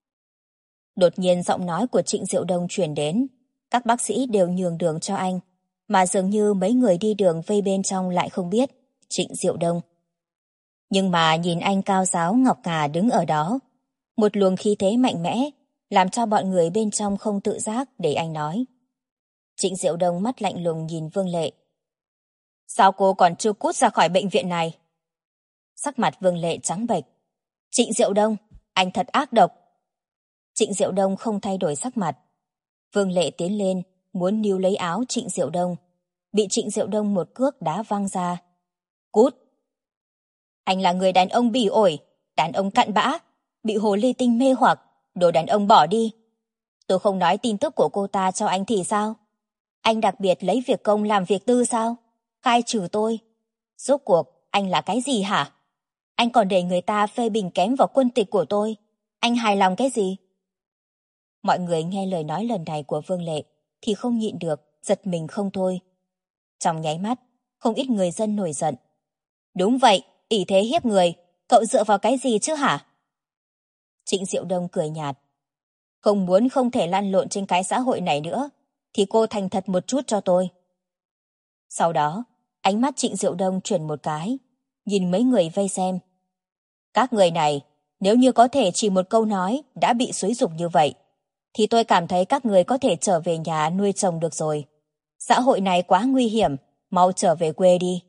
[SPEAKER 1] Đột nhiên giọng nói của Trịnh Diệu Đông truyền đến. Các bác sĩ đều nhường đường cho anh, mà dường như mấy người đi đường vây bên trong lại không biết Trịnh Diệu Đông. Nhưng mà nhìn anh cao ráo ngọc ngà đứng ở đó, một luồng khí thế mạnh mẽ làm cho bọn người bên trong không tự giác để anh nói. Trịnh Diệu Đông mắt lạnh lùng nhìn Vương Lệ. Sao cô còn chưa cút ra khỏi bệnh viện này? Sắc mặt Vương Lệ trắng bệch. Trịnh Diệu Đông, anh thật ác độc. Trịnh Diệu Đông không thay đổi sắc mặt. Vương Lệ tiến lên, muốn níu lấy áo Trịnh Diệu Đông. Bị Trịnh Diệu Đông một cước đá văng ra. Cút! Anh là người đàn ông bỉ ổi, đàn ông cặn bã, bị hồ ly tinh mê hoặc, đồ đàn ông bỏ đi. Tôi không nói tin tức của cô ta cho anh thì sao? Anh đặc biệt lấy việc công làm việc tư sao? Khai trừ tôi. Rốt cuộc, anh là cái gì hả? Anh còn để người ta phê bình kém vào quân tịch của tôi. Anh hài lòng cái gì? Mọi người nghe lời nói lần này của Vương Lệ thì không nhịn được, giật mình không thôi. Trong nháy mắt, không ít người dân nổi giận. Đúng vậy, ỷ thế hiếp người, cậu dựa vào cái gì chứ hả? Trịnh Diệu Đông cười nhạt. Không muốn không thể lăn lộn trên cái xã hội này nữa, thì cô thành thật một chút cho tôi. Sau đó, ánh mắt Trịnh Diệu Đông chuyển một cái, nhìn mấy người vây xem. Các người này, nếu như có thể chỉ một câu nói đã bị xúi giục như vậy, thì tôi cảm thấy các người có thể trở về nhà nuôi chồng được rồi. Xã hội này quá nguy hiểm, mau trở về quê đi.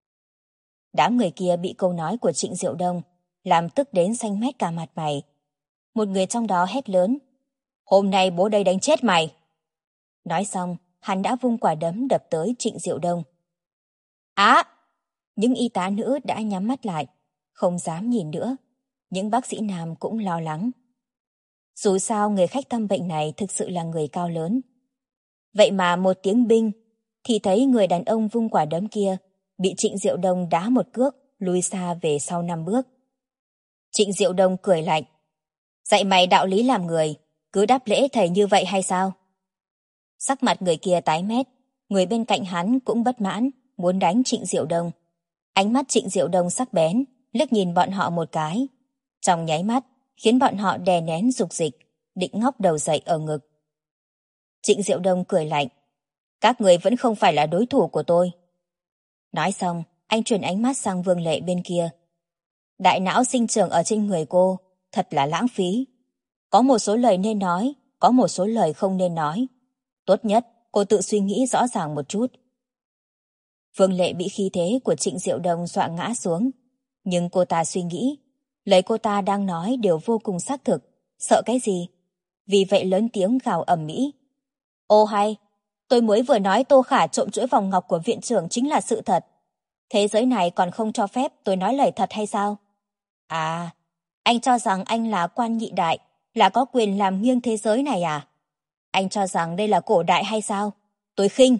[SPEAKER 1] Đám người kia bị câu nói của Trịnh Diệu Đông làm tức đến xanh mét cả mặt mày. Một người trong đó hét lớn. Hôm nay bố đây đánh chết mày. Nói xong, hắn đã vung quả đấm đập tới Trịnh Diệu Đông. Á! Những y tá nữ đã nhắm mắt lại, không dám nhìn nữa. Những bác sĩ nam cũng lo lắng. Dù sao người khách tâm bệnh này thực sự là người cao lớn. Vậy mà một tiếng binh, thì thấy người đàn ông vung quả đấm kia bị Trịnh Diệu Đông đá một cước, lùi xa về sau 5 bước. Trịnh Diệu Đông cười lạnh. Dạy mày đạo lý làm người, cứ đáp lễ thầy như vậy hay sao? Sắc mặt người kia tái mét, người bên cạnh hắn cũng bất mãn, muốn đánh Trịnh Diệu Đông. Ánh mắt Trịnh Diệu Đông sắc bén, liếc nhìn bọn họ một cái. Trong nháy mắt, khiến bọn họ đè nén dục dịch, định ngóc đầu dậy ở ngực. Trịnh Diệu Đông cười lạnh. Các người vẫn không phải là đối thủ của tôi. Nói xong, anh chuyển ánh mắt sang Vương Lệ bên kia. Đại não sinh trưởng ở trên người cô, thật là lãng phí. Có một số lời nên nói, có một số lời không nên nói. Tốt nhất, cô tự suy nghĩ rõ ràng một chút. Vương Lệ bị khí thế của Trịnh Diệu Đông dọa ngã xuống. Nhưng cô ta suy nghĩ, lời cô ta đang nói đều vô cùng xác thực, sợ cái gì? Vì vậy lớn tiếng gào ầm ĩ. Ô hay, tôi mới vừa nói Tô Khả trộm chuỗi vòng ngọc của viện trưởng chính là sự thật. Thế giới này còn không cho phép tôi nói lời thật hay sao? À, anh cho rằng anh là quan nhị đại, là có quyền làm nghiêng thế giới này à? Anh cho rằng đây là cổ đại hay sao? Tôi khinh.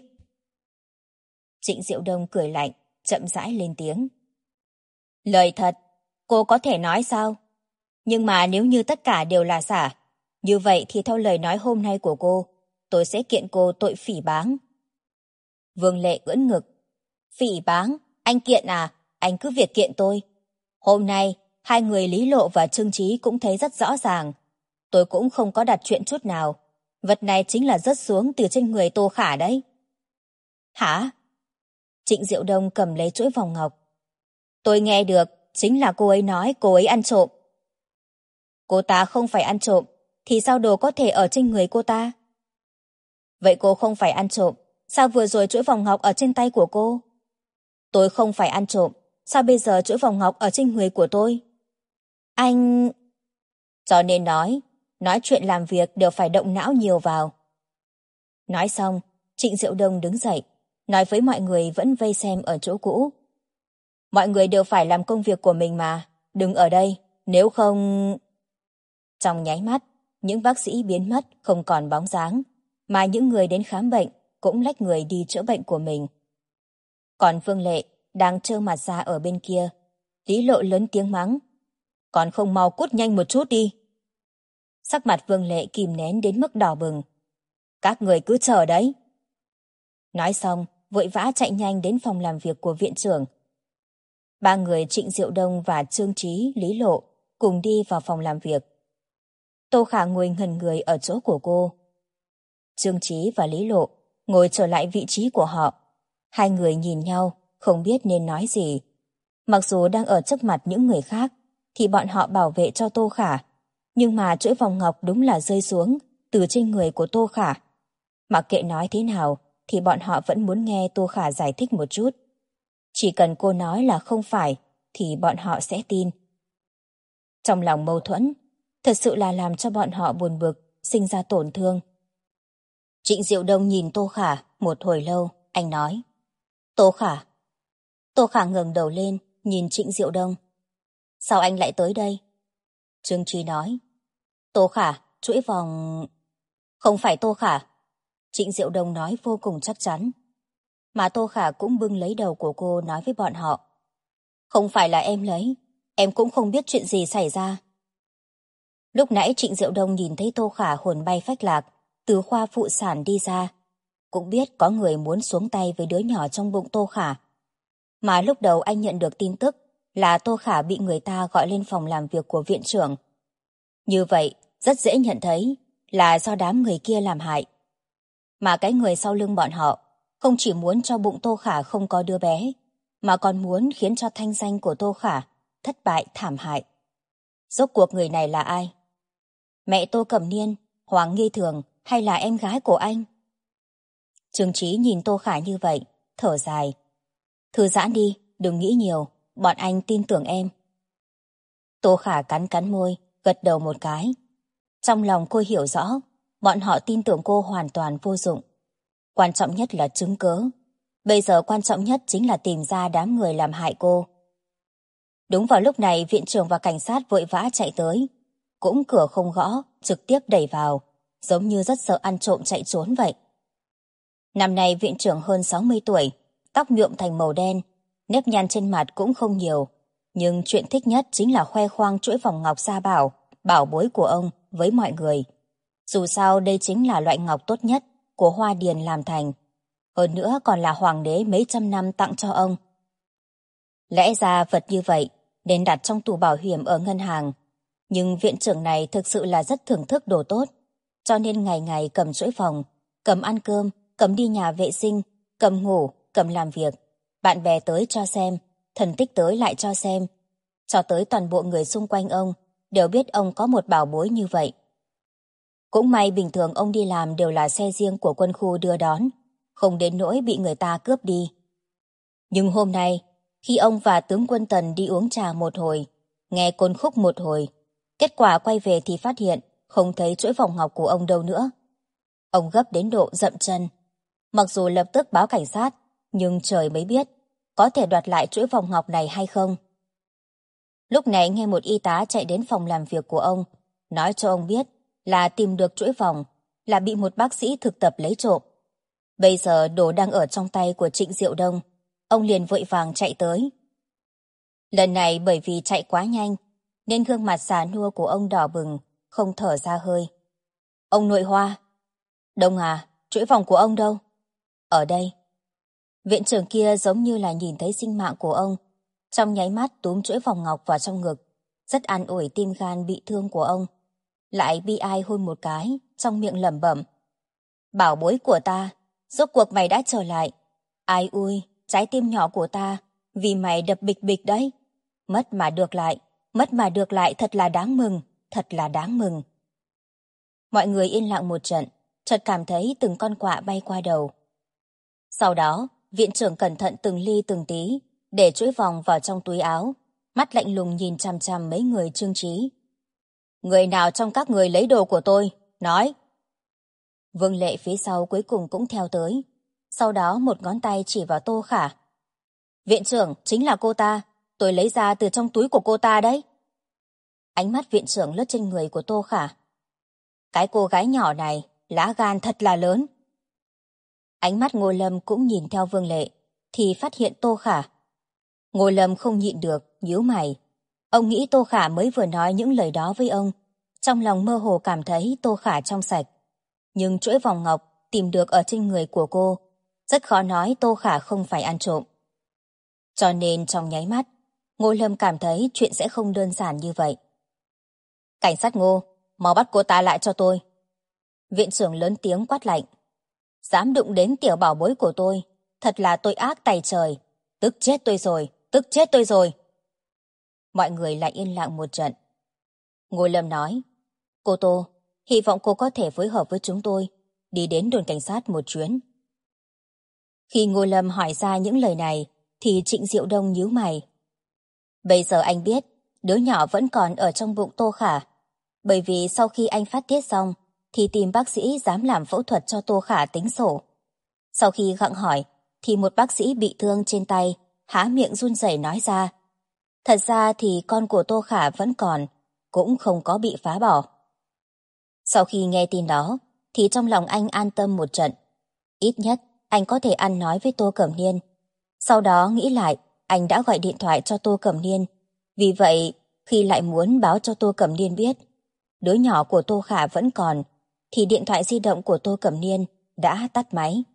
[SPEAKER 1] Trịnh Diệu Đông cười lạnh, chậm rãi lên tiếng. Lời thật, cô có thể nói sao? Nhưng mà nếu như tất cả đều là giả, như vậy thì theo lời nói hôm nay của cô, tôi sẽ kiện cô tội phỉ báng. Vương Lệ ưỡn ngực. Phỉ báng? Anh kiện à? Anh cứ việc kiện tôi. Hôm nay, hai người Lý Lộ và Trương Chí cũng thấy rất rõ ràng. Tôi cũng không có đặt chuyện chút nào. Vật này chính là rớt xuống từ trên người Tô Khả đấy. Hả? Trịnh Diệu Đông cầm lấy chuỗi vòng ngọc. Tôi nghe được, chính là cô ấy nói cô ấy ăn trộm. Cô ta không phải ăn trộm, thì sao đồ có thể ở trên người cô ta? Vậy cô không phải ăn trộm, sao vừa rồi chuỗi vòng ngọc ở trên tay của cô? Tôi không phải ăn trộm, sao bây giờ chuỗi vòng ngọc ở trên người của tôi? Anh... Cho nên nói chuyện làm việc đều phải động não nhiều vào. Nói xong, Trịnh Diệu Đông đứng dậy, nói với mọi người vẫn vây xem ở chỗ cũ. Mọi người đều phải làm công việc của mình mà, đừng ở đây, nếu không... Trong nháy mắt, những bác sĩ biến mất không còn bóng dáng, mà những người đến khám bệnh cũng lách người đi chữa bệnh của mình. Còn Vương Lệ đang trơ mặt ra ở bên kia, Lý Lộ lớn tiếng mắng. Còn không mau cút nhanh một chút đi. Sắc mặt Vương Lệ kìm nén đến mức đỏ bừng. Các người cứ chờ đấy. Nói xong, vội vã chạy nhanh đến phòng làm việc của viện trưởng. Ba người Trịnh Diệu Đông và Trương Chí, Lý Lộ cùng đi vào phòng làm việc. Tô Khả ngồi ngẩn người ở chỗ của cô. Trương Chí và Lý Lộ ngồi trở lại vị trí của họ. Hai người nhìn nhau, không biết nên nói gì. Mặc dù đang ở trước mặt những người khác, thì bọn họ bảo vệ cho Tô Khả. Nhưng mà chuỗi vòng ngọc đúng là rơi xuống từ trên người của Tô Khả. Mặc kệ nói thế nào thì bọn họ vẫn muốn nghe Tô Khả giải thích một chút. Chỉ cần cô nói là không phải thì bọn họ sẽ tin. Trong lòng mâu thuẫn, thật sự là làm cho bọn họ buồn bực, sinh ra tổn thương. Trịnh Diệu Đông nhìn Tô Khả một hồi lâu, anh nói: Tô Khả. Tô Khả ngẩng đầu lên, nhìn Trịnh Diệu Đông. Sao anh lại tới đây? Trương Trí nói: Tô Khả, chuỗi vòng... Không phải Tô Khả. Trịnh Diệu Đông nói vô cùng chắc chắn. Mà Tô Khả cũng bưng lấy đầu của cô nói với bọn họ: Không phải là em lấy, em cũng không biết chuyện gì xảy ra. Lúc nãy Trịnh Diệu Đông nhìn thấy Tô Khả hồn bay phách lạc, từ khoa phụ sản đi ra. Cũng biết có người muốn xuống tay với đứa nhỏ trong bụng Tô Khả. Mà lúc đầu anh nhận được tin tức là Tô Khả bị người ta gọi lên phòng làm việc của viện trưởng. Như vậy, rất dễ nhận thấy là do đám người kia làm hại. Mà cái người sau lưng bọn họ không chỉ muốn cho bụng Tô Khả không có đứa bé, mà còn muốn khiến cho thanh danh của Tô Khả thất bại thảm hại. Rốt cuộc người này là ai? Mẹ Tô Cẩm Niên, Hoàng Nghi Thường hay là em gái của anh? Trương Trí nhìn Tô Khả như vậy, thở dài. Thư giãn đi, đừng nghĩ nhiều, bọn anh tin tưởng em. Tô Khả cắn cắn môi, gật đầu một cái. Trong lòng cô hiểu rõ, bọn họ tin tưởng cô hoàn toàn vô dụng. Quan trọng nhất là chứng cớ. Bây giờ quan trọng nhất chính là tìm ra đám người làm hại cô. Đúng vào lúc này viện trưởng và cảnh sát vội vã chạy tới. Cũng cửa không gõ, trực tiếp đẩy vào, giống như rất sợ ăn trộm chạy trốn vậy. Năm nay viện trưởng hơn 60 tuổi, tóc nhuộm thành màu đen, nếp nhăn trên mặt cũng không nhiều. Nhưng chuyện thích nhất chính là khoe khoang chuỗi vòng ngọc gia bảo, bảo bối của ông với mọi người. Dù sao đây chính là loại ngọc tốt nhất của Hoa Điền làm thành. Hơn nữa còn là hoàng đế mấy trăm năm tặng cho ông. Lẽ ra vật như vậy nên đặt trong tủ bảo hiểm ở ngân hàng. Nhưng viện trưởng này thực sự là rất thưởng thức đồ tốt. Cho nên ngày ngày cầm chuỗi vòng, cầm ăn cơm, cầm đi nhà vệ sinh, cầm ngủ, cầm làm việc. Bạn bè tới cho xem, thần tích tới lại cho xem. Cho tới toàn bộ người xung quanh ông đều biết ông có một bảo bối như vậy. Cũng may bình thường ông đi làm đều là xe riêng của quân khu đưa đón, không đến nỗi bị người ta cướp đi. Nhưng hôm nay, khi ông và tướng quân Tần đi uống trà một hồi, nghe côn khúc một hồi, kết quả quay về thì phát hiện không thấy chuỗi vòng ngọc của ông đâu nữa. Ông gấp đến độ dậm chân. Mặc dù lập tức báo cảnh sát, nhưng trời mới biết có thể đoạt lại chuỗi vòng ngọc này hay không. Lúc này nghe một y tá chạy đến phòng làm việc của ông, nói cho ông biết là tìm được chuỗi vòng, là bị một bác sĩ thực tập lấy trộm. Bây giờ đồ đang ở trong tay của Trịnh Diệu Đông, ông liền vội vàng chạy tới. Lần này bởi vì chạy quá nhanh, nên gương mặt già nua của ông đỏ bừng, không thở ra hơi. Ông nội Hoa. Đông à, chuỗi vòng của ông đâu? Ở đây. Viện trưởng kia giống như là nhìn thấy sinh mạng của ông, trong nháy mắt túm chuỗi vòng ngọc vào trong ngực, rất an ủi tim gan bị thương của ông. Lại bi ai hôn một cái, trong miệng lẩm bẩm. Bảo bối của ta, rốt cuộc mày đã trở lại. Ai ui, trái tim nhỏ của ta, vì mày đập bịch bịch đấy. Mất mà được lại thật là đáng mừng, thật là đáng mừng. Mọi người yên lặng một trận, chợt cảm thấy từng con quạ bay qua đầu. Sau đó, viện trưởng cẩn thận từng ly từng tí, để chuỗi vòng vào trong túi áo, mắt lạnh lùng nhìn chằm chằm mấy người Trương Trí. Người nào trong các người lấy đồ của tôi? Nói! Vương Lệ phía sau cuối cùng cũng theo tới. Sau đó một ngón tay chỉ vào Tô Khả. Viện trưởng, chính là cô ta. Tôi lấy ra từ trong túi của cô ta đấy. Ánh mắt viện trưởng lướt trên người của Tô Khả. Cái cô gái nhỏ này, lá gan thật là lớn. Ánh mắt Ngô Lâm cũng nhìn theo Vương Lệ, thì phát hiện Tô Khả. Ngô Lâm không nhịn được, nhíu mày. Ông nghĩ Tô Khả mới vừa nói những lời đó với ông. Trong lòng mơ hồ cảm thấy Tô Khả trong sạch. Nhưng chuỗi vòng ngọc tìm được ở trên người của cô, rất khó nói Tô Khả không phải ăn trộm. Cho nên trong nháy mắt, Ngô Lâm cảm thấy chuyện sẽ không đơn giản như vậy. Cảnh sát Ngô, mau bắt cô ta lại cho tôi. Viện trưởng lớn tiếng quát lạnh. Dám đụng đến tiểu bảo bối của tôi, thật là tội ác tày trời. Tức chết tôi rồi, tức chết tôi rồi. Mọi người lại yên lặng một trận. Ngô Lâm nói, Cô Tô, hy vọng cô có thể phối hợp với chúng tôi, đi đến đồn cảnh sát một chuyến. Khi Ngô Lâm hỏi ra những lời này, thì Trịnh Diệu Đông nhíu mày. Bây giờ anh biết, đứa nhỏ vẫn còn ở trong bụng Tô Khả. Bởi vì sau khi anh phát tiết xong, thì tìm bác sĩ dám làm phẫu thuật cho Tô Khả tính sổ. Sau khi gặng hỏi, thì một bác sĩ bị thương trên tay, há miệng run rẩy nói ra. Thật ra thì con của Tô Khả vẫn còn, cũng không có bị phá bỏ. Sau khi nghe tin đó, thì trong lòng anh an tâm một trận. Ít nhất, anh có thể ăn nói với Tô Cẩm Niên. Sau đó nghĩ lại, anh đã gọi điện thoại cho Tô Cẩm Niên. Vì vậy, khi lại muốn báo cho Tô Cẩm Niên biết đứa nhỏ của Tô Khả vẫn còn, thì điện thoại di động của Tô Cẩm Niên đã tắt máy.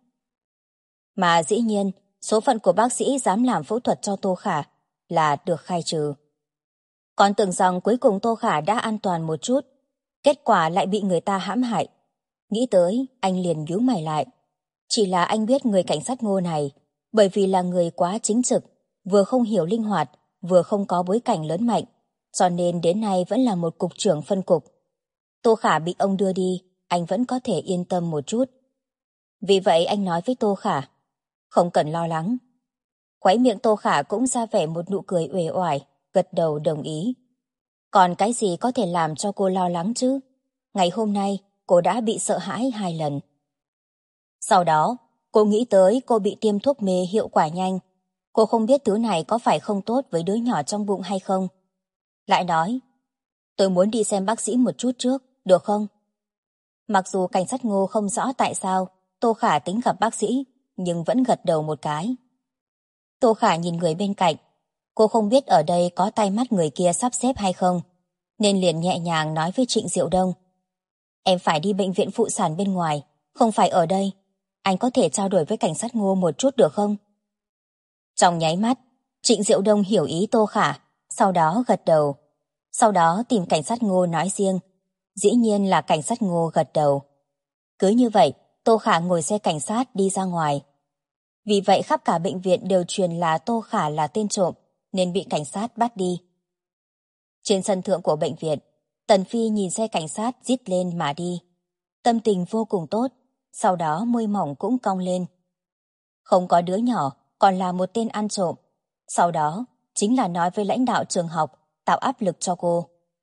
[SPEAKER 1] Mà dĩ nhiên, số phận của bác sĩ dám làm phẫu thuật cho Tô Khả là được khai trừ. Còn tưởng rằng cuối cùng Tô Khả đã an toàn một chút, kết quả lại bị người ta hãm hại. Nghĩ tới, anh liền nhíu mày lại. Chỉ là anh biết người cảnh sát Ngô này, bởi vì là người quá chính trực, vừa không hiểu linh hoạt, vừa không có bối cảnh lớn mạnh, cho nên đến nay vẫn là một cục trưởng phân cục. Tô Khả bị ông đưa đi, anh vẫn có thể yên tâm một chút. Vì vậy anh nói với Tô Khả, không cần lo lắng. Khóe miệng Tô Khả cũng ra vẻ một nụ cười uể oải, gật đầu đồng ý. Còn cái gì có thể làm cho cô lo lắng chứ? Ngày hôm nay, cô đã bị sợ hãi 2 lần. Sau đó, cô nghĩ tới cô bị tiêm thuốc mê hiệu quả nhanh. Cô không biết thứ này có phải không tốt với đứa nhỏ trong bụng hay không. Lại nói, tôi muốn đi xem bác sĩ một chút trước, được không? Mặc dù cảnh sát Ngô không rõ tại sao Tô Khả tính gặp bác sĩ, nhưng vẫn gật đầu một cái. Tô Khả nhìn người bên cạnh. Cô không biết ở đây có tay mắt người kia sắp xếp hay không, nên liền nhẹ nhàng nói với Trịnh Diệu Đông. Em phải đi bệnh viện phụ sản bên ngoài, không phải ở đây. Anh có thể trao đổi với cảnh sát Ngô một chút được không? Trong nháy mắt, Trịnh Diệu Đông hiểu ý Tô Khả, sau đó gật đầu. Sau đó tìm cảnh sát Ngô nói riêng. Dĩ nhiên là cảnh sát Ngô gật đầu. Cứ như vậy, Tô Khả ngồi xe cảnh sát đi ra ngoài. Vì vậy khắp cả bệnh viện đều truyền là Tô Khả là tên trộm, nên bị cảnh sát bắt đi. Trên sân thượng của bệnh viện, Tần Phi nhìn xe cảnh sát rít lên mà đi. Tâm tình vô cùng tốt, sau đó môi mỏng cũng cong lên. Không có đứa nhỏ, còn là một tên ăn trộm. Sau đó, chính là nói với lãnh đạo trường học, tạo áp lực cho cô.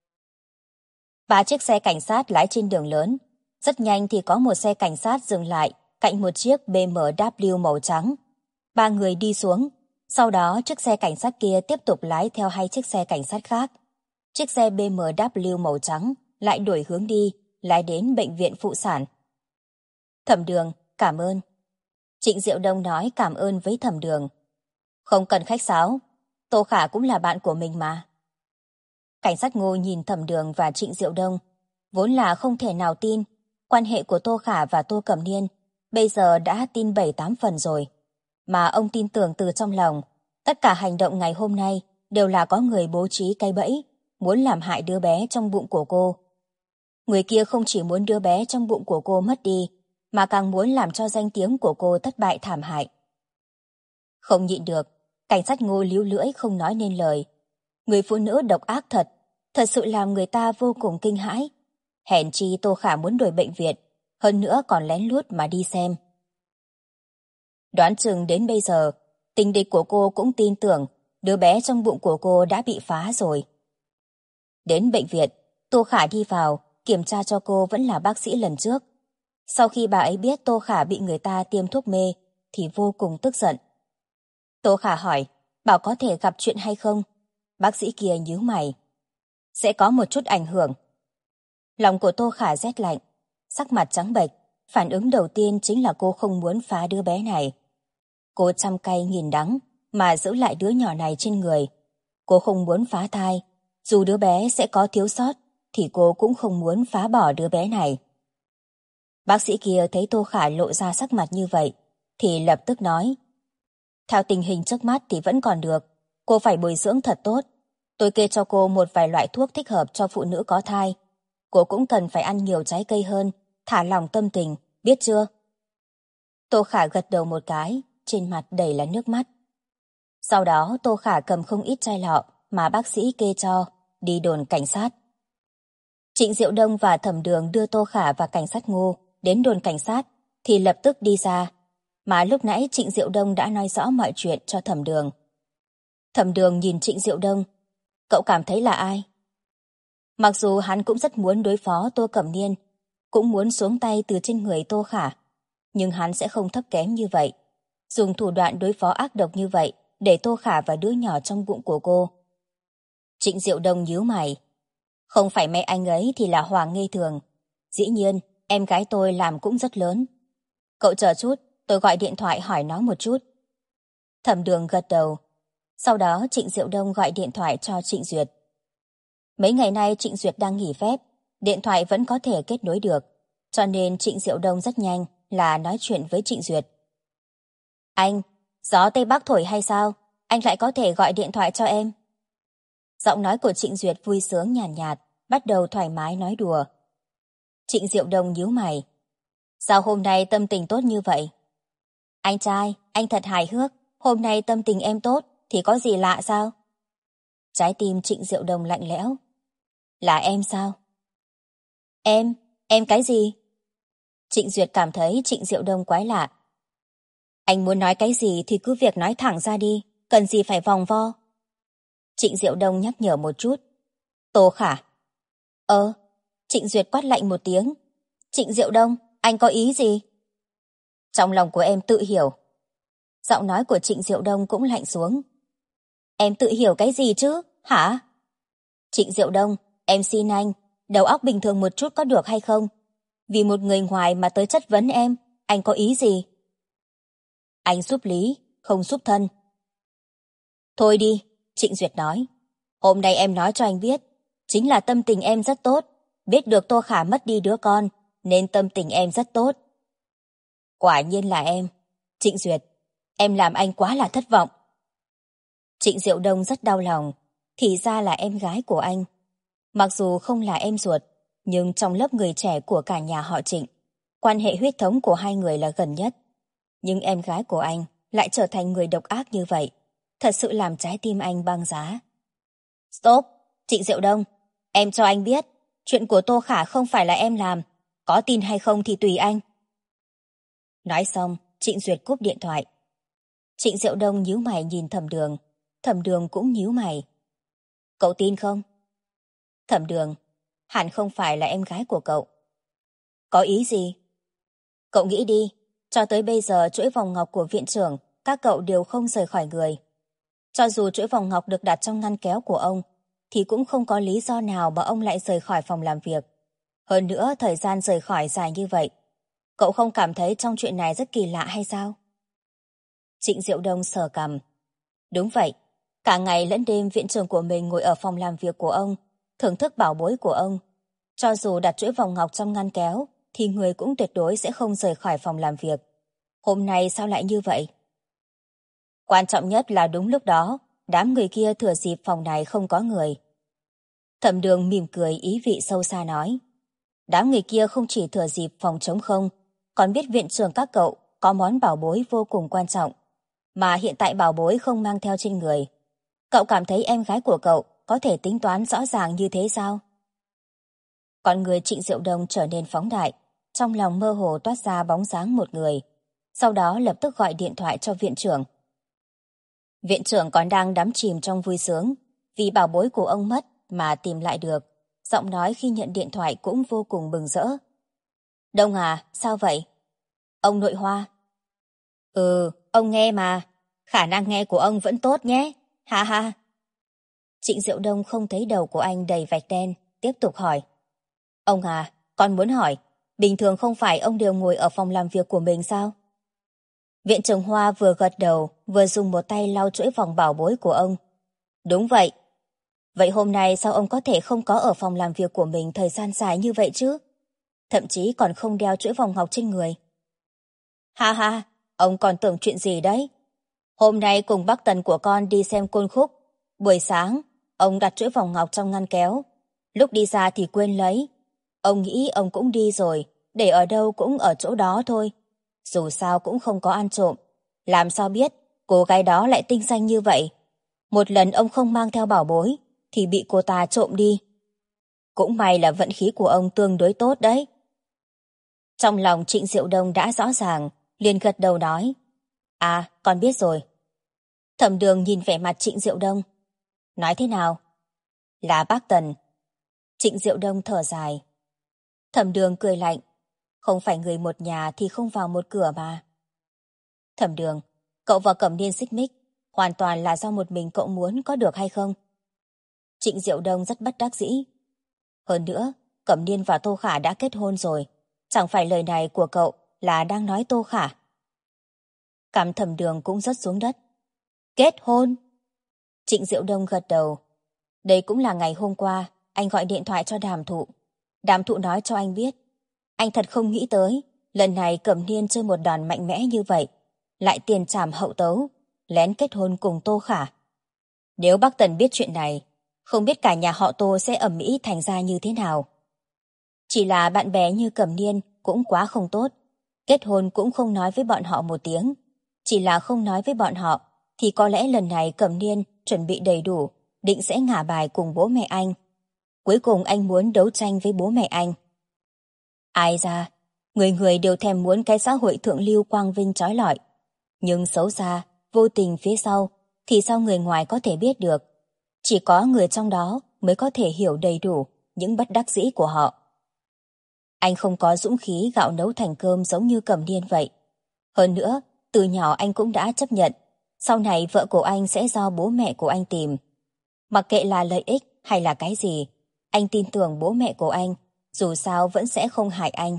[SPEAKER 1] 3 chiếc xe cảnh sát lái trên đường lớn. Rất nhanh thì có một xe cảnh sát dừng lại cạnh một chiếc BMW màu trắng. 3 người đi xuống. Sau đó chiếc xe cảnh sát kia tiếp tục lái theo 2 chiếc xe cảnh sát khác. Chiếc xe BMW màu trắng lại đổi hướng đi, lái đến bệnh viện phụ sản. Thẩm Đường, cảm ơn. Trịnh Diệu Đông nói cảm ơn với Thẩm Đường. Không cần khách sáo, Tô Khả cũng là bạn của mình mà. Cảnh sát Ngô nhìn Thẩm Đường và Trịnh Diệu Đông, vốn là không thể nào tin, quan hệ của Tô Khả và Tô Cẩm Niên bây giờ đã tin 7-8 phần rồi. Mà ông tin tưởng từ trong lòng, tất cả hành động ngày hôm nay đều là có người bố trí cái bẫy, muốn làm hại đứa bé trong bụng của cô. Người kia không chỉ muốn đứa bé trong bụng của cô mất đi, mà càng muốn làm cho danh tiếng của cô thất bại thảm hại. Không nhịn được, cảnh sát Ngô líu lưỡi không nói nên lời. Người phụ nữ độc ác thật, thật sự làm người ta vô cùng kinh hãi. Hèn chi Tô Khả muốn đổi bệnh viện, hơn nữa còn lén lút mà đi xem. Đoán chừng đến bây giờ, tình địch của cô cũng tin tưởng đứa bé trong bụng của cô đã bị phá rồi. Đến bệnh viện, Tô Khả đi vào, kiểm tra cho cô vẫn là bác sĩ lần trước. Sau khi bà ấy biết Tô Khả bị người ta tiêm thuốc mê, thì vô cùng tức giận. Tô Khả hỏi, bảo có thể gặp chuyện hay không? Bác sĩ kia nhíu mày. Sẽ có một chút ảnh hưởng. Lòng của Tô Khả rét lạnh, sắc mặt trắng bệch, phản ứng đầu tiên chính là cô không muốn phá đứa bé này. Cô trăm cay nghìn đắng mà giữ lại đứa nhỏ này trên người. Cô không muốn phá thai, dù đứa bé sẽ có thiếu sót thì cô cũng không muốn phá bỏ đứa bé này. Bác sĩ kia thấy Tô Khả lộ ra sắc mặt như vậy thì lập tức nói, theo tình hình trước mắt thì vẫn còn được, cô phải bồi dưỡng thật tốt. Tôi kê cho cô một vài loại thuốc thích hợp cho phụ nữ có thai. Cô cũng cần phải ăn nhiều trái cây hơn, thả lỏng tâm tình, biết chưa? Tô Khả gật đầu một cái, trên mặt đầy là nước mắt. Sau đó Tô Khả cầm không ít chai lọ mà bác sĩ kê cho, đi đồn cảnh sát. Trịnh Diệu Đông và Thẩm Đường đưa Tô Khả và cảnh sát Ngô đến đồn cảnh sát thì lập tức đi ra. Mà lúc nãy Trịnh Diệu Đông đã nói rõ mọi chuyện cho Thẩm Đường. Thẩm Đường nhìn Trịnh Diệu Đông. Cậu cảm thấy là ai? Mặc dù hắn cũng rất muốn đối phó Tô Cẩm Niên, cũng muốn xuống tay từ trên người Tô Khả, nhưng hắn sẽ không thấp kém như vậy. Dùng thủ đoạn đối phó ác độc như vậy để Tô Khả và đứa nhỏ trong bụng của cô. Trịnh Diệu Đông nhíu mày. Không phải mẹ anh ấy thì là Hoàng Nghê Thường. Dĩ nhiên, em gái tôi làm cũng rất lớn. Cậu chờ chút, tôi gọi điện thoại hỏi nó một chút. Thẩm Đường gật đầu. Sau đó Trịnh Diệu Đông gọi điện thoại cho Trịnh Duyệt. Mấy ngày nay Trịnh Duyệt đang nghỉ phép, điện thoại vẫn có thể kết nối được, cho nên Trịnh Diệu Đông rất nhanh là nói chuyện với Trịnh Duyệt. Anh, gió Tây Bắc thổi hay sao? Anh lại có thể gọi điện thoại cho em. Giọng nói của Trịnh Duyệt vui sướng nhàn nhạt, bắt đầu thoải mái nói đùa. Trịnh Diệu Đông nhíu mày. Sao hôm nay tâm tình tốt như vậy? Anh trai, anh thật hài hước, hôm nay tâm tình em tốt thì có gì lạ sao? Trái tim Trịnh Diệu Đông lạnh lẽo. Là em sao? Em cái gì? Trịnh Duyệt cảm thấy Trịnh Diệu Đông quái lạ. Anh muốn nói cái gì thì cứ việc nói thẳng ra đi, cần gì phải vòng vo. Trịnh Diệu Đông nhắc nhở một chút. Tô Khả. Trịnh Duyệt quát lạnh một tiếng. Trịnh Diệu Đông, anh có ý gì? Trong lòng của em tự hiểu. Giọng nói của Trịnh Diệu Đông cũng lạnh xuống. Em tự hiểu cái gì chứ, hả? Trịnh Diệu Đông, em xin anh, đầu óc bình thường một chút có được hay không? Vì một người ngoài mà tới chất vấn em, anh có ý gì? Anh giúp Lý, không giúp thân. Thôi đi, Trịnh Duyệt nói. Hôm nay em nói cho anh biết, chính là tâm tình em rất tốt, biết được Tô Khả mất đi đứa con, nên tâm tình em rất tốt. Quả nhiên là em. Trịnh Duyệt, em làm anh quá là thất vọng. Trịnh Diệu Đông rất đau lòng, thì ra là em gái của anh. Mặc dù không là em ruột, nhưng trong lớp người trẻ của cả nhà họ Trịnh, quan hệ huyết thống của hai người là gần nhất. Nhưng em gái của anh lại trở thành người độc ác như vậy, thật sự làm trái tim anh băng giá. Stop, Trịnh Diệu Đông, em cho anh biết, chuyện của Tô Khả không phải là em làm, có tin hay không thì tùy anh. Nói xong, Trịnh Duyệt cúp điện thoại. Trịnh Diệu Đông nhíu mày nhìn Thẩm Đường cũng nhíu mày. Cậu tin không? Thẩm Đường, hẳn không phải là em gái của cậu. Có ý gì? Cậu nghĩ đi, cho tới bây giờ chuỗi vòng ngọc của viện trưởng, các cậu đều không rời khỏi người. Cho dù chuỗi vòng ngọc được đặt trong ngăn kéo của ông, thì cũng không có lý do nào mà ông lại rời khỏi phòng làm việc. Hơn nữa, thời gian rời khỏi dài như vậy. Cậu không cảm thấy trong chuyện này rất kỳ lạ hay sao? Trịnh Diệu Đông sờ cằm. Đúng vậy, cả ngày lẫn đêm viện trưởng của mình ngồi ở phòng làm việc của ông, thưởng thức bảo bối của ông. Cho dù đặt chuỗi vòng ngọc trong ngăn kéo, thì người cũng tuyệt đối sẽ không rời khỏi phòng làm việc. Hôm nay sao lại như vậy? Quan trọng nhất là đúng lúc đó, đám người kia thừa dịp phòng này không có người. Thẩm Đường mỉm cười ý vị sâu xa nói. Đám người kia không chỉ thừa dịp phòng trống không, còn biết viện trưởng các cậu có món bảo bối vô cùng quan trọng, mà hiện tại bảo bối không mang theo trên người. Cậu cảm thấy em gái của cậu có thể tính toán rõ ràng như thế sao? Con người Trịnh Diệu Đông trở nên phóng đại, trong lòng mơ hồ toát ra bóng dáng một người, sau đó lập tức gọi điện thoại cho viện trưởng. Viện trưởng còn đang đắm chìm trong vui sướng, vì bảo bối của ông mất mà tìm lại được, giọng nói khi nhận điện thoại cũng vô cùng mừng rỡ. Đông à, sao vậy? Ông nội Hoa. Ông nghe mà, khả năng nghe của ông vẫn tốt nhé, ha ha. Trịnh Diệu Đông không thấy đầu của anh đầy vạch đen, tiếp tục hỏi. Ông à, con muốn hỏi, bình thường không phải ông đều ngồi ở phòng làm việc của mình sao? Viện trưởng Hoa vừa gật đầu, vừa dùng một tay lau chuỗi vòng bảo bối của ông. Đúng vậy. Vậy hôm nay sao ông có thể không có ở phòng làm việc của mình thời gian dài như vậy chứ? Thậm chí còn không đeo chuỗi vòng ngọc trên người. Ha ha, ông còn tưởng chuyện gì đấy? Hôm nay cùng bác Tần của con đi xem côn khúc. Buổi sáng, ông đặt chuỗi vòng ngọc trong ngăn kéo. Lúc đi ra thì quên lấy. Ông nghĩ ông cũng đi rồi, để ở đâu cũng ở chỗ đó thôi. Dù sao cũng không có ăn trộm. Làm sao biết cô gái đó lại tinh danh như vậy? Một lần ông không mang theo bảo bối thì bị cô ta trộm đi. Cũng may là vận khí của ông tương đối tốt đấy. Trong lòng Trịnh Diệu Đông đã rõ ràng, liền gật đầu nói. À, con biết rồi. Thẩm Đường nhìn vẻ mặt Trịnh Diệu Đông. Nói thế nào? Là bác Tần. Trịnh Diệu Đông thở dài. Thẩm Đường cười lạnh. Không phải người một nhà thì không vào một cửa mà. Thẩm Đường, cậu và Cẩm Niên xích mích, hoàn toàn là do một mình cậu muốn có được hay không? Trịnh Diệu Đông rất bất đắc dĩ. Hơn nữa, Cẩm Niên và Tô Khả đã kết hôn rồi. Chẳng phải lời này của cậu là đang nói Tô Khả? Cằm Thẩm Đường cũng rớt xuống đất. Kết hôn? Trịnh Diệu Đông gật đầu. Đây cũng là ngày hôm qua anh gọi điện thoại cho Đàm Thụ. Đàm Thụ nói cho anh biết. Anh thật không nghĩ tới, lần này Cẩm Niên chơi một đòn mạnh mẽ như vậy, lại tiền trảm hậu tấu, lén kết hôn cùng Tô Khả. Nếu bác Tần biết chuyện này, không biết cả nhà họ Tô sẽ ầm ĩ thành ra như thế nào. Chỉ là bạn bè như Cẩm Niên cũng quá không tốt, kết hôn cũng không nói với bọn họ một tiếng. Chỉ là không nói với bọn họ, thì có lẽ lần này Cẩm Niên chuẩn bị đầy đủ, định sẽ ngả bài cùng bố mẹ anh. Cuối cùng anh muốn đấu tranh với bố mẹ anh. Ai ra, người người đều thèm muốn cái xã hội thượng lưu quang vinh trói lọi. Nhưng xấu xa, vô tình phía sau, thì sao người ngoài có thể biết được. Chỉ có người trong đó mới có thể hiểu đầy đủ những bất đắc dĩ của họ. Anh không có dũng khí gạo nấu thành cơm giống như Cẩm Niên vậy. Hơn nữa, từ nhỏ anh cũng đã chấp nhận, sau này vợ của anh sẽ do bố mẹ của anh tìm. Mặc kệ là lợi ích hay là cái gì, anh tin tưởng bố mẹ của anh, dù sao vẫn sẽ không hại anh.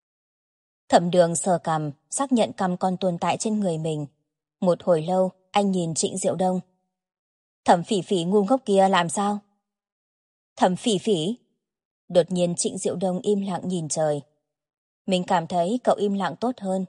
[SPEAKER 1] Thẩm Đường sờ cằm, xác nhận cằm còn tồn tại trên người mình. Một hồi lâu, anh nhìn Trịnh Diệu Đông. Thẩm Phỉ Phỉ ngu ngốc kia làm sao? Thẩm Phỉ Phỉ? Đột nhiên Trịnh Diệu Đông im lặng nhìn trời. Mình cảm thấy cậu im lặng tốt hơn.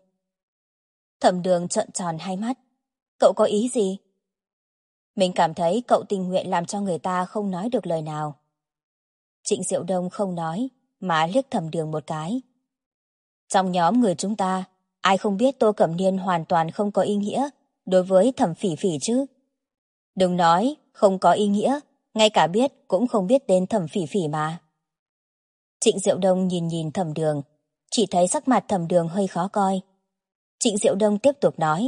[SPEAKER 1] Thẩm Đường trợn tròn hai mắt. Cậu có ý gì? Mình cảm thấy cậu tình nguyện làm cho người ta không nói được lời nào. Trịnh Diệu Đông không nói, mà liếc Thẩm Đường một cái. Trong nhóm người chúng ta, ai không biết Tô Cẩm Niên hoàn toàn không có ý nghĩa đối với Thẩm Phỉ Phỉ chứ? Đừng nói không có ý nghĩa, ngay cả biết cũng không biết tên Thẩm Phỉ Phỉ mà. Trịnh Diệu Đông nhìn nhìn Thẩm Đường, chỉ thấy sắc mặt Thẩm Đường hơi khó coi. Trịnh Diệu Đông tiếp tục nói.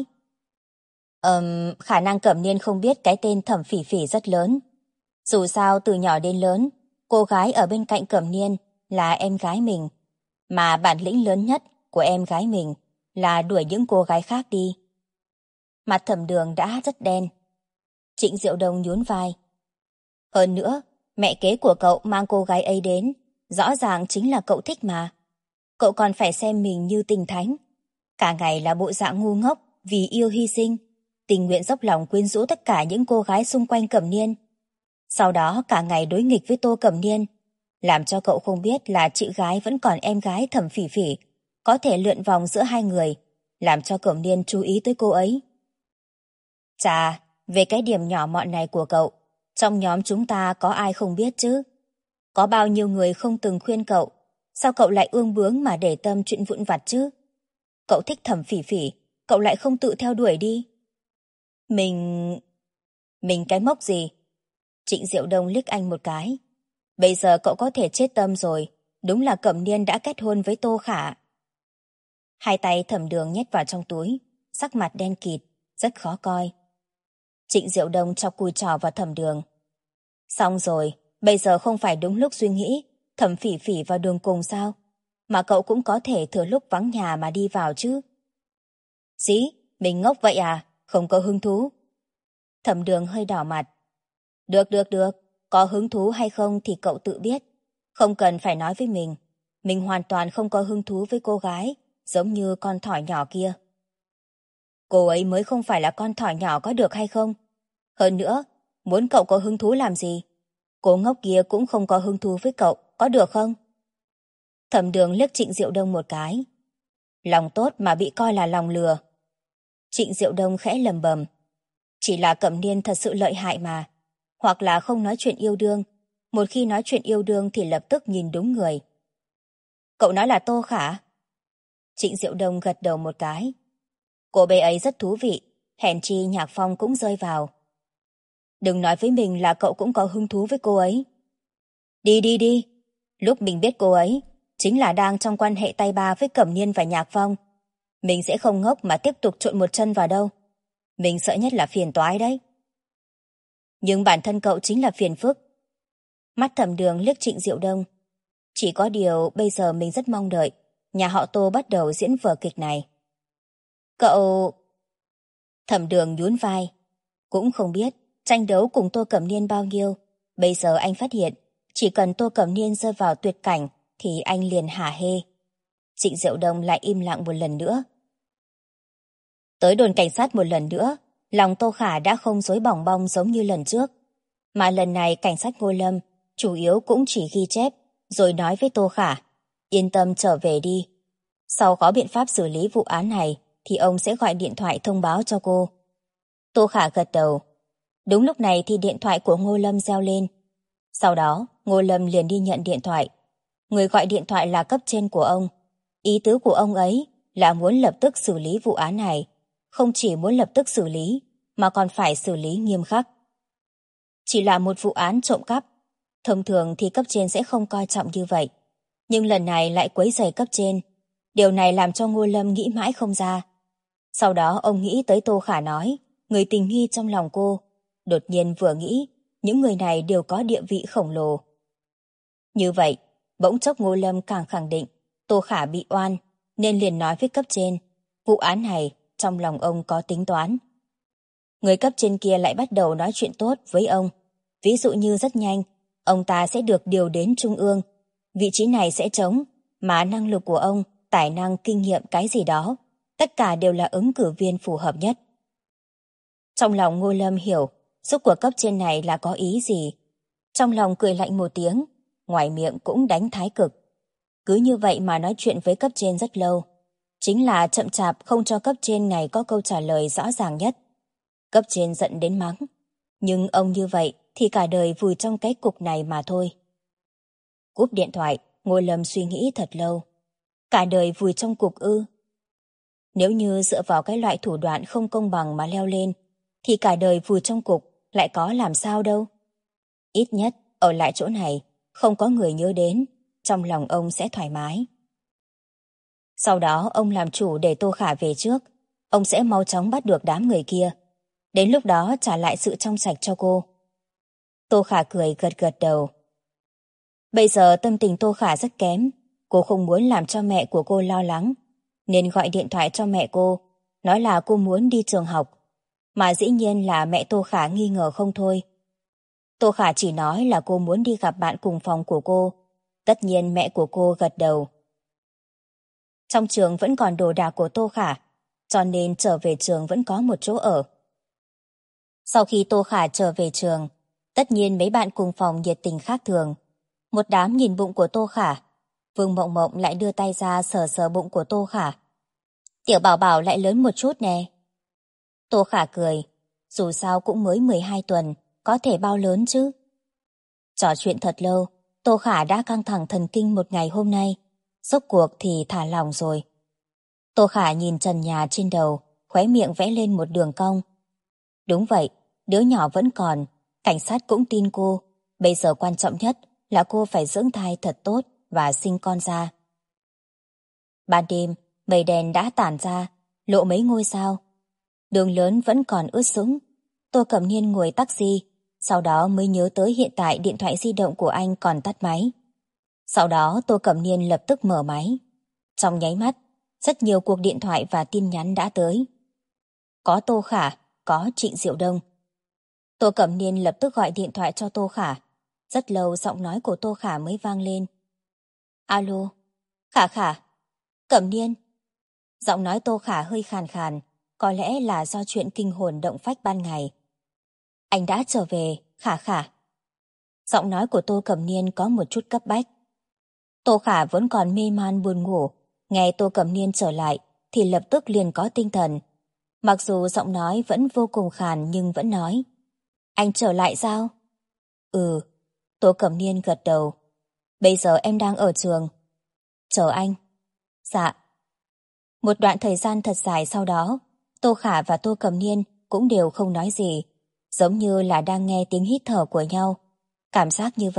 [SPEAKER 1] Khả năng Cẩm Niên không biết cái tên Thẩm Phỉ Phỉ rất lớn. Dù sao từ nhỏ đến lớn, cô gái ở bên cạnh Cẩm Niên là em gái mình, mà bản lĩnh lớn nhất của em gái mình là đuổi những cô gái khác đi. Mặt Thẩm Đường đã rất đen. Trịnh Diệu Đông nhún vai. Hơn nữa, mẹ kế của cậu mang cô gái ấy đến, rõ ràng chính là cậu thích mà. Cậu còn phải xem mình như tình thánh. Cả ngày là bộ dạng ngu ngốc, vì yêu hy sinh, tình nguyện dốc lòng quyến rũ tất cả những cô gái xung quanh Cẩm Niên. Sau đó cả ngày đối nghịch với Tô Cẩm Niên, làm cho cậu không biết là chị gái vẫn còn em gái Thẩm Phỉ Phỉ, có thể lượn vòng giữa hai người, làm cho Cẩm Niên chú ý tới cô ấy. Chà, về cái điểm nhỏ mọn này của cậu, trong nhóm chúng ta có ai không biết chứ? Có bao nhiêu người không từng khuyên cậu, sao cậu lại ương bướng mà để tâm chuyện vụn vặt chứ? Cậu thích Thẩm Phỉ Phỉ, cậu lại không tự theo đuổi đi. Mình cái mốc gì? Trịnh Diệu Đông liếc anh một cái. Bây giờ cậu có thể chết tâm rồi, đúng là Cẩm Niên đã kết hôn với Tô Khả. Hai tay Thẩm Đường nhét vào trong túi, sắc mặt đen kịt, rất khó coi. Trịnh Diệu Đông chọc cùi trò vào Thẩm Đường. Xong rồi, bây giờ không phải đúng lúc suy nghĩ Thẩm Phỉ Phỉ vào đường cùng sao? Mà cậu cũng có thể thừa lúc vắng nhà mà đi vào chứ. Dĩ, mình ngốc vậy à? Không có hứng thú. Thẩm Đường hơi đỏ mặt. Được, có hứng thú hay không thì cậu tự biết. Không cần phải nói với mình. Mình hoàn toàn không có hứng thú với cô gái, giống như con thỏ nhỏ kia. Cô ấy mới không phải là con thỏ nhỏ có được hay không? Hơn nữa, muốn cậu có hứng thú làm gì? Cô ngốc kia cũng không có hứng thú với cậu, có được không? Thẩm Đường liếc Trịnh Diệu Đông một cái. Lòng tốt mà bị coi là lòng lừa. Trịnh Diệu Đông khẽ lầm bầm. Chỉ là Cẩm Niên thật sự lợi hại mà. Hoặc là không nói chuyện yêu đương. Một khi nói chuyện yêu đương thì lập tức nhìn đúng người. Cậu nói là Tô Khả? Trịnh Diệu Đông gật đầu một cái. Cô bé ấy rất thú vị, hèn chi Nhạc Phong cũng rơi vào. Đừng nói với mình là cậu cũng có hứng thú với cô ấy. Đi, Lúc mình biết cô ấy chính là đang trong quan hệ tay ba với Cẩm Niên và Nhạc Phong. Mình sẽ không ngốc mà tiếp tục trộn một chân vào đâu. Mình sợ nhất là phiền toái đấy. Nhưng bản thân cậu chính là phiền phức. Mắt Thẩm Đường liếc Trịnh Diệu Đông. Chỉ có điều bây giờ mình rất mong đợi nhà họ Tô bắt đầu diễn vở kịch này. Cậu... Thẩm Đường nhún vai. Cũng không biết tranh đấu cùng Tô Cẩm Niên bao nhiêu. Bây giờ anh phát hiện chỉ cần Tô Cẩm Niên rơi vào tuyệt cảnh thì anh liền hả hê. Trịnh Diệu Đông lại im lặng một lần nữa. Tới đồn cảnh sát một lần nữa, lòng Tô Khả đã không rối bỏng bong giống như lần trước. Mà lần này cảnh sát Ngô Lâm chủ yếu cũng chỉ ghi chép rồi nói với Tô Khả, yên tâm trở về đi. Sau có biện pháp xử lý vụ án này thì ông sẽ gọi điện thoại thông báo cho cô. Tô Khả gật đầu. Đúng lúc này thì điện thoại của Ngô Lâm reo lên. Sau đó Ngô Lâm liền đi nhận điện thoại. Người gọi điện thoại là cấp trên của ông. Ý tứ của ông ấy là muốn lập tức xử lý vụ án này. Không chỉ muốn lập tức xử lý mà còn phải xử lý nghiêm khắc. Chỉ là một vụ án trộm cắp. Thông thường thì cấp trên sẽ không coi trọng như vậy. Nhưng lần này lại quấy rầy cấp trên. Điều này làm cho Ngô Lâm nghĩ mãi không ra. Sau đó ông nghĩ tới Tô Khả nói, người tình nghi trong lòng cô. Đột nhiên vừa nghĩ, những người này đều có địa vị khổng lồ. Như vậy, bỗng chốc Ngô Lâm càng khẳng định Tô Khả bị oan, nên liền nói với cấp trên. Vụ án này, trong lòng ông có tính toán. Người cấp trên kia lại bắt đầu nói chuyện tốt với ông. Ví dụ như rất nhanh, ông ta sẽ được điều đến Trung ương. Vị trí này sẽ trống, mà năng lực của ông, tài năng, kinh nghiệm cái gì đó, tất cả đều là ứng cử viên phù hợp nhất. Trong lòng Ngô Lâm hiểu, giúp của cấp trên này là có ý gì. Trong lòng cười lạnh một tiếng, ngoài miệng cũng đánh thái cực. Cứ như vậy mà nói chuyện với cấp trên rất lâu. Chính là chậm chạp không cho cấp trên này có câu trả lời rõ ràng nhất. Cấp trên giận đến mắng. Nhưng ông như vậy thì cả đời vùi trong cái cục này mà thôi. Cúp điện thoại, Ngô Lâm suy nghĩ thật lâu. Cả đời vùi trong cục ư? Nếu như dựa vào cái loại thủ đoạn không công bằng mà leo lên, thì cả đời vùi trong cục lại có làm sao đâu. Ít nhất, ở lại chỗ này, không có người nhớ đến, trong lòng ông sẽ thoải mái. Sau đó ông làm chủ để Tô Khả về trước, ông sẽ mau chóng bắt được đám người kia. Đến lúc đó trả lại sự trong sạch cho cô. Tô Khả cười gật gật đầu. Bây giờ tâm tình Tô Khả rất kém, cô không muốn làm cho mẹ của cô lo lắng, nên gọi điện thoại cho mẹ cô, nói là cô muốn đi trường học. Mà dĩ nhiên là mẹ Tô Khả nghi ngờ không thôi. Tô Khả chỉ nói là cô muốn đi gặp bạn cùng phòng của cô. Tất nhiên mẹ của cô gật đầu. Trong trường vẫn còn đồ đạc của Tô Khả, cho nên trở về trường vẫn có một chỗ ở. Sau khi Tô Khả trở về trường, tất nhiên mấy bạn cùng phòng nhiệt tình khác thường. Một đám nhìn bụng của Tô Khả. Vương Mộng Mộng lại đưa tay ra sờ sờ bụng của Tô Khả. Tiểu bảo bảo lại lớn một chút nè. Tô Khả cười. Dù sao cũng mới 12 tuần, có thể bao lớn chứ. Trò chuyện thật lâu, Tô Khả đã căng thẳng thần kinh một ngày hôm nay. Rốt cuộc thì thả lỏng rồi. Tô Khả nhìn trần nhà trên đầu, khóe miệng vẽ lên một đường cong. Đúng vậy, đứa nhỏ vẫn còn, cảnh sát cũng tin cô. Bây giờ quan trọng nhất là cô phải dưỡng thai thật tốt và sinh con ra. Ban đêm, mây đen đã tản ra, lộ mấy ngôi sao. Đường lớn vẫn còn ướt sũng. Tô Cẩm Niên ngồi taxi, sau đó mới nhớ tới hiện tại điện thoại di động của anh còn tắt máy. Sau đó Tô Cẩm Niên lập tức mở máy. Trong nháy mắt, rất nhiều cuộc điện thoại và tin nhắn đã tới. Có Tô Khả, có Trịnh Diệu Đông. Tô Cẩm Niên lập tức gọi điện thoại cho Tô Khả. Rất lâu giọng nói của Tô Khả mới vang lên. Alo, Khả Khả, Cẩm Niên. Giọng nói Tô Khả hơi khàn khàn, có lẽ là do chuyện kinh hồn động phách ban ngày. Anh đã trở về, Khả Khả. Giọng nói của Tô Cẩm Niên có một chút cấp bách. Tô Khả vẫn còn mê man buồn ngủ, nghe Tô Cẩm Niên trở lại thì lập tức liền có tinh thần. Mặc dù giọng nói vẫn vô cùng khàn nhưng vẫn nói. Anh trở lại sao? Ừ, Tô Cẩm Niên gật đầu. Bây giờ em đang ở trường. Chờ anh. Dạ. Một đoạn thời gian thật dài sau đó, Tô Khả và Tô Cẩm Niên cũng đều không nói gì, giống như là đang nghe tiếng hít thở của nhau. Cảm giác như vậy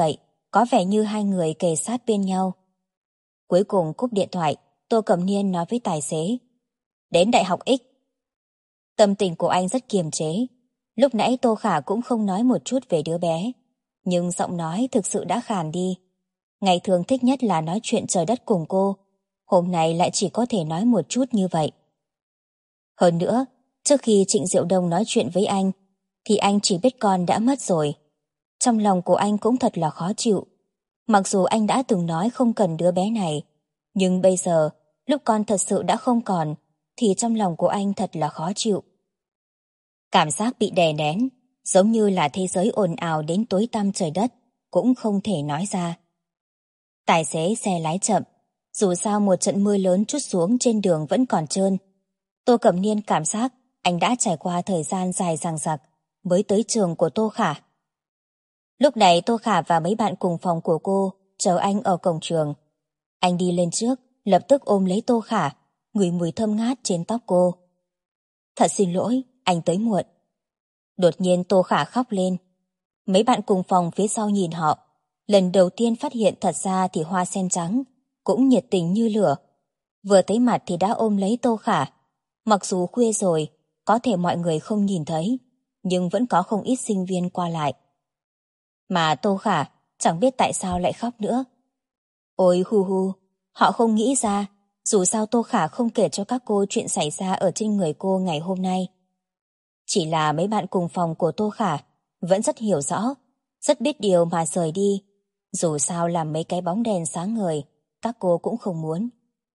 [SPEAKER 1] có vẻ như hai người kề sát bên nhau. Cuối cùng cúp điện thoại, Tô Cẩm Niên nói với tài xế. Đến Đại học X. Tâm tình của anh rất kiềm chế. Lúc nãy Tô Khả cũng không nói một chút về đứa bé, nhưng giọng nói thực sự đã khàn đi. Ngày thường thích nhất là nói chuyện trời đất cùng cô, hôm nay lại chỉ có thể nói một chút như vậy. Hơn nữa, trước khi Trịnh Diệu Đông nói chuyện với anh, thì anh chỉ biết con đã mất rồi. Trong lòng của anh cũng thật là khó chịu. Mặc dù anh đã từng nói không cần đứa bé này, nhưng bây giờ, lúc con thật sự đã không còn, thì trong lòng của anh thật là khó chịu. Cảm giác bị đè nén, giống như là thế giới ồn ào đến tối tăm trời đất, cũng không thể nói ra. Tài xế xe lái chậm, dù sao một trận mưa lớn trút xuống trên đường vẫn còn trơn. Tô Cẩm Niên cảm giác anh đã trải qua thời gian dài dằng dặc mới tới trường của Tô Khả. Lúc này Tô Khả và mấy bạn cùng phòng của cô chờ anh ở cổng trường. Anh đi lên trước, lập tức ôm lấy Tô Khả, ngửi mùi thơm ngát trên tóc cô. Thật xin lỗi, anh tới muộn. Đột nhiên Tô Khả khóc lên. Mấy bạn cùng phòng phía sau nhìn họ, lần đầu tiên phát hiện thật ra thì Hoa Sen Trắng cũng nhiệt tình như lửa. Vừa thấy mặt thì đã ôm lấy Tô Khả. Mặc dù khuya rồi, có thể mọi người không nhìn thấy, nhưng vẫn có không ít sinh viên qua lại. Mà Tô Khả chẳng biết tại sao lại khóc nữa. Ôi hu hu, họ không nghĩ ra, dù sao Tô Khả không kể cho các cô chuyện xảy ra ở trên người cô ngày hôm nay. Chỉ là mấy bạn cùng phòng của Tô Khả vẫn rất hiểu rõ, rất biết điều mà rời đi. Dù sao làm mấy cái bóng đèn sáng ngời, các cô cũng không muốn.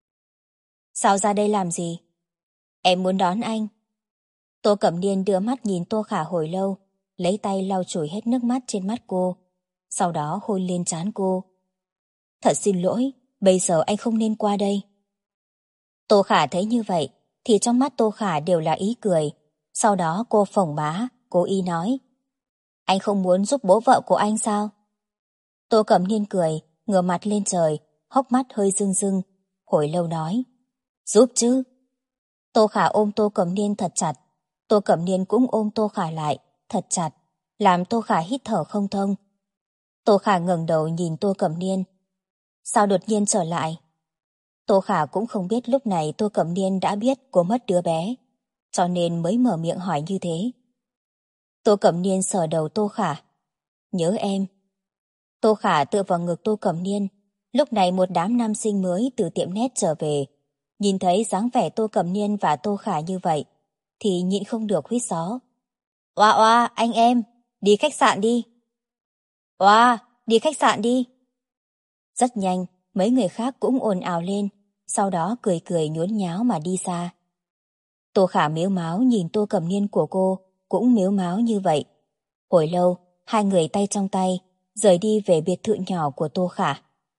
[SPEAKER 1] Sao ra đây làm gì? Em muốn đón anh. Tô Cẩm Niên đưa mắt nhìn Tô Khả hồi lâu, lấy tay lau chùi hết nước mắt trên mắt cô, sau đó hôn lên trán cô. Thật xin lỗi, bây giờ anh không nên qua đây. Tô Khả thấy như vậy, thì trong mắt Tô Khả đều là ý cười. Sau đó cô phổng bá, cố ý nói. Anh không muốn giúp bố vợ của anh sao? Tô Cẩm Niên cười, ngửa mặt lên trời, hốc mắt hơi rưng rưng, hồi lâu nói. Giúp chứ. Tô Khả ôm Tô Cẩm Niên thật chặt. Tô Cẩm Niên cũng ôm Tô Khả lại, thật chặt, làm Tô Khả hít thở không thông. Tô Khả ngẩng đầu nhìn Tô Cẩm Niên. Sao đột nhiên trở lại? Tô Khả cũng không biết lúc này Tô Cẩm Niên đã biết cô mất đứa bé, cho nên mới mở miệng hỏi như thế. Tô Cẩm Niên sờ đầu Tô Khả. Nhớ em. Tô Khả tựa vào ngực Tô Cẩm Niên. Lúc này một đám nam sinh mới từ tiệm nét trở về. Nhìn thấy dáng vẻ Tô Cẩm Niên và Tô Khả như vậy, thì nhịn không được huýt sáo. Oa oa, anh em, đi khách sạn đi. Oa, đi khách sạn đi. Rất nhanh, mấy người khác cũng ồn ào lên, sau đó cười cười nhốn nháo mà đi xa. Tô Khả mếu máo nhìn Tô Cẩm Niên của cô, cũng mếu máo như vậy. Hồi lâu, hai người tay trong tay, rời đi về biệt thự nhỏ của Tô Khả.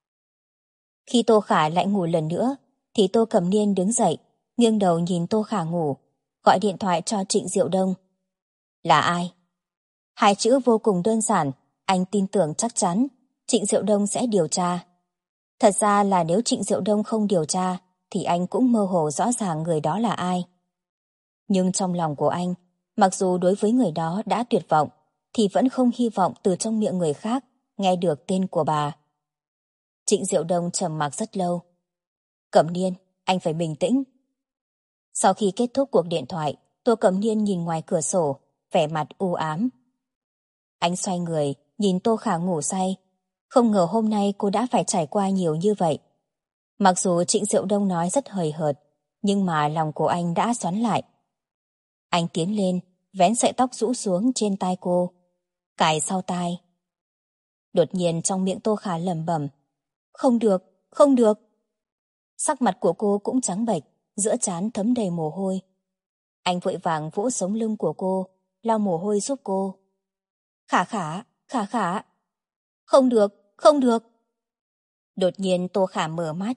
[SPEAKER 1] Khi Tô Khả lại ngủ lần nữa, thì Tô Cẩm Niên đứng dậy, nghiêng đầu nhìn Tô Khả ngủ, gọi điện thoại cho Trịnh Diệu Đông. Là ai? Hai chữ vô cùng đơn giản, anh tin tưởng chắc chắn Trịnh Diệu Đông sẽ điều tra. Thật ra là nếu Trịnh Diệu Đông không điều tra, thì anh cũng mơ hồ rõ ràng người đó là ai. Nhưng trong lòng của anh, mặc dù đối với người đó đã tuyệt vọng, thì vẫn không hy vọng từ trong miệng người khác nghe được tên của bà. Trịnh Diệu Đông trầm mặc rất lâu. Cẩm Niên, anh phải bình tĩnh. Sau khi kết thúc cuộc điện thoại, Tô Cẩm Niên nhìn ngoài cửa sổ, vẻ mặt u ám. Anh xoay người, nhìn Tô Khả ngủ say. Không ngờ hôm nay cô đã phải trải qua nhiều như vậy. Mặc dù Trịnh Diệu Đông nói rất hời hợt, nhưng mà lòng của anh đã xoắn lại. Anh tiến lên, vén sợi tóc rũ xuống trên tai cô, cài sau tai. Đột nhiên trong miệng Tô Khả lẩm bẩm, không được, không được. Sắc mặt của cô cũng trắng bệch, giữa trán thấm đầy mồ hôi. Anh vội vàng vỗ sống lưng của cô, lau mồ hôi giúp cô. Khả khả, khả khả. Không được, không được. Đột nhiên Tô Khả mở mắt.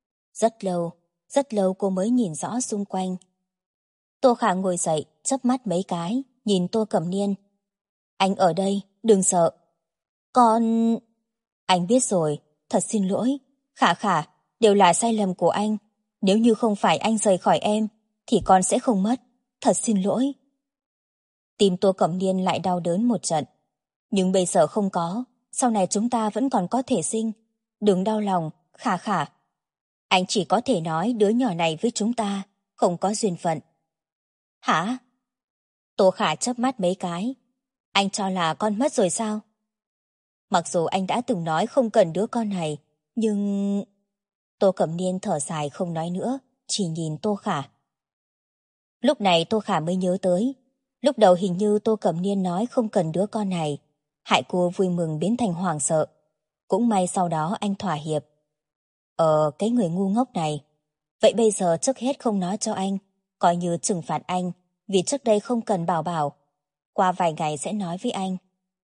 [SPEAKER 1] Rất lâu cô mới nhìn rõ xung quanh. Tô Khả ngồi dậy, chớp mắt mấy cái, nhìn Tô Cẩm Niên. Anh ở đây, đừng sợ. Con... Anh biết rồi, thật xin lỗi. Khả khả, đều là sai lầm của anh. Nếu như không phải anh rời khỏi em, thì con sẽ không mất. Thật xin lỗi. Tim Tô Cẩm Niên lại đau đớn một trận. Nhưng bây giờ không có, sau này chúng ta vẫn còn có thể sinh. Đừng đau lòng, Khả Khả. Anh chỉ có thể nói đứa nhỏ này với chúng ta không có duyên phận. Hả? Tô Khả chớp mắt mấy cái. Anh cho là con mất rồi sao? Mặc dù anh đã từng nói không cần đứa con này, nhưng... Tô Cẩm Niên thở dài không nói nữa, chỉ nhìn Tô Khả. Lúc này Tô Khả mới nhớ tới. Lúc đầu hình như Tô Cẩm Niên nói không cần đứa con này, hại cô vui mừng biến thành hoảng sợ. Cũng may sau đó anh thỏa hiệp. Cái người ngu ngốc này. Vậy bây giờ trước hết không nói cho anh, coi như trừng phạt anh, vì trước đây không cần bảo bảo. Qua vài ngày sẽ nói với anh.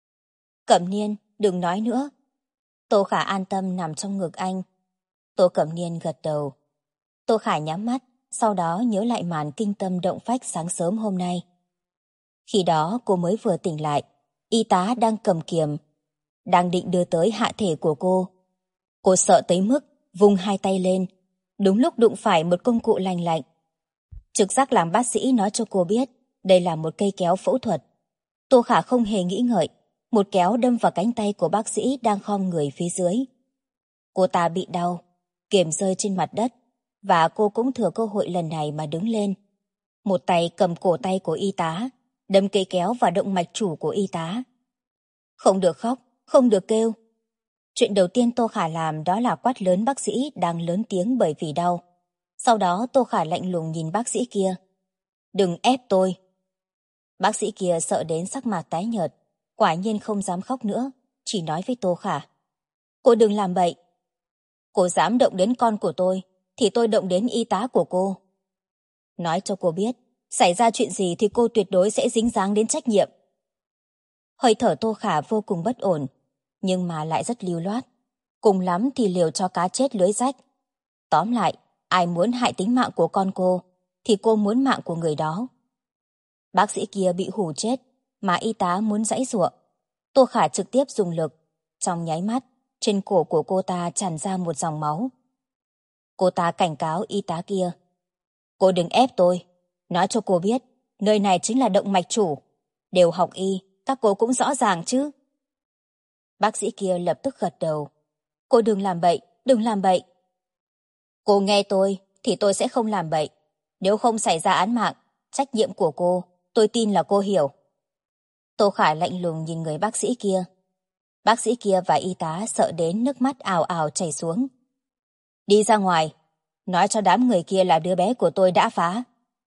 [SPEAKER 1] Cẩm Niên, đừng nói nữa. Tô Khả an tâm nằm trong ngực anh. Tô Cẩm Niên gật đầu. Tô Khả nhắm mắt, sau đó nhớ lại màn kinh tâm động phách sáng sớm hôm nay. Khi đó cô mới vừa tỉnh lại, y tá đang cầm kiềm, đang định đưa tới hạ thể của cô. Cô sợ tới mức vung hai tay lên, đúng lúc đụng phải một công cụ lành lạnh. Trực giác làm bác sĩ nói cho cô biết đây là một cây kéo phẫu thuật. Tô Khả không hề nghĩ ngợi, một kéo đâm vào cánh tay của bác sĩ đang khom người phía dưới. Cô ta bị đau, kiềm rơi trên mặt đất, và cô cũng thừa cơ hội lần này mà đứng lên. Một tay cầm cổ tay của y tá, đâm cây kéo vào động mạch chủ của y tá. Không được khóc, không được kêu. Chuyện đầu tiên Tô Khả làm đó là quát lớn bác sĩ đang lớn tiếng bởi vì đau. Sau đó Tô Khả lạnh lùng nhìn bác sĩ kia. Đừng ép tôi. Bác sĩ kia sợ đến sắc mặt tái nhợt, quả nhiên không dám khóc nữa, chỉ nói với Tô Khả. Cô đừng làm bậy. Cô dám động đến con của tôi, thì tôi động đến y tá của cô. Nói cho cô biết, xảy ra chuyện gì thì cô tuyệt đối sẽ dính dáng đến trách nhiệm. Hơi thở Tô Khả vô cùng bất ổn, nhưng mà lại rất lưu loát. Cùng lắm thì liều cho cá chết lưới rách. Tóm lại, ai muốn hại tính mạng của con cô, thì cô muốn mạng của người đó. Bác sĩ kia bị hù chết, mà y tá muốn giãy giụa. Tô Khả trực tiếp dùng lực. Trong nháy mắt, trên cổ của cô ta tràn ra một dòng máu. Cô ta cảnh cáo y tá kia. Cô đừng ép tôi. Nói cho cô biết, nơi này chính là động mạch chủ. Đều học y, các cô cũng rõ ràng chứ. Bác sĩ kia lập tức gật đầu. Cô đừng làm bậy, đừng làm bậy. Cô nghe tôi, thì tôi sẽ không làm bậy. Nếu không xảy ra án mạng, trách nhiệm của cô, tôi tin là cô hiểu. Tô Khả lạnh lùng nhìn người bác sĩ kia. Bác sĩ kia và y tá sợ đến nước mắt ào ào chảy xuống. Đi ra ngoài, nói cho đám người kia là đứa bé của tôi đã phá.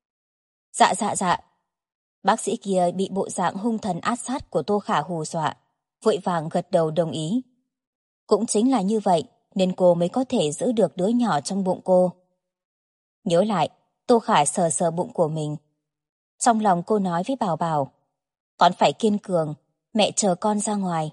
[SPEAKER 1] Dạ dạ dạ. Bác sĩ kia bị bộ dạng hung thần át sát của Tô Khả hù dọa, vội vàng gật đầu đồng ý. Cũng chính là như vậy nên cô mới có thể giữ được đứa nhỏ trong bụng cô. Nhớ lại, Tô Khả sờ sờ bụng của mình. Trong lòng cô nói với Bảo Bảo, con phải kiên cường, mẹ chờ con ra ngoài.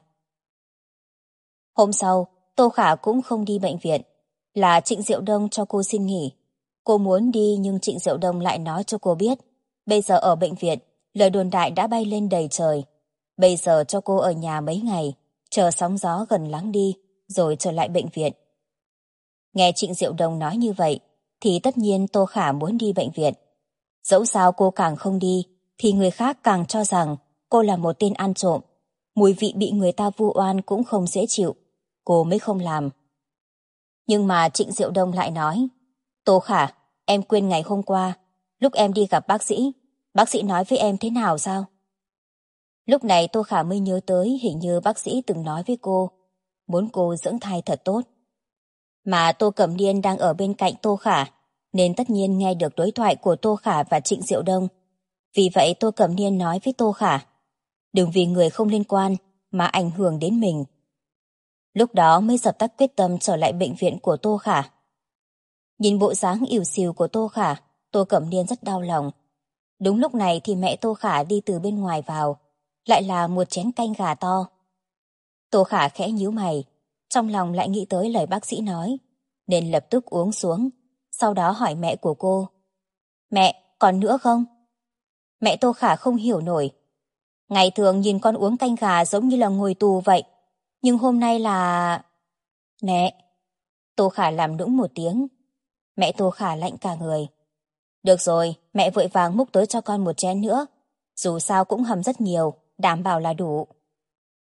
[SPEAKER 1] Hôm sau, Tô Khả cũng không đi bệnh viện, là Trịnh Diệu Đông cho cô xin nghỉ. Cô muốn đi nhưng Trịnh Diệu Đông lại nói cho cô biết, bây giờ ở bệnh viện, lời đồn đại đã bay lên đầy trời. Bây giờ cho cô ở nhà mấy ngày, chờ sóng gió gần lắng đi, rồi trở lại bệnh viện. Nghe Trịnh Diệu Đông nói như vậy, thì tất nhiên Tô Khả muốn đi bệnh viện. Dẫu sao cô càng không đi, thì người khác càng cho rằng cô là một tên ăn trộm. Mùi vị bị người ta vu oan cũng không dễ chịu, cô mới không làm. Nhưng mà Trịnh Diệu Đông lại nói, Tô Khả, em quên ngày hôm qua, lúc em đi gặp bác sĩ nói với em thế nào sao? Lúc này Tô Khả mới nhớ tới hình như bác sĩ từng nói với cô, muốn cô dưỡng thai thật tốt. Mà Tô Cẩm Niên đang ở bên cạnh Tô Khả, nên tất nhiên nghe được đối thoại của Tô Khả và Trịnh Diệu Đông. Vì vậy Tô Cẩm Niên nói với Tô Khả, đừng vì người không liên quan mà ảnh hưởng đến mình. Lúc đó mới dập tắt quyết tâm trở lại bệnh viện của Tô Khả. Nhìn bộ dáng ỉu xìu của Tô Khả, Tô Cẩm Niên rất đau lòng. Đúng lúc này thì mẹ Tô Khả đi từ bên ngoài vào, lại là một chén canh gà to. Tô Khả khẽ nhíu mày, trong lòng lại nghĩ tới lời bác sĩ nói, nên lập tức uống xuống, sau đó hỏi mẹ của cô. Mẹ, còn nữa không? Mẹ Tô Khả không hiểu nổi. Ngày thường nhìn con uống canh gà giống như là ngồi tù vậy, nhưng hôm nay là... Mẹ! Tô Khả làm nũng một tiếng. Mẹ Tô Khả lạnh cả người. Được rồi, mẹ vội vàng múc tới cho con một chén nữa. Dù sao cũng hầm rất nhiều, đảm bảo là đủ.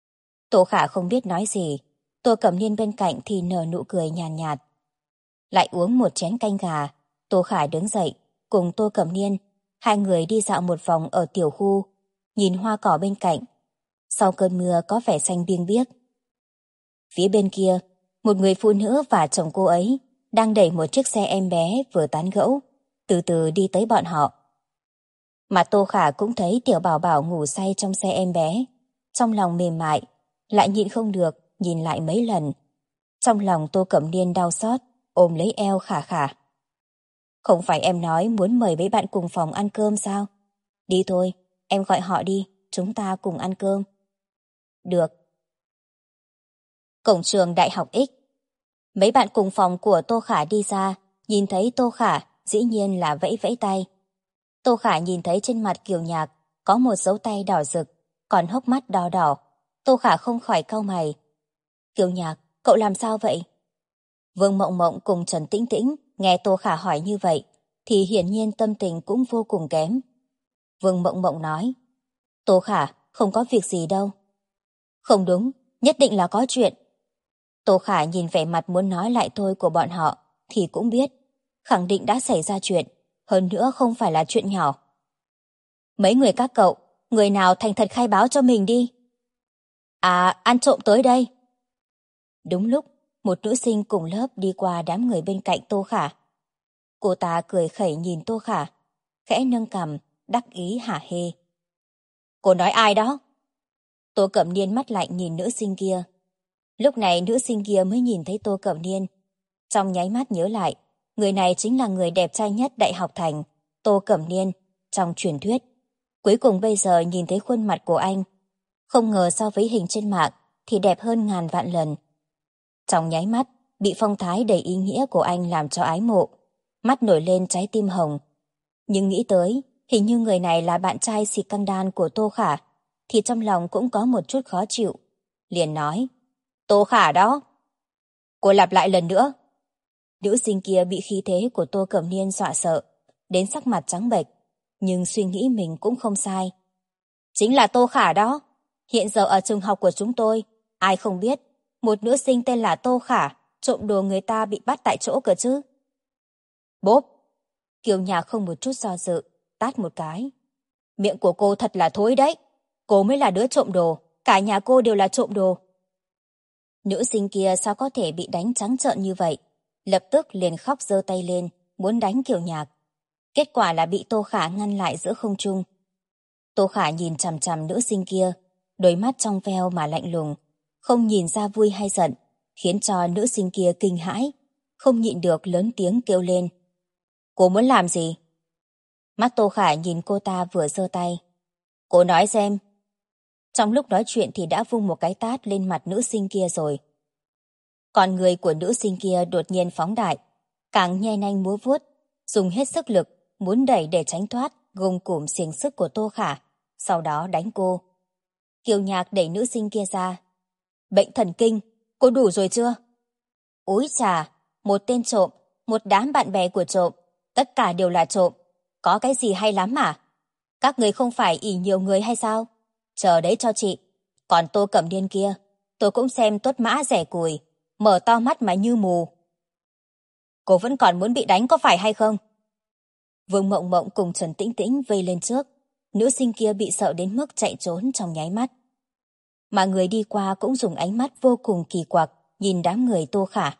[SPEAKER 1] Tô Khả không biết nói gì. Tô Cẩm Niên bên cạnh thì nở nụ cười nhàn nhạt. Lại uống một chén canh gà, Tô Khả đứng dậy, cùng Tô Cẩm Niên, hai người đi dạo một vòng ở tiểu khu, nhìn hoa cỏ bên cạnh. Sau cơn mưa có vẻ xanh biêng biếc. Phía bên kia, một người phụ nữ và chồng cô ấy đang đẩy một chiếc xe em bé vừa tán gẫu, từ từ đi tới bọn họ. Mà Tô Khả cũng thấy Tiểu Bảo Bảo ngủ say trong xe em bé, trong lòng mềm mại, lại nhịn không được, nhìn lại mấy lần. Trong lòng Tô Cẩm Niên đau xót, ôm lấy eo Khả Khả. Không phải em nói muốn mời mấy bạn cùng phòng ăn cơm sao? Đi thôi, em gọi họ đi, chúng ta cùng ăn cơm. Được. Cổng trường Đại học X. Mấy bạn cùng phòng của Tô Khả đi ra, nhìn thấy Tô Khả, dĩ nhiên là vẫy vẫy tay. Tô Khả nhìn thấy trên mặt Kiều Nhạc có một dấu tay đỏ rực, còn hốc mắt đỏ đỏ. Tô Khả không khỏi cau mày. Kiều Nhạc, cậu làm sao vậy? Vương Mộng Mộng cùng Trần Tĩnh Tĩnh nghe Tô Khả hỏi như vậy, thì hiển nhiên tâm tình cũng vô cùng kém. Vương Mộng Mộng nói, Tô Khả, không có việc gì đâu. Không đúng, nhất định là có chuyện. Tô Khả nhìn vẻ mặt muốn nói lại thôi của bọn họ, thì cũng biết, khẳng định đã xảy ra chuyện, hơn nữa không phải là chuyện nhỏ. Mấy người các cậu, người nào thành thật khai báo cho mình đi. À, ăn trộm tới đây. Đúng lúc, một nữ sinh cùng lớp đi qua đám người bên cạnh Tô Khả. Cô ta cười khẩy nhìn Tô Khả, khẽ nâng cằm, đắc ý hả hê. Cô nói ai đó? Tô Cẩm Niên mắt lạnh nhìn nữ sinh kia. Lúc này nữ sinh kia mới nhìn thấy Tô Cẩm Niên. Trong nháy mắt nhớ lại, người này chính là người đẹp trai nhất Đại học Thành, Tô Cẩm Niên, trong truyền thuyết. Cuối cùng bây giờ nhìn thấy khuôn mặt của anh, không ngờ so với hình trên mạng thì đẹp hơn ngàn vạn lần. Trong nháy mắt, bị phong thái đầy ý nghĩa của anh làm cho ái mộ, mắt nổi lên trái tim hồng. Nhưng nghĩ tới, hình như người này là bạn trai xịt căng đan của Tô Khả, thì trong lòng cũng có một chút khó chịu. Liền nói, Tô Khả đó. Cô lặp lại lần nữa. Nữ sinh kia bị khí thế của Tô Cẩm Niên dọa sợ, đến sắc mặt trắng bệch, nhưng suy nghĩ mình cũng không sai. Chính là Tô Khả đó. Hiện giờ ở trường học của chúng tôi, ai không biết, một nữ sinh tên là Tô Khả trộm đồ người ta bị bắt tại chỗ cơ chứ. Bốp! Kiều Nhạc không một chút do dự, tát một cái. Miệng của cô thật là thối đấy. Cô mới là đứa trộm đồ, cả nhà cô đều là trộm đồ. Nữ sinh kia sao có thể bị đánh trắng trợn như vậy? Lập tức liền khóc giơ tay lên, muốn đánh Kiều Nhạc. Kết quả là bị Tô Khả ngăn lại giữa không trung. Tô Khả nhìn chằm chằm nữ sinh kia, đôi mắt trong veo mà lạnh lùng, không nhìn ra vui hay giận, khiến cho nữ sinh kia kinh hãi, không nhịn được lớn tiếng kêu lên. Cô muốn làm gì? Mắt Tô Khả nhìn cô ta vừa giơ tay. Cô nói xem. Trong lúc nói chuyện thì đã vung một cái tát lên mặt nữ sinh kia rồi. Còn người của nữ sinh kia đột nhiên phóng đại, càng nhe nanh múa vuốt, dùng hết sức lực, muốn đẩy để tránh thoát gông cùm xiềng sức của Tô Khả, sau đó đánh cô. Kiều Nhạc đẩy nữ sinh kia ra. Bệnh thần kinh, cô đủ rồi chưa? Úi chà, một tên trộm, một đám bạn bè của trộm, tất cả đều là trộm. Có cái gì hay lắm à? Các người không phải ỷ nhiều người hay sao? Chờ đấy cho chị. Còn Tô Cẩm Niên kia, tôi cũng xem tốt mã rẻ cùi, mở to mắt mà như mù. Cô vẫn còn muốn bị đánh có phải hay không? Vương Mộng Mộng cùng Trần Tĩnh Tĩnh vây lên trước. Nữ sinh kia bị sợ đến mức chạy trốn trong nháy mắt. Mà người đi qua cũng dùng ánh mắt vô cùng kỳ quặc nhìn đám người Tô Khả.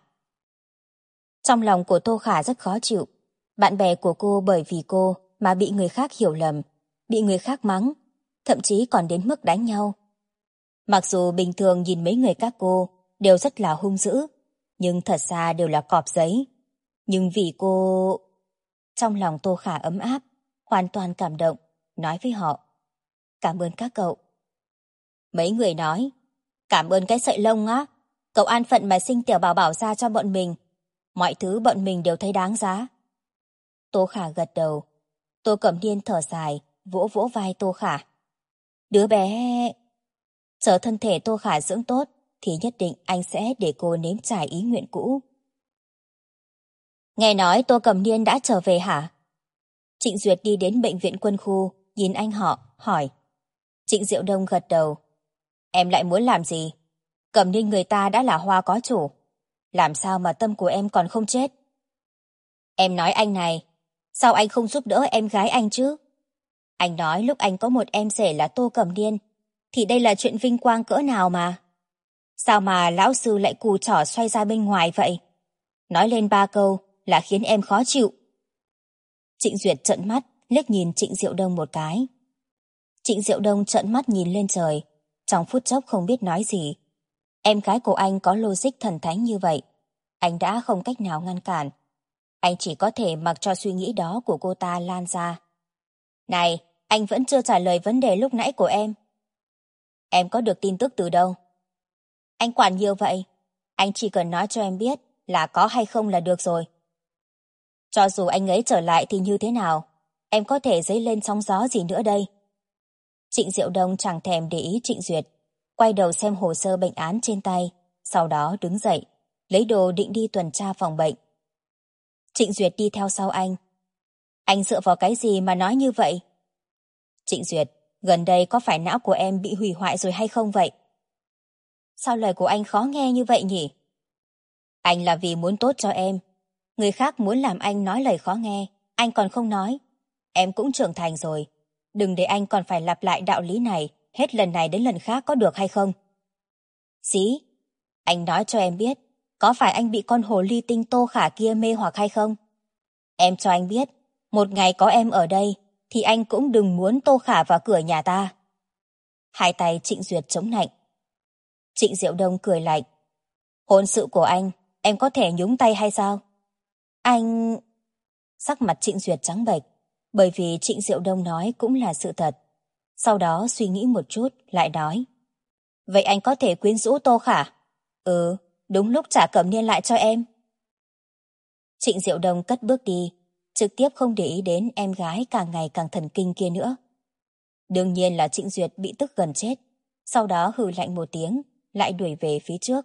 [SPEAKER 1] Trong lòng của Tô Khả rất khó chịu. Bạn bè của cô bởi vì cô mà bị người khác hiểu lầm, bị người khác mắng, thậm chí còn đến mức đánh nhau. Mặc dù bình thường nhìn mấy người các cô đều rất là hung dữ, nhưng thật ra đều là cọp giấy. Nhưng vì cô... Trong lòng Tô Khả ấm áp, hoàn toàn cảm động, nói với họ. Cảm ơn các cậu. Mấy người nói, cảm ơn cái sợi lông á, cậu an phận mà sinh Tiểu Bảo Bảo ra cho bọn mình. Mọi thứ bọn mình đều thấy đáng giá. Tô Khả gật đầu. Tô Cẩm Niên thở dài, vỗ vỗ vai Tô Khả. Đứa bé... Chờ thân thể Tô Khả dưỡng tốt, thì nhất định anh sẽ để cô nếm trải ý nguyện cũ. Nghe nói Tô Cẩm Niên đã trở về hả? Trịnh Duyệt đi đến bệnh viện quân khu, nhìn anh họ, hỏi. Trịnh Diệu Đông gật đầu. Em lại muốn làm gì? Cẩm Ninh người ta đã là hoa có chủ. Làm sao mà tâm của em còn không chết? Em nói anh này, sao anh không giúp đỡ em gái anh chứ? Anh nói lúc anh có một em rể là Tô Cẩm Niên, thì đây là chuyện vinh quang cỡ nào mà. Sao mà lão sư lại cù trỏ xoay ra bên ngoài vậy? Nói lên 3 câu là khiến em khó chịu. Trịnh Duyệt trợn mắt, liếc nhìn Trịnh Diệu Đông một cái. Trịnh Diệu Đông trợn mắt nhìn lên trời, trong phút chốc không biết nói gì. Em gái của anh có logic thần thánh như vậy, anh đã không cách nào ngăn cản. Anh chỉ có thể mặc cho suy nghĩ đó của cô ta lan ra. Này, anh vẫn chưa trả lời vấn đề lúc nãy của em. Em có được tin tức từ đâu? Anh quản nhiều vậy, anh chỉ cần nói cho em biết là có hay không là được rồi. Cho dù anh ấy trở lại thì như thế nào, em có thể dấy lên sóng gió gì nữa đây? Trịnh Diệu Đông chẳng thèm để ý Trịnh Duyệt, quay đầu xem hồ sơ bệnh án trên tay, sau đó đứng dậy, lấy đồ định đi tuần tra phòng bệnh. Trịnh Duyệt đi theo sau anh. Anh dựa vào cái gì mà nói như vậy? Trịnh Duyệt, gần đây có phải não của em bị hủy hoại rồi hay không vậy? Sao lời của anh khó nghe như vậy nhỉ? Anh là vì muốn tốt cho em. Người khác muốn làm anh nói lời khó nghe, anh còn không nói. Em cũng trưởng thành rồi. Đừng để anh còn phải lặp lại đạo lý này hết lần này đến lần khác có được hay không? Dĩ, anh nói cho em biết, có phải anh bị con hồ ly tinh Tô Khả kia mê hoặc hay không? Em cho anh biết, một ngày có em ở đây, thì anh cũng đừng muốn Tô Khả vào cửa nhà ta. Hai tay Trịnh Duyệt chống nạnh. Trịnh Diệu Đông cười lạnh. Hôn sự của anh, em có thể nhúng tay hay sao? Anh... Sắc mặt Trịnh Duyệt trắng bệch, bởi vì Trịnh Diệu Đông nói cũng là sự thật. Sau đó suy nghĩ một chút, lại nói. Vậy anh có thể quyến rũ Tô Khả? Ừ, đúng lúc trả Cẩm Niên lại cho em. Trịnh Diệu Đông cất bước đi, trực tiếp không để ý đến em gái càng ngày càng thần kinh kia nữa. Đương nhiên là Trịnh Duyệt bị tức gần chết, sau đó hừ lạnh một tiếng, lại đuổi về phía trước.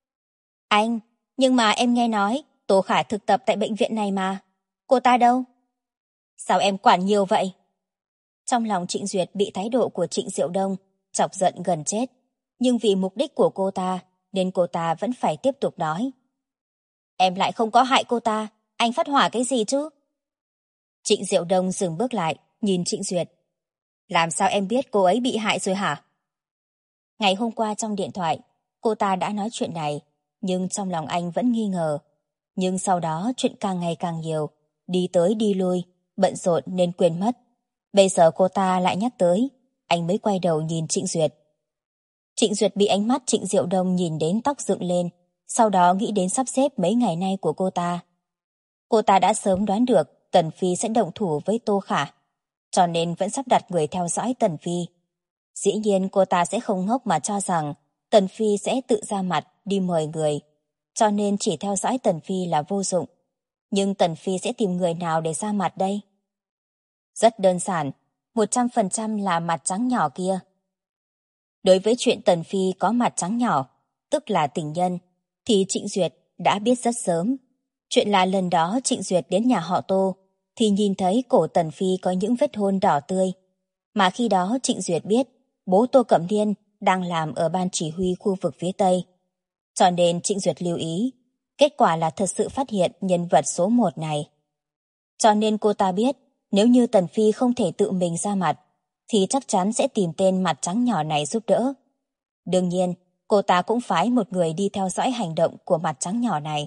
[SPEAKER 1] Anh, nhưng mà em nghe nói Tô Khả thực tập tại bệnh viện này mà. Cô ta đâu? Sao em quản nhiều vậy? Trong lòng Trịnh Duyệt bị thái độ của Trịnh Diệu Đông chọc giận gần chết, nhưng vì mục đích của cô ta nên cô ta vẫn phải tiếp tục nói. Em lại không có hại cô ta, anh phát hỏa cái gì chứ? Trịnh Diệu Đông dừng bước lại, nhìn Trịnh Duyệt. Làm sao em biết cô ấy bị hại rồi hả? Ngày hôm qua trong điện thoại, cô ta đã nói chuyện này, nhưng trong lòng anh vẫn nghi ngờ. Nhưng sau đó chuyện càng ngày càng nhiều, đi tới đi lui, bận rộn nên quên mất. Bây giờ cô ta lại nhắc tới, anh mới quay đầu nhìn Trịnh Duyệt. Trịnh Duyệt bị ánh mắt Trịnh Diệu Đông nhìn đến tóc dựng lên, sau đó nghĩ đến sắp xếp mấy ngày nay của cô ta. Cô ta đã sớm đoán được Tần Phi sẽ động thủ với Tô Khả, cho nên vẫn sắp đặt người theo dõi Tần Phi. Dĩ nhiên cô ta sẽ không ngốc mà cho rằng Tần Phi sẽ tự ra mặt đi mời người, cho nên chỉ theo dõi Tần Phi là vô dụng. Nhưng Tần Phi sẽ tìm người nào để ra mặt đây? Rất đơn giản, 100% là mặt trắng nhỏ kia. Đối với chuyện Tần Phi có mặt trắng nhỏ, tức là tình nhân, thì Trịnh Duyệt đã biết rất sớm. Chuyện là lần đó Trịnh Duyệt đến nhà họ Tô, thì nhìn thấy cổ Tần Phi có những vết hôn đỏ tươi. Mà khi đó Trịnh Duyệt biết bố Tô Cẩm Niên đang làm ở ban chỉ huy khu vực phía Tây. Cho nên Trịnh Duyệt lưu ý, kết quả là thật sự phát hiện nhân vật số 1 này. Cho nên cô ta biết, nếu như Tần Phi không thể tự mình ra mặt, thì chắc chắn sẽ tìm tên mặt trắng nhỏ này giúp đỡ. Đương nhiên, cô ta cũng phái một người đi theo dõi hành động của mặt trắng nhỏ này.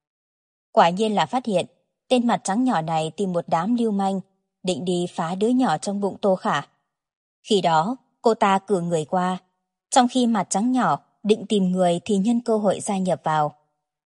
[SPEAKER 1] Quả nhiên là phát hiện, tên mặt trắng nhỏ này tìm một đám lưu manh, định đi phá đứa nhỏ trong bụng Tô Khả. Khi đó, cô ta cử người qua, trong khi mặt trắng nhỏ định tìm người thì nhân cơ hội gia nhập vào.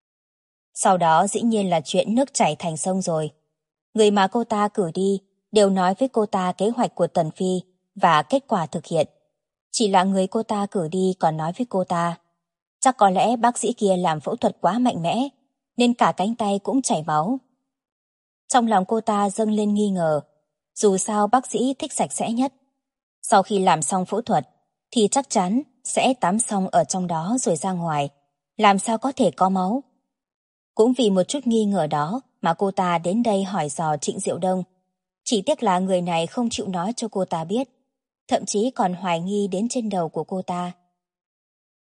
[SPEAKER 1] Sau đó dĩ nhiên là chuyện nước chảy thành sông rồi. Người mà cô ta cử đi đều nói với cô ta kế hoạch của Tần Phi và kết quả thực hiện. Chỉ là người cô ta cử đi còn nói với cô ta, chắc có lẽ bác sĩ kia làm phẫu thuật quá mạnh mẽ, nên cả cánh tay cũng chảy máu. Trong lòng cô ta dâng lên nghi ngờ, dù sao bác sĩ thích sạch sẽ nhất. Sau khi làm xong phẫu thuật, thì chắc chắn sẽ tắm xong ở trong đó rồi ra ngoài, làm sao có thể có máu. Cũng vì một chút nghi ngờ đó mà cô ta đến đây hỏi dò Trịnh Diệu Đông. Chỉ tiếc là người này không chịu nói cho cô ta biết, thậm chí còn hoài nghi đến trên đầu của cô ta.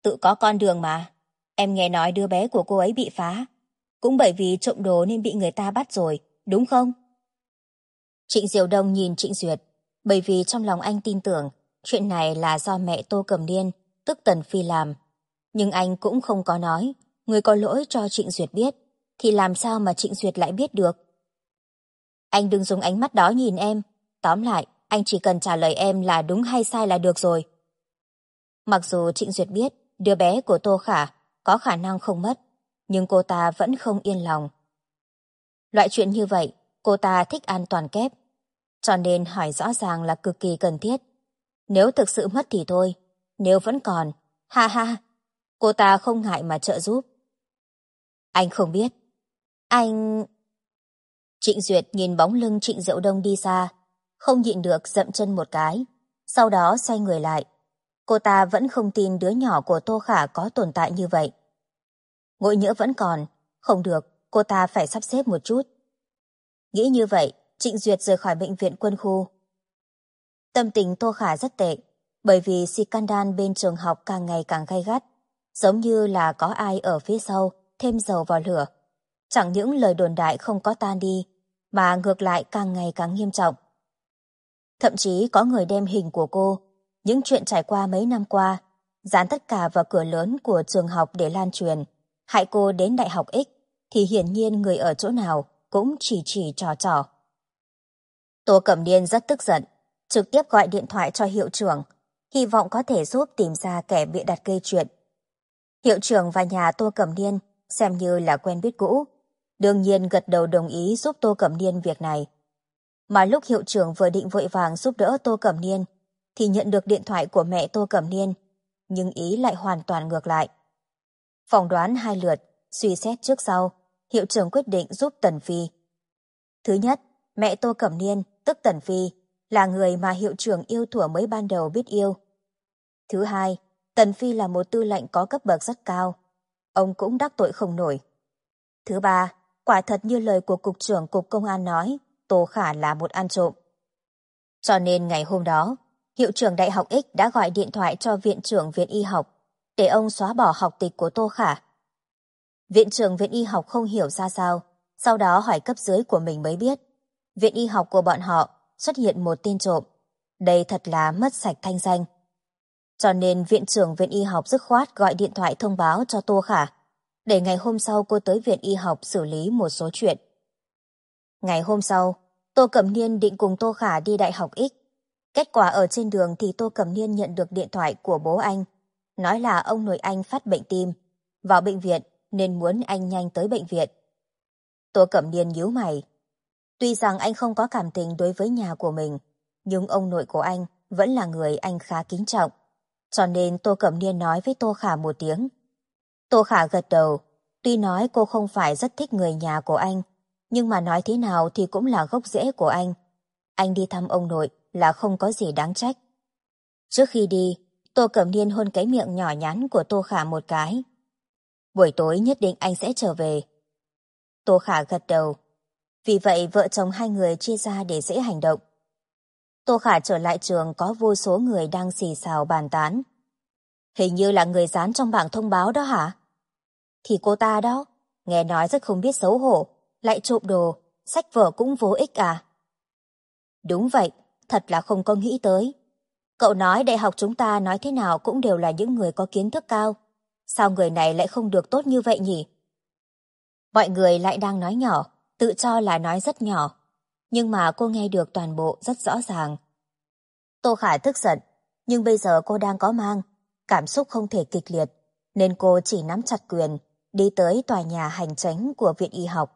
[SPEAKER 1] Tự có con đường mà. Em nghe nói đứa bé của cô ấy bị phá. Cũng bởi vì trộm đồ nên bị người ta bắt rồi, đúng không? Trịnh Diệu Đông nhìn Trịnh Duyệt, bởi vì trong lòng anh tin tưởng chuyện này là do mẹ Tô Cẩm Niên, tức Tần Phi làm. Nhưng anh cũng không có nói, người có lỗi cho Trịnh Duyệt biết, thì làm sao mà Trịnh Duyệt lại biết được? Anh đừng dùng ánh mắt đó nhìn em, tóm lại, anh chỉ cần trả lời em là đúng hay sai là được rồi. Mặc dù Trịnh Duyệt biết đứa bé của Tô Khả có khả năng không mất, nhưng cô ta vẫn không yên lòng. Loại chuyện như vậy, cô ta thích an toàn kép, cho nên hỏi rõ ràng là cực kỳ cần thiết. Nếu thực sự mất thì thôi, nếu vẫn còn, ha ha, cô ta không ngại mà trợ giúp. Anh không biết. Anh... Trịnh Duyệt nhìn bóng lưng Trịnh Diệu Đông đi xa, không nhịn được dậm chân một cái, sau đó xoay người lại. Cô ta vẫn không tin đứa nhỏ của Tô Khả có tồn tại như vậy. Ngộ nhỡ vẫn còn, không được, cô ta phải sắp xếp một chút. Nghĩ như vậy, Trịnh Duyệt rời khỏi bệnh viện quân khu. Tâm tình Tô Khả rất tệ, bởi vì scandal bên trường học càng ngày càng gay gắt, giống như là có ai ở phía sau thêm dầu vào lửa. Chẳng những lời đồn đại không có tan đi, mà ngược lại càng ngày càng nghiêm trọng. Thậm chí có người đem hình của cô, những chuyện trải qua mấy năm qua, dán tất cả vào cửa lớn của trường học để lan truyền, hại cô đến đại học X, thì hiển nhiên người ở chỗ nào cũng chỉ trò. Tô Cẩm Niên rất tức giận, trực tiếp gọi điện thoại cho hiệu trưởng, hy vọng có thể giúp tìm ra kẻ bịa đặt gây chuyện. Hiệu trưởng và nhà Tô Cẩm Niên xem như là quen biết cũ, đương nhiên gật đầu đồng ý giúp Tô Cẩm Niên việc này. Mà lúc hiệu trưởng vừa định vội vàng giúp đỡ Tô Cẩm Niên, thì nhận được điện thoại của mẹ Tô Cẩm Niên, nhưng ý lại hoàn toàn ngược lại. Phỏng đoán 2 lượt, suy xét trước sau, hiệu trưởng quyết định giúp Tần Phi. Thứ nhất, mẹ Tô Cẩm Niên, tức Tần Phi, là người mà hiệu trưởng yêu thuở mới ban đầu biết yêu. Thứ hai, Tần Phi là một tư lệnh có cấp bậc rất cao, ông cũng đắc tội không nổi. Thứ ba, quả thật như lời của cục trưởng cục công an nói, Tô Khả là một ăn trộm. Cho nên ngày hôm đó, hiệu trưởng đại học X đã gọi điện thoại cho viện trưởng viện y học, để ông xóa bỏ học tịch của Tô Khả. Viện trưởng viện y học không hiểu ra sao, sau đó hỏi cấp dưới của mình mới biết, viện y học của bọn họ xuất hiện một tên trộm. Đây thật là mất sạch thanh danh. Cho nên viện trưởng viện y học dứt khoát gọi điện thoại thông báo cho Tô Khả, để ngày hôm sau cô tới viện y học xử lý một số chuyện. Ngày hôm sau, Tô Cẩm Niên định cùng Tô Khả đi đại học X. Kết quả ở trên đường thì Tô Cẩm Niên nhận được điện thoại của bố anh, nói là ông nội anh phát bệnh tim, vào bệnh viện nên muốn anh nhanh tới bệnh viện. Tô Cẩm Niên nhíu mày. Tuy rằng anh không có cảm tình đối với nhà của mình, nhưng ông nội của anh vẫn là người anh khá kính trọng. Cho nên Tô Cẩm Niên nói với Tô Khả một tiếng. Tô Khả gật đầu, tuy nói cô không phải rất thích người nhà của anh, nhưng mà nói thế nào thì cũng là gốc rễ của anh. Anh đi thăm ông nội là không có gì đáng trách. Trước khi đi, Tô Cẩm Niên hôn cái miệng nhỏ nhắn của Tô Khả một cái. Buổi tối nhất định anh sẽ trở về. Tô Khả gật đầu. Vì vậy vợ chồng hai người chia ra để dễ hành động. Tô Khả trở lại trường có vô số người đang xì xào bàn tán. Hình như là người dán trong bảng thông báo đó hả? Thì cô ta đó, nghe nói rất không biết xấu hổ, lại trộm đồ, sách vở cũng vô ích à? Đúng vậy, thật là không có nghĩ tới. Cậu nói đại học chúng ta nói thế nào cũng đều là những người có kiến thức cao. Sao người này lại không được tốt như vậy nhỉ? Mọi người lại đang nói nhỏ, tự cho là nói rất nhỏ. Nhưng mà cô nghe được toàn bộ rất rõ ràng. Tô Khả tức giận, nhưng bây giờ cô đang có mang, cảm xúc không thể kịch liệt, nên cô chỉ nắm chặt quyền, đi tới tòa nhà hành chánh của viện y học.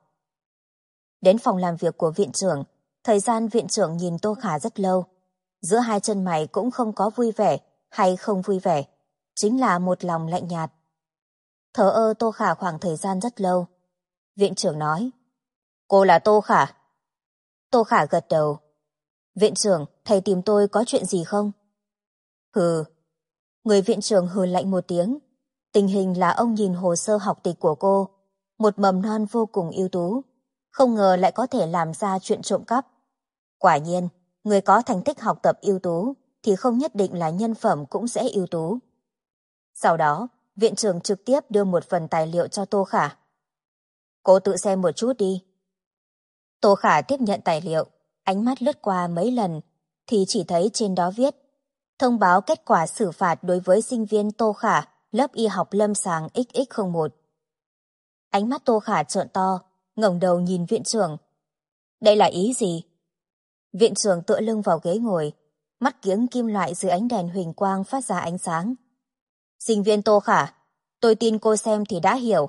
[SPEAKER 1] Đến phòng làm việc của viện trưởng, thời gian viện trưởng nhìn Tô Khả rất lâu. Giữa hai chân mày cũng không có vui vẻ hay không vui vẻ, chính là một lòng lạnh nhạt. Thờ ơ Tô Khả khoảng thời gian rất lâu. Viện trưởng nói, cô là Tô Khả. Tô Khả gật đầu. Viện trưởng, thầy tìm tôi có chuyện gì không? Hừ. Người viện trưởng hừ lạnh một tiếng. Tình hình là ông nhìn hồ sơ học tịch của cô, một mầm non vô cùng ưu tú, không ngờ lại có thể làm ra chuyện trộm cắp. Quả nhiên, người có thành tích học tập ưu tú thì không nhất định là nhân phẩm cũng sẽ ưu tú. Sau đó, viện trưởng trực tiếp đưa một phần tài liệu cho Tô Khả. Cô tự xem một chút đi. Tô Khả tiếp nhận tài liệu, ánh mắt lướt qua mấy lần, thì chỉ thấy trên đó viết thông báo kết quả xử phạt đối với sinh viên Tô Khả, lớp y học lâm sàng XX01. Ánh mắt Tô Khả trợn to, ngẩng đầu nhìn viện trưởng. Đây là ý gì? Viện trưởng tựa lưng vào ghế ngồi, mắt kiếng kim loại dưới ánh đèn huỳnh quang phát ra ánh sáng. Sinh viên Tô Khả, tôi tin cô xem thì đã hiểu.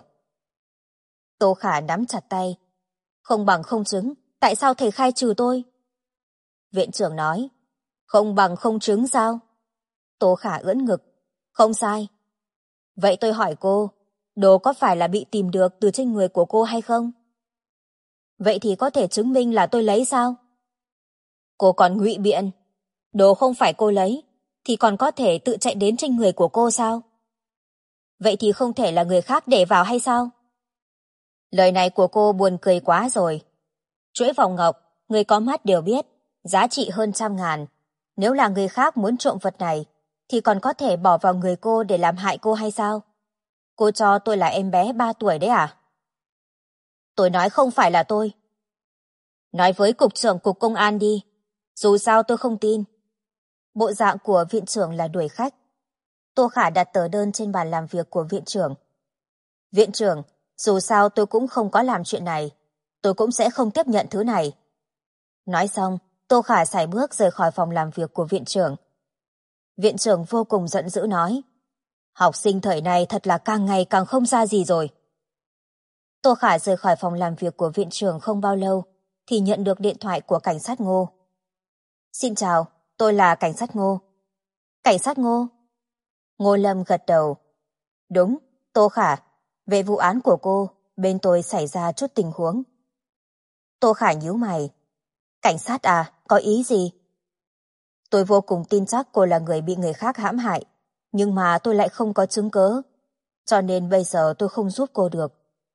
[SPEAKER 1] Tô Khả nắm chặt tay. Không bằng không chứng, tại sao thầy khai trừ tôi? Viện trưởng nói, không bằng không chứng sao? Tô Khả ưỡn ngực, không sai. Vậy tôi hỏi cô, đồ có phải là bị tìm được từ trên người của cô hay không? Vậy thì có thể chứng minh là tôi lấy sao? Cô còn ngụy biện, đồ không phải cô lấy, thì còn có thể tự chạy đến trên người của cô sao? Vậy thì không thể là người khác để vào hay sao? Lời này của cô buồn cười quá rồi. Chuỗi vòng ngọc, người có mắt đều biết, giá trị hơn 100.000. Nếu là người khác muốn trộm vật này, thì còn có thể bỏ vào người cô để làm hại cô hay sao? Cô cho tôi là em bé 3 tuổi đấy à? Tôi nói không phải là tôi. Nói với cục trưởng cục công an đi, dù sao tôi không tin. Bộ dạng của viện trưởng là đuổi khách. Tô Khả đặt tờ đơn trên bàn làm việc của viện trưởng. Viện trưởng, dù sao tôi cũng không có làm chuyện này, tôi cũng sẽ không tiếp nhận thứ này. Nói xong, Tô Khả sải bước rời khỏi phòng làm việc của viện trưởng. Viện trưởng vô cùng giận dữ nói, học sinh thời này thật là càng ngày càng không ra gì rồi. Tô Khả rời khỏi phòng làm việc của viện trưởng không bao lâu, thì nhận được điện thoại của cảnh sát Ngô. Xin chào, tôi là cảnh sát Ngô. Cảnh sát Ngô? Ngô Lâm gật đầu. Đúng, Tô Khả, về vụ án của cô, bên tôi xảy ra chút tình huống. Tô Khả nhíu mày. Cảnh sát à, có ý gì? Tôi vô cùng tin chắc cô là người bị người khác hãm hại, nhưng mà tôi lại không có chứng cớ, cho nên bây giờ tôi không giúp cô được.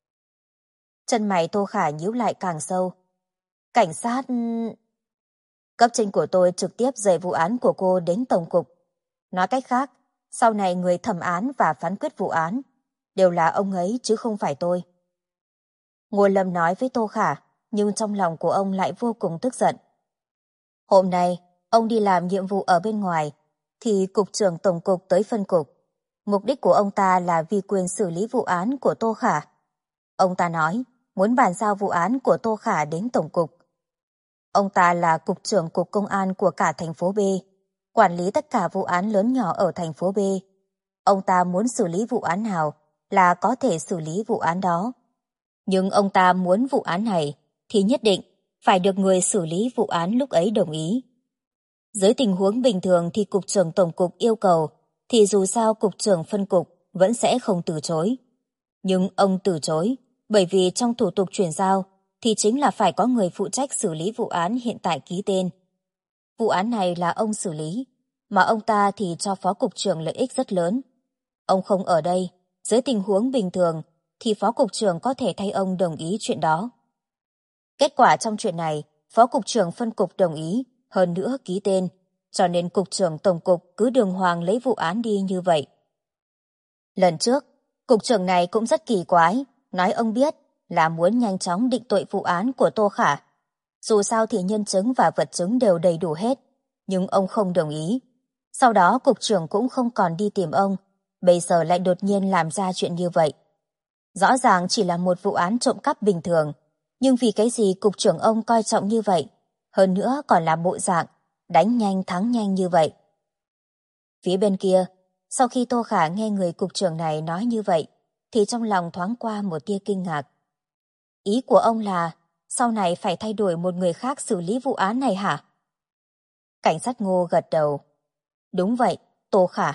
[SPEAKER 1] Chân mày Tô Khả nhíu lại càng sâu. Cảnh sát... Cấp trên của tôi trực tiếp dời vụ án của cô đến Tổng cục. Nói cách khác, sau này người thẩm án và phán quyết vụ án đều là ông ấy chứ không phải tôi. Ngô Lâm nói với Tô Khả, nhưng trong lòng của ông lại vô cùng tức giận. Hôm nay, ông đi làm nhiệm vụ ở bên ngoài, thì cục trưởng tổng cục tới phân cục. Mục đích của ông ta là vì quyền xử lý vụ án của Tô Khả. Ông ta nói muốn bàn giao vụ án của Tô Khả đến tổng cục. Ông ta là cục trưởng cục công an của cả thành phố B, quản lý tất cả vụ án lớn nhỏ ở thành phố B. Ông ta muốn xử lý vụ án nào là có thể xử lý vụ án đó. Nhưng ông ta muốn vụ án này thì nhất định phải được người xử lý vụ án lúc ấy đồng ý. Dưới tình huống bình thường thì cục trưởng tổng cục yêu cầu, thì dù sao cục trưởng phân cục vẫn sẽ không từ chối. Nhưng ông từ chối, bởi vì trong thủ tục chuyển giao thì chính là phải có người phụ trách xử lý vụ án hiện tại ký tên. Vụ án này là ông xử lý, mà ông ta thì cho phó cục trưởng lợi ích rất lớn. Ông không ở đây, dưới tình huống bình thường thì phó cục trưởng có thể thay ông đồng ý chuyện đó. Kết quả trong chuyện này, phó cục trưởng phân cục đồng ý, hơn nữa ký tên, cho nên cục trưởng tổng cục cứ đường hoàng lấy vụ án đi như vậy. Lần trước, cục trưởng này cũng rất kỳ quái, nói ông biết là muốn nhanh chóng định tội vụ án của Tô Khả. Dù sao thì nhân chứng và vật chứng đều đầy đủ hết, nhưng ông không đồng ý. Sau đó cục trưởng cũng không còn đi tìm ông, bây giờ lại đột nhiên làm ra chuyện như vậy. Rõ ràng chỉ là một vụ án trộm cắp bình thường, nhưng vì cái gì cục trưởng ông coi trọng như vậy, hơn nữa còn là bộ dạng đánh nhanh thắng nhanh như vậy. Phía bên kia, sau khi Tô Khả nghe người cục trưởng này nói như vậy, thì trong lòng thoáng qua một tia kinh ngạc. Ý của ông là sau này phải thay đổi một người khác xử lý vụ án này hả? Cảnh sát Ngô gật đầu. Đúng vậy, Tô Khả.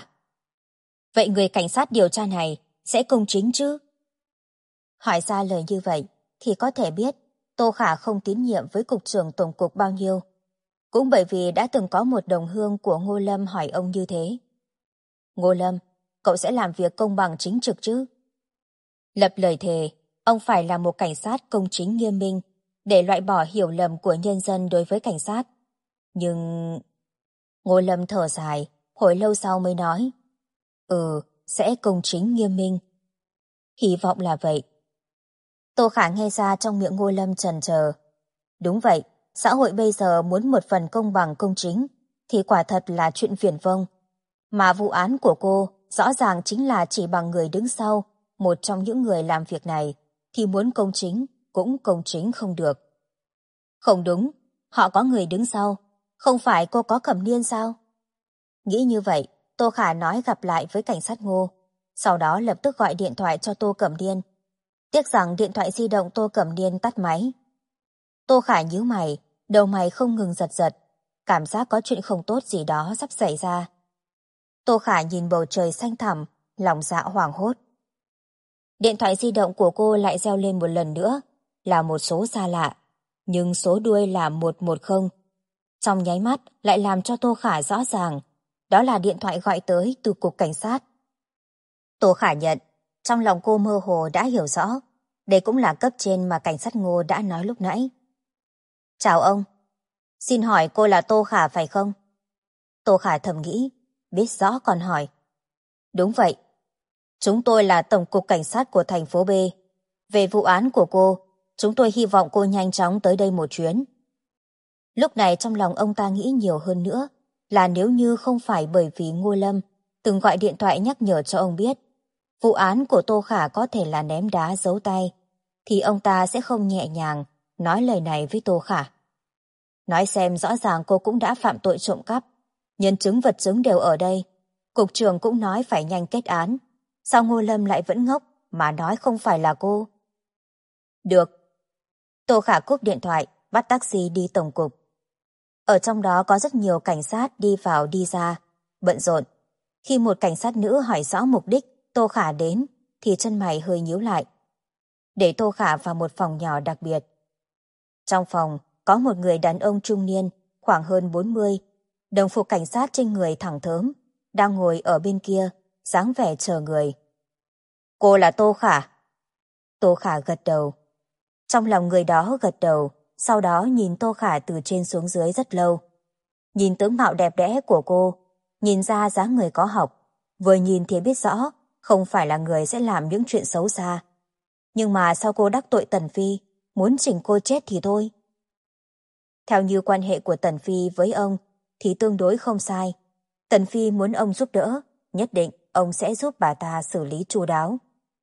[SPEAKER 1] Vậy người cảnh sát điều tra này sẽ công chính chứ? Hỏi ra lời như vậy thì có thể biết Tô Khả không tín nhiệm với cục trưởng tổng cục bao nhiêu. Cũng bởi vì đã từng có một đồng hương của Ngô Lâm hỏi ông như thế. Ngô Lâm, cậu sẽ làm việc công bằng chính trực chứ? Lập lời thề, ông phải là một cảnh sát công chính nghiêm minh để loại bỏ hiểu lầm của nhân dân đối với cảnh sát. Nhưng... Ngô Lâm thở dài, hồi lâu sau mới nói. sẽ công chính nghiêm minh. Hy vọng là vậy. Tô Khả nghe ra trong miệng Ngô Lâm chần chờ. Đúng vậy, xã hội bây giờ muốn một phần công bằng công chính thì quả thật là chuyện viển vông. Mà vụ án của cô rõ ràng chính là chỉ bằng người đứng sau, một trong những người làm việc này, thì muốn công chính cũng công chính không được. Không đúng, họ có người đứng sau, không phải cô có Cẩm Niên sao? Nghĩ như vậy, Tô Khả nói gặp lại với cảnh sát Ngô, sau đó lập tức gọi điện thoại cho Tô Cẩm Niên. Tiếc rằng điện thoại di động Tô Cẩm Niên tắt máy. Tô Khả nhíu mày, đầu mày không ngừng giật giật, cảm giác có chuyện không tốt gì đó sắp xảy ra. Tô Khả nhìn bầu trời xanh thẳm, lòng dạ hoảng hốt. Điện thoại di động của cô lại reo lên một lần nữa, là một số xa lạ, nhưng số đuôi là 110. Trong nháy mắt lại làm cho Tô Khả rõ ràng, đó là điện thoại gọi tới từ cục cảnh sát. Tô Khả nhận, trong lòng cô mơ hồ đã hiểu rõ, đây cũng là cấp trên mà cảnh sát Ngô đã nói lúc nãy. Chào ông, xin hỏi cô là Tô Khả phải không? Tô Khả thầm nghĩ, biết rõ còn hỏi. Đúng vậy, chúng tôi là Tổng cục Cảnh sát của thành phố B. Về vụ án của cô, chúng tôi hy vọng cô nhanh chóng tới đây một chuyến. Lúc này trong lòng ông ta nghĩ nhiều hơn nữa, là nếu như không phải bởi vì Ngô Lâm từng gọi điện thoại nhắc nhở cho ông biết vụ án của Tô Khả có thể là ném đá giấu tay, thì ông ta sẽ không nhẹ nhàng nói lời này với Tô Khả. Nói xem rõ ràng cô cũng đã phạm tội trộm cắp, nhân chứng vật chứng đều ở đây, cục trưởng cũng nói phải nhanh kết án, sao Ngô Lâm lại vẫn ngốc mà nói không phải là cô? Được. Tô Khả cúp điện thoại, bắt taxi đi tổng cục. Ở trong đó có rất nhiều cảnh sát đi vào đi ra, bận rộn. Khi một cảnh sát nữ hỏi rõ mục đích Tô Khả đến, thì chân mày hơi nhíu lại. Để Tô Khả vào một phòng nhỏ đặc biệt. Trong phòng, có một người đàn ông trung niên, khoảng hơn 40, đồng phục cảnh sát trên người thẳng thớm, đang ngồi ở bên kia, dáng vẻ chờ người. Cô là Tô Khả. Tô Khả gật đầu. Trong lòng người đó gật đầu, sau đó nhìn Tô Khả từ trên xuống dưới rất lâu. Nhìn tướng mạo đẹp đẽ của cô, nhìn ra dáng người có học, vừa nhìn thì biết rõ không phải là người sẽ làm những chuyện xấu xa. Nhưng mà sao cô đắc tội Tần Phi, muốn chỉnh cô chết thì thôi. Theo như quan hệ của Tần Phi với ông thì tương đối không sai. Tần Phi muốn ông giúp đỡ, nhất định ông sẽ giúp bà ta xử lý chu đáo.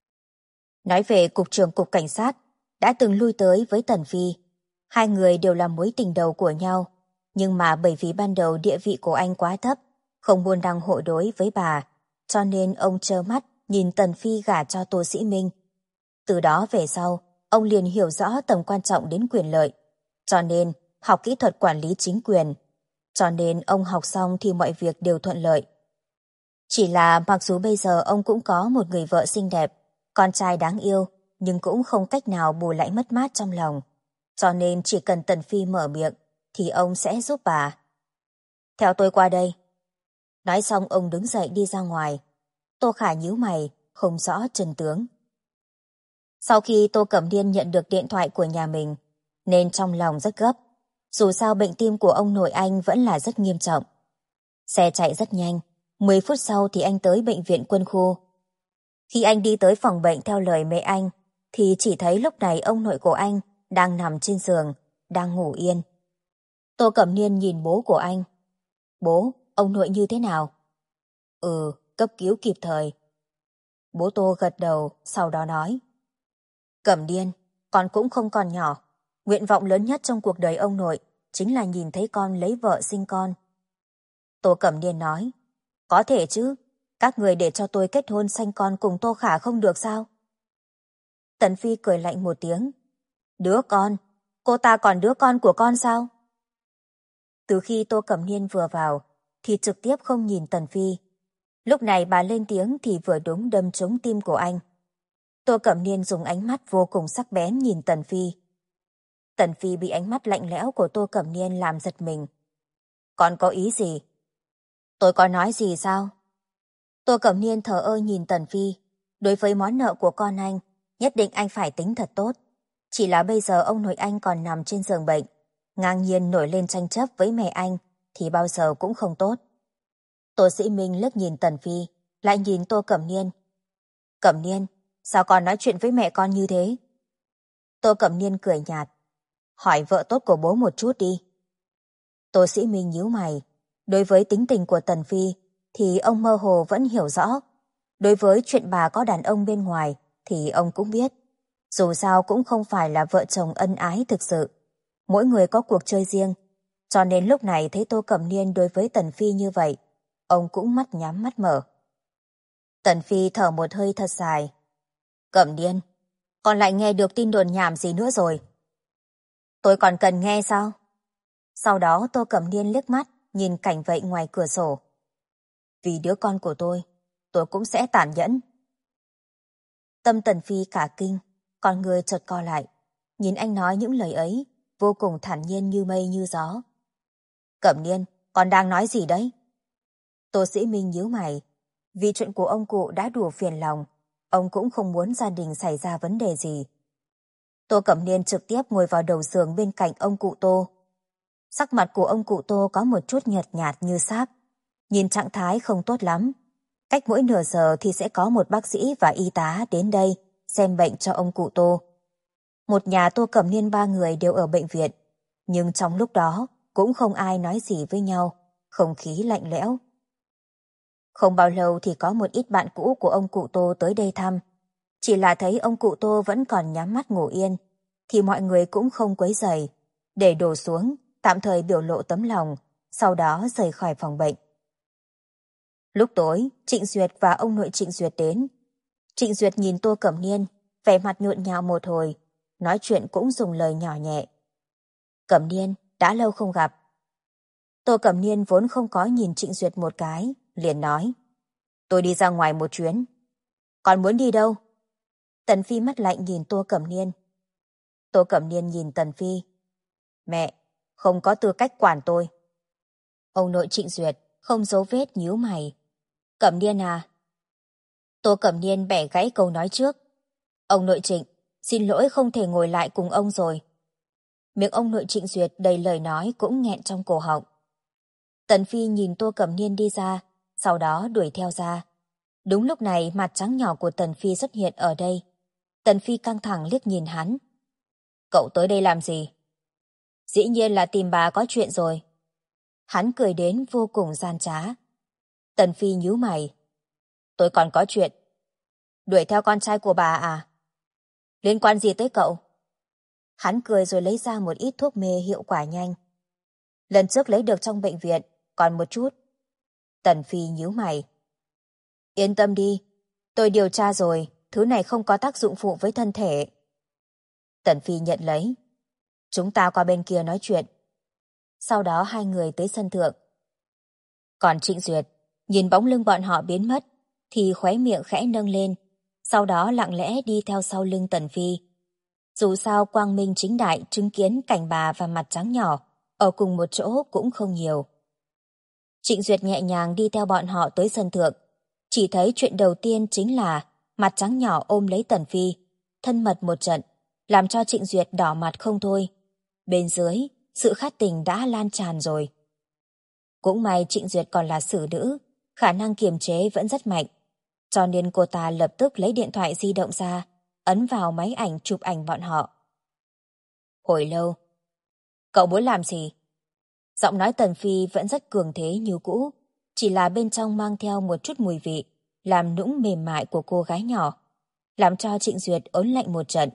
[SPEAKER 1] Nói về cục trưởng cục cảnh sát, đã từng lui tới với Tần Phi. Hai người đều là mối tình đầu của nhau, nhưng mà bởi vì ban đầu địa vị của anh quá thấp, không buôn đăng hộ đối với bà, cho nên ông trơ mắt nhìn Tần Phi gả cho Tô Sĩ Minh. Từ đó về sau, ông liền hiểu rõ tầm quan trọng đến quyền lợi, cho nên học kỹ thuật quản lý chính quyền. Cho nên ông học xong thì mọi việc đều thuận lợi. Chỉ là mặc dù bây giờ ông cũng có một người vợ xinh đẹp, con trai đáng yêu, nhưng cũng không cách nào bù lại mất mát trong lòng. Cho nên chỉ cần Tần Phi mở miệng, thì ông sẽ giúp bà. Theo tôi qua đây. Nói xong ông đứng dậy đi ra ngoài. Tô Khả nhíu mày, không rõ chân tướng. Sau khi Tô Cẩm Niên nhận được điện thoại của nhà mình, nên trong lòng rất gấp. Dù sao bệnh tim của ông nội anh vẫn là rất nghiêm trọng. Xe chạy rất nhanh, 10 phút sau thì anh tới bệnh viện quân khu. Khi anh đi tới phòng bệnh theo lời mẹ anh, thì chỉ thấy lúc này ông nội của anh đang nằm trên giường, đang ngủ yên. Tô Cẩm Niên nhìn bố của anh. Bố, ông nội như thế nào? Cấp cứu kịp thời. Bố Tô gật đầu, sau đó nói. Cẩm Niên, con cũng không còn nhỏ. Nguyện vọng lớn nhất trong cuộc đời ông nội chính là nhìn thấy con lấy vợ sinh con. Tô Cẩm Niên nói. Có thể chứ, các người để cho tôi kết hôn sanh con cùng Tô Khả không được sao? Tần Phi cười lạnh một tiếng. Đứa con? Cô ta còn đứa con của con sao? Từ khi Tô Cẩm Niên vừa vào, thì trực tiếp không nhìn Tần Phi. Lúc này bà lên tiếng thì vừa đúng đâm trúng tim của anh. Tô Cẩm Niên dùng ánh mắt vô cùng sắc bén nhìn Tần Phi. Tần Phi bị ánh mắt lạnh lẽo của Tô Cẩm Niên làm giật mình. Con có ý gì? Tôi có nói gì sao? Tô Cẩm Niên thờ ơ nhìn Tần Phi. Đối với món nợ của con anh, nhất định anh phải tính thật tốt. Chỉ là bây giờ ông nội anh còn nằm trên giường bệnh, ngang nhiên nổi lên tranh chấp với mẹ anh thì bao giờ cũng không tốt. Tô Sĩ Minh liếc nhìn Tần Phi, lại nhìn Tô Cẩm Niên. Cẩm Niên, sao con nói chuyện với mẹ con như thế? Tô Cẩm Niên cười nhạt. Hỏi vợ tốt của bố một chút đi. Tô Sĩ Minh nhíu mày. Đối với tính tình của Tần Phi thì ông mơ hồ vẫn hiểu rõ. Đối với chuyện bà có đàn ông bên ngoài thì ông cũng biết. Dù sao cũng không phải là vợ chồng ân ái thực sự. Mỗi người có cuộc chơi riêng. Cho nên lúc này thấy Tô Cẩm Niên đối với Tần Phi như vậy, ông cũng mắt nhắm mắt mở. Tần Phi thở một hơi thật dài. Cẩm Niên, con lại nghe được tin đồn nhảm gì nữa rồi? Tôi còn cần nghe sao? Sau đó Tô Cẩm Niên liếc mắt, nhìn cảnh vậy ngoài cửa sổ. Vì đứa con của tôi cũng sẽ tàn nhẫn. Tâm Tần Phi cả kinh, con người chợt co lại. Nhìn anh nói những lời ấy, vô cùng thản nhiên như mây như gió. Cẩm Niên, con đang nói gì đấy? Tô Sĩ Minh nhíu mày. Vì chuyện của ông cụ đã đủ phiền lòng, ông cũng không muốn gia đình xảy ra vấn đề gì. Tô Cẩm Niên trực tiếp ngồi vào đầu giường bên cạnh ông cụ Tô. Sắc mặt của ông cụ Tô có một chút nhợt nhạt như sáp, nhìn trạng thái không tốt lắm. Cách mỗi nửa giờ thì sẽ có một bác sĩ và y tá đến đây xem bệnh cho ông cụ Tô. Một nhà Tô Cẩm Niên 3 người đều ở bệnh viện, nhưng trong lúc đó cũng không ai nói gì với nhau, không khí lạnh lẽo. Không bao lâu thì có một ít bạn cũ của ông cụ Tô tới đây thăm. Chỉ là thấy ông cụ Tô vẫn còn nhắm mắt ngủ yên, thì mọi người cũng không quấy rầy, để đổ xuống, tạm thời biểu lộ tấm lòng, sau đó rời khỏi phòng bệnh. Lúc tối, Trịnh Duyệt và ông nội Trịnh Duyệt đến. Trịnh Duyệt nhìn Tô Cẩm Niên, vẻ mặt nhộn nhạo một hồi, nói chuyện cũng dùng lời nhỏ nhẹ. Cẩm Niên, đã lâu không gặp. Tô Cẩm Niên vốn không có nhìn Trịnh Duyệt một cái, liền nói. Tôi đi ra ngoài một chuyến. Còn muốn đi đâu? Tần Phi mắt lạnh nhìn Tô Cẩm Niên. Tô Cẩm Niên nhìn Tần Phi. Mẹ, không có tư cách quản tôi. Ông nội Trịnh Duyệt không giấu vết nhíu mày. Cẩm Niên à? Tô Cẩm Niên bẻ gãy câu nói trước. Ông nội Trịnh, xin lỗi không thể ngồi lại cùng ông rồi. Miệng ông nội Trịnh Duyệt đầy lời nói cũng nghẹn trong cổ họng. Tần Phi nhìn Tô Cẩm Niên đi ra, sau đó đuổi theo ra. Đúng lúc này mặt trắng nhỏ của Tần Phi xuất hiện ở đây. Tần Phi căng thẳng liếc nhìn hắn. Cậu tới đây làm gì? Dĩ nhiên là tìm bà có chuyện rồi. Hắn cười đến vô cùng gian trá. Tần Phi nhíu mày. Tôi còn có chuyện. Đuổi theo con trai của bà à? Liên quan gì tới cậu? Hắn cười rồi lấy ra một ít thuốc mê hiệu quả nhanh. Lần trước lấy được trong bệnh viện, còn một chút. Tần Phi nhíu mày. Yên tâm đi, tôi điều tra rồi, thứ này không có tác dụng phụ với thân thể. Tần Phi nhận lấy. Chúng ta qua bên kia nói chuyện. Sau đó hai người tới sân thượng. Còn Trịnh Duyệt, nhìn bóng lưng bọn họ biến mất, thì khóe miệng khẽ nâng lên, sau đó lặng lẽ đi theo sau lưng Tần Phi. Dù sao quang minh chính đại chứng kiến cảnh bà và mặt trắng nhỏ ở cùng một chỗ cũng không nhiều. Trịnh Duyệt nhẹ nhàng đi theo bọn họ tới sân thượng, chỉ thấy chuyện đầu tiên chính là mặt trắng nhỏ ôm lấy Tần Phi, thân mật một trận, làm cho Trịnh Duyệt đỏ mặt không thôi. Bên dưới, sự khát tình đã lan tràn rồi. Cũng may Trịnh Duyệt còn là xử nữ, khả năng kiềm chế vẫn rất mạnh, cho nên cô ta lập tức lấy điện thoại di động ra, ấn vào máy ảnh chụp ảnh bọn họ. Hồi lâu. Cậu muốn làm gì? Giọng nói Tần Phi vẫn rất cường thế như cũ, chỉ là bên trong mang theo một chút mùi vị, làm nũng mềm mại của cô gái nhỏ, làm cho Trịnh Duyệt ớn lạnh một trận.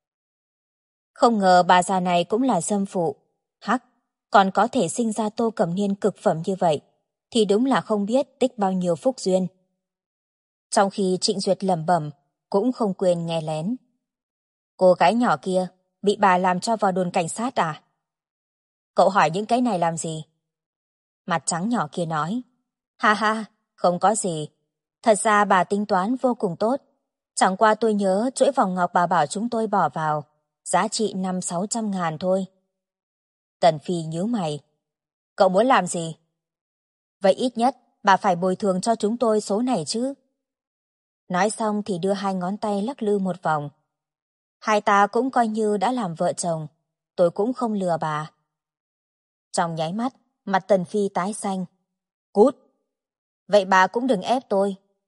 [SPEAKER 1] Không ngờ bà già này cũng là dâm phụ. Hắc, còn có thể sinh ra Tô Cẩm Niên cực phẩm như vậy, thì đúng là không biết tích bao nhiêu phúc duyên. Trong khi Trịnh Duyệt lẩm bẩm, cũng không quên nghe lén. Cô gái nhỏ kia, bị bà làm cho vào đồn cảnh sát à? Cậu hỏi những cái này làm gì? Mặt trắng nhỏ kia nói. Ha ha, không có gì. Thật ra bà tính toán vô cùng tốt. Chẳng qua tôi nhớ chuỗi vòng ngọc bà bảo chúng tôi bỏ vào, giá trị 500-600 ngàn thôi. Tần Phi nhíu mày. Cậu muốn làm gì? Vậy ít nhất bà phải bồi thường cho chúng tôi số này chứ. Nói xong thì đưa hai ngón tay lắc lư một vòng. Hai ta cũng coi như đã làm vợ chồng, tôi cũng không lừa bà. Trong nháy mắt, mặt Tần Phi tái xanh. Cút! Vậy bà cũng đừng ép tôi.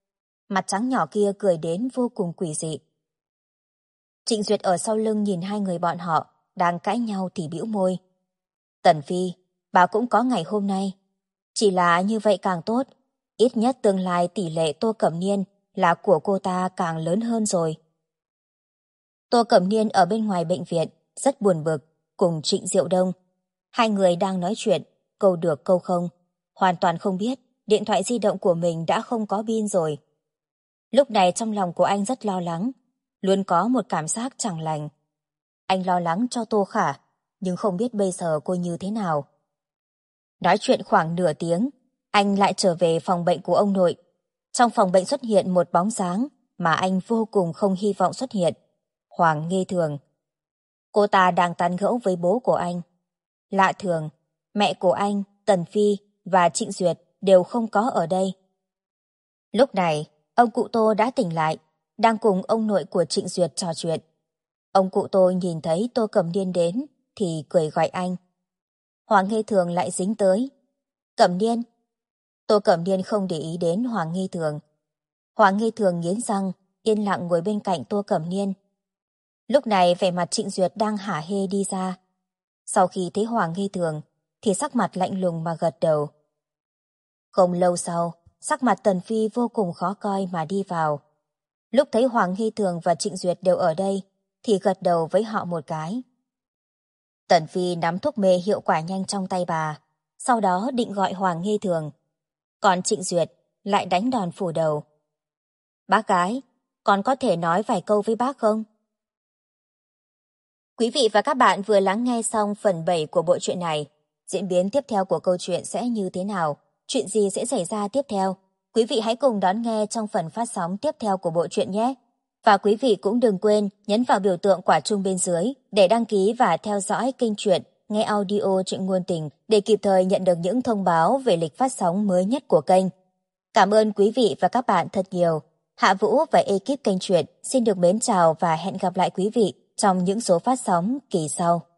[SPEAKER 1] Mặt trắng nhỏ kia cười đến vô cùng quỷ dị. Trịnh Duyệt ở sau lưng nhìn hai người bọn họ đang cãi nhau thì bĩu môi. Tần Phi, bà cũng có ngày hôm nay. Chỉ là như vậy càng tốt. Ít nhất tương lai tỷ lệ Tô Cẩm Niên là của cô ta càng lớn hơn rồi. Tô Cẩm Niên ở bên ngoài bệnh viện, rất buồn bực, cùng Trịnh Diệu Đông. Hai người đang nói chuyện, câu được câu không. Hoàn toàn không biết, điện thoại di động của mình đã không có pin rồi. Lúc này trong lòng của anh rất lo lắng, luôn có một cảm giác chẳng lành. Anh lo lắng cho Tô Khả, nhưng không biết bây giờ cô như thế nào. Nói chuyện khoảng nửa tiếng, anh lại trở về phòng bệnh của ông nội. Trong phòng bệnh xuất hiện một bóng dáng mà anh vô cùng không hy vọng xuất hiện. Hoàng Nghê Thường. Cô ta đang tán gẫu với bố của anh. Lạ thường, mẹ của anh, Tần Phi và Trịnh Duyệt đều không có ở đây. Lúc này, ông cụ Tô đã tỉnh lại, đang cùng ông nội của Trịnh Duyệt trò chuyện. Ông cụ Tô nhìn thấy Tô Cẩm Niên đến thì cười gọi anh. Hoàng Nghê Thường lại dính tới. Cẩm Niên. Tô Cẩm Niên không để ý đến Hoàng Nghê Thường. Hoàng Nghê Thường nghiến răng, yên lặng ngồi bên cạnh Tô Cẩm Niên. Lúc này vẻ mặt Trịnh Duyệt đang hả hê đi ra. Sau khi thấy Hoàng Nghê Thường thì sắc mặt lạnh lùng mà gật đầu. Không lâu sau, sắc mặt Tần Phi vô cùng khó coi mà đi vào. Lúc thấy Hoàng Nghê Thường và Trịnh Duyệt đều ở đây thì gật đầu với họ một cái. Tần Phi nắm thuốc mê hiệu quả nhanh trong tay bà, sau đó định gọi Hoàng Nghê Thường. Còn Trịnh Duyệt lại đánh đòn phủ đầu. Bác gái, con có thể nói vài câu với bác không? Quý vị và các bạn vừa lắng nghe xong phần 7 của bộ truyện này. Diễn biến tiếp theo của câu chuyện sẽ như thế nào? Chuyện gì sẽ xảy ra tiếp theo? Quý vị hãy cùng đón nghe trong phần phát sóng tiếp theo của bộ truyện nhé! Và quý vị cũng đừng quên nhấn vào biểu tượng quả chuông bên dưới để đăng ký và theo dõi kênh truyện Nghe Audio Truyện Ngôn Tình để kịp thời nhận được những thông báo về lịch phát sóng mới nhất của kênh. Cảm ơn quý vị và các bạn thật nhiều. Hạ Vũ và ekip kênh truyện xin được mến chào và hẹn gặp lại quý vị trong những số phát sóng kỳ sau.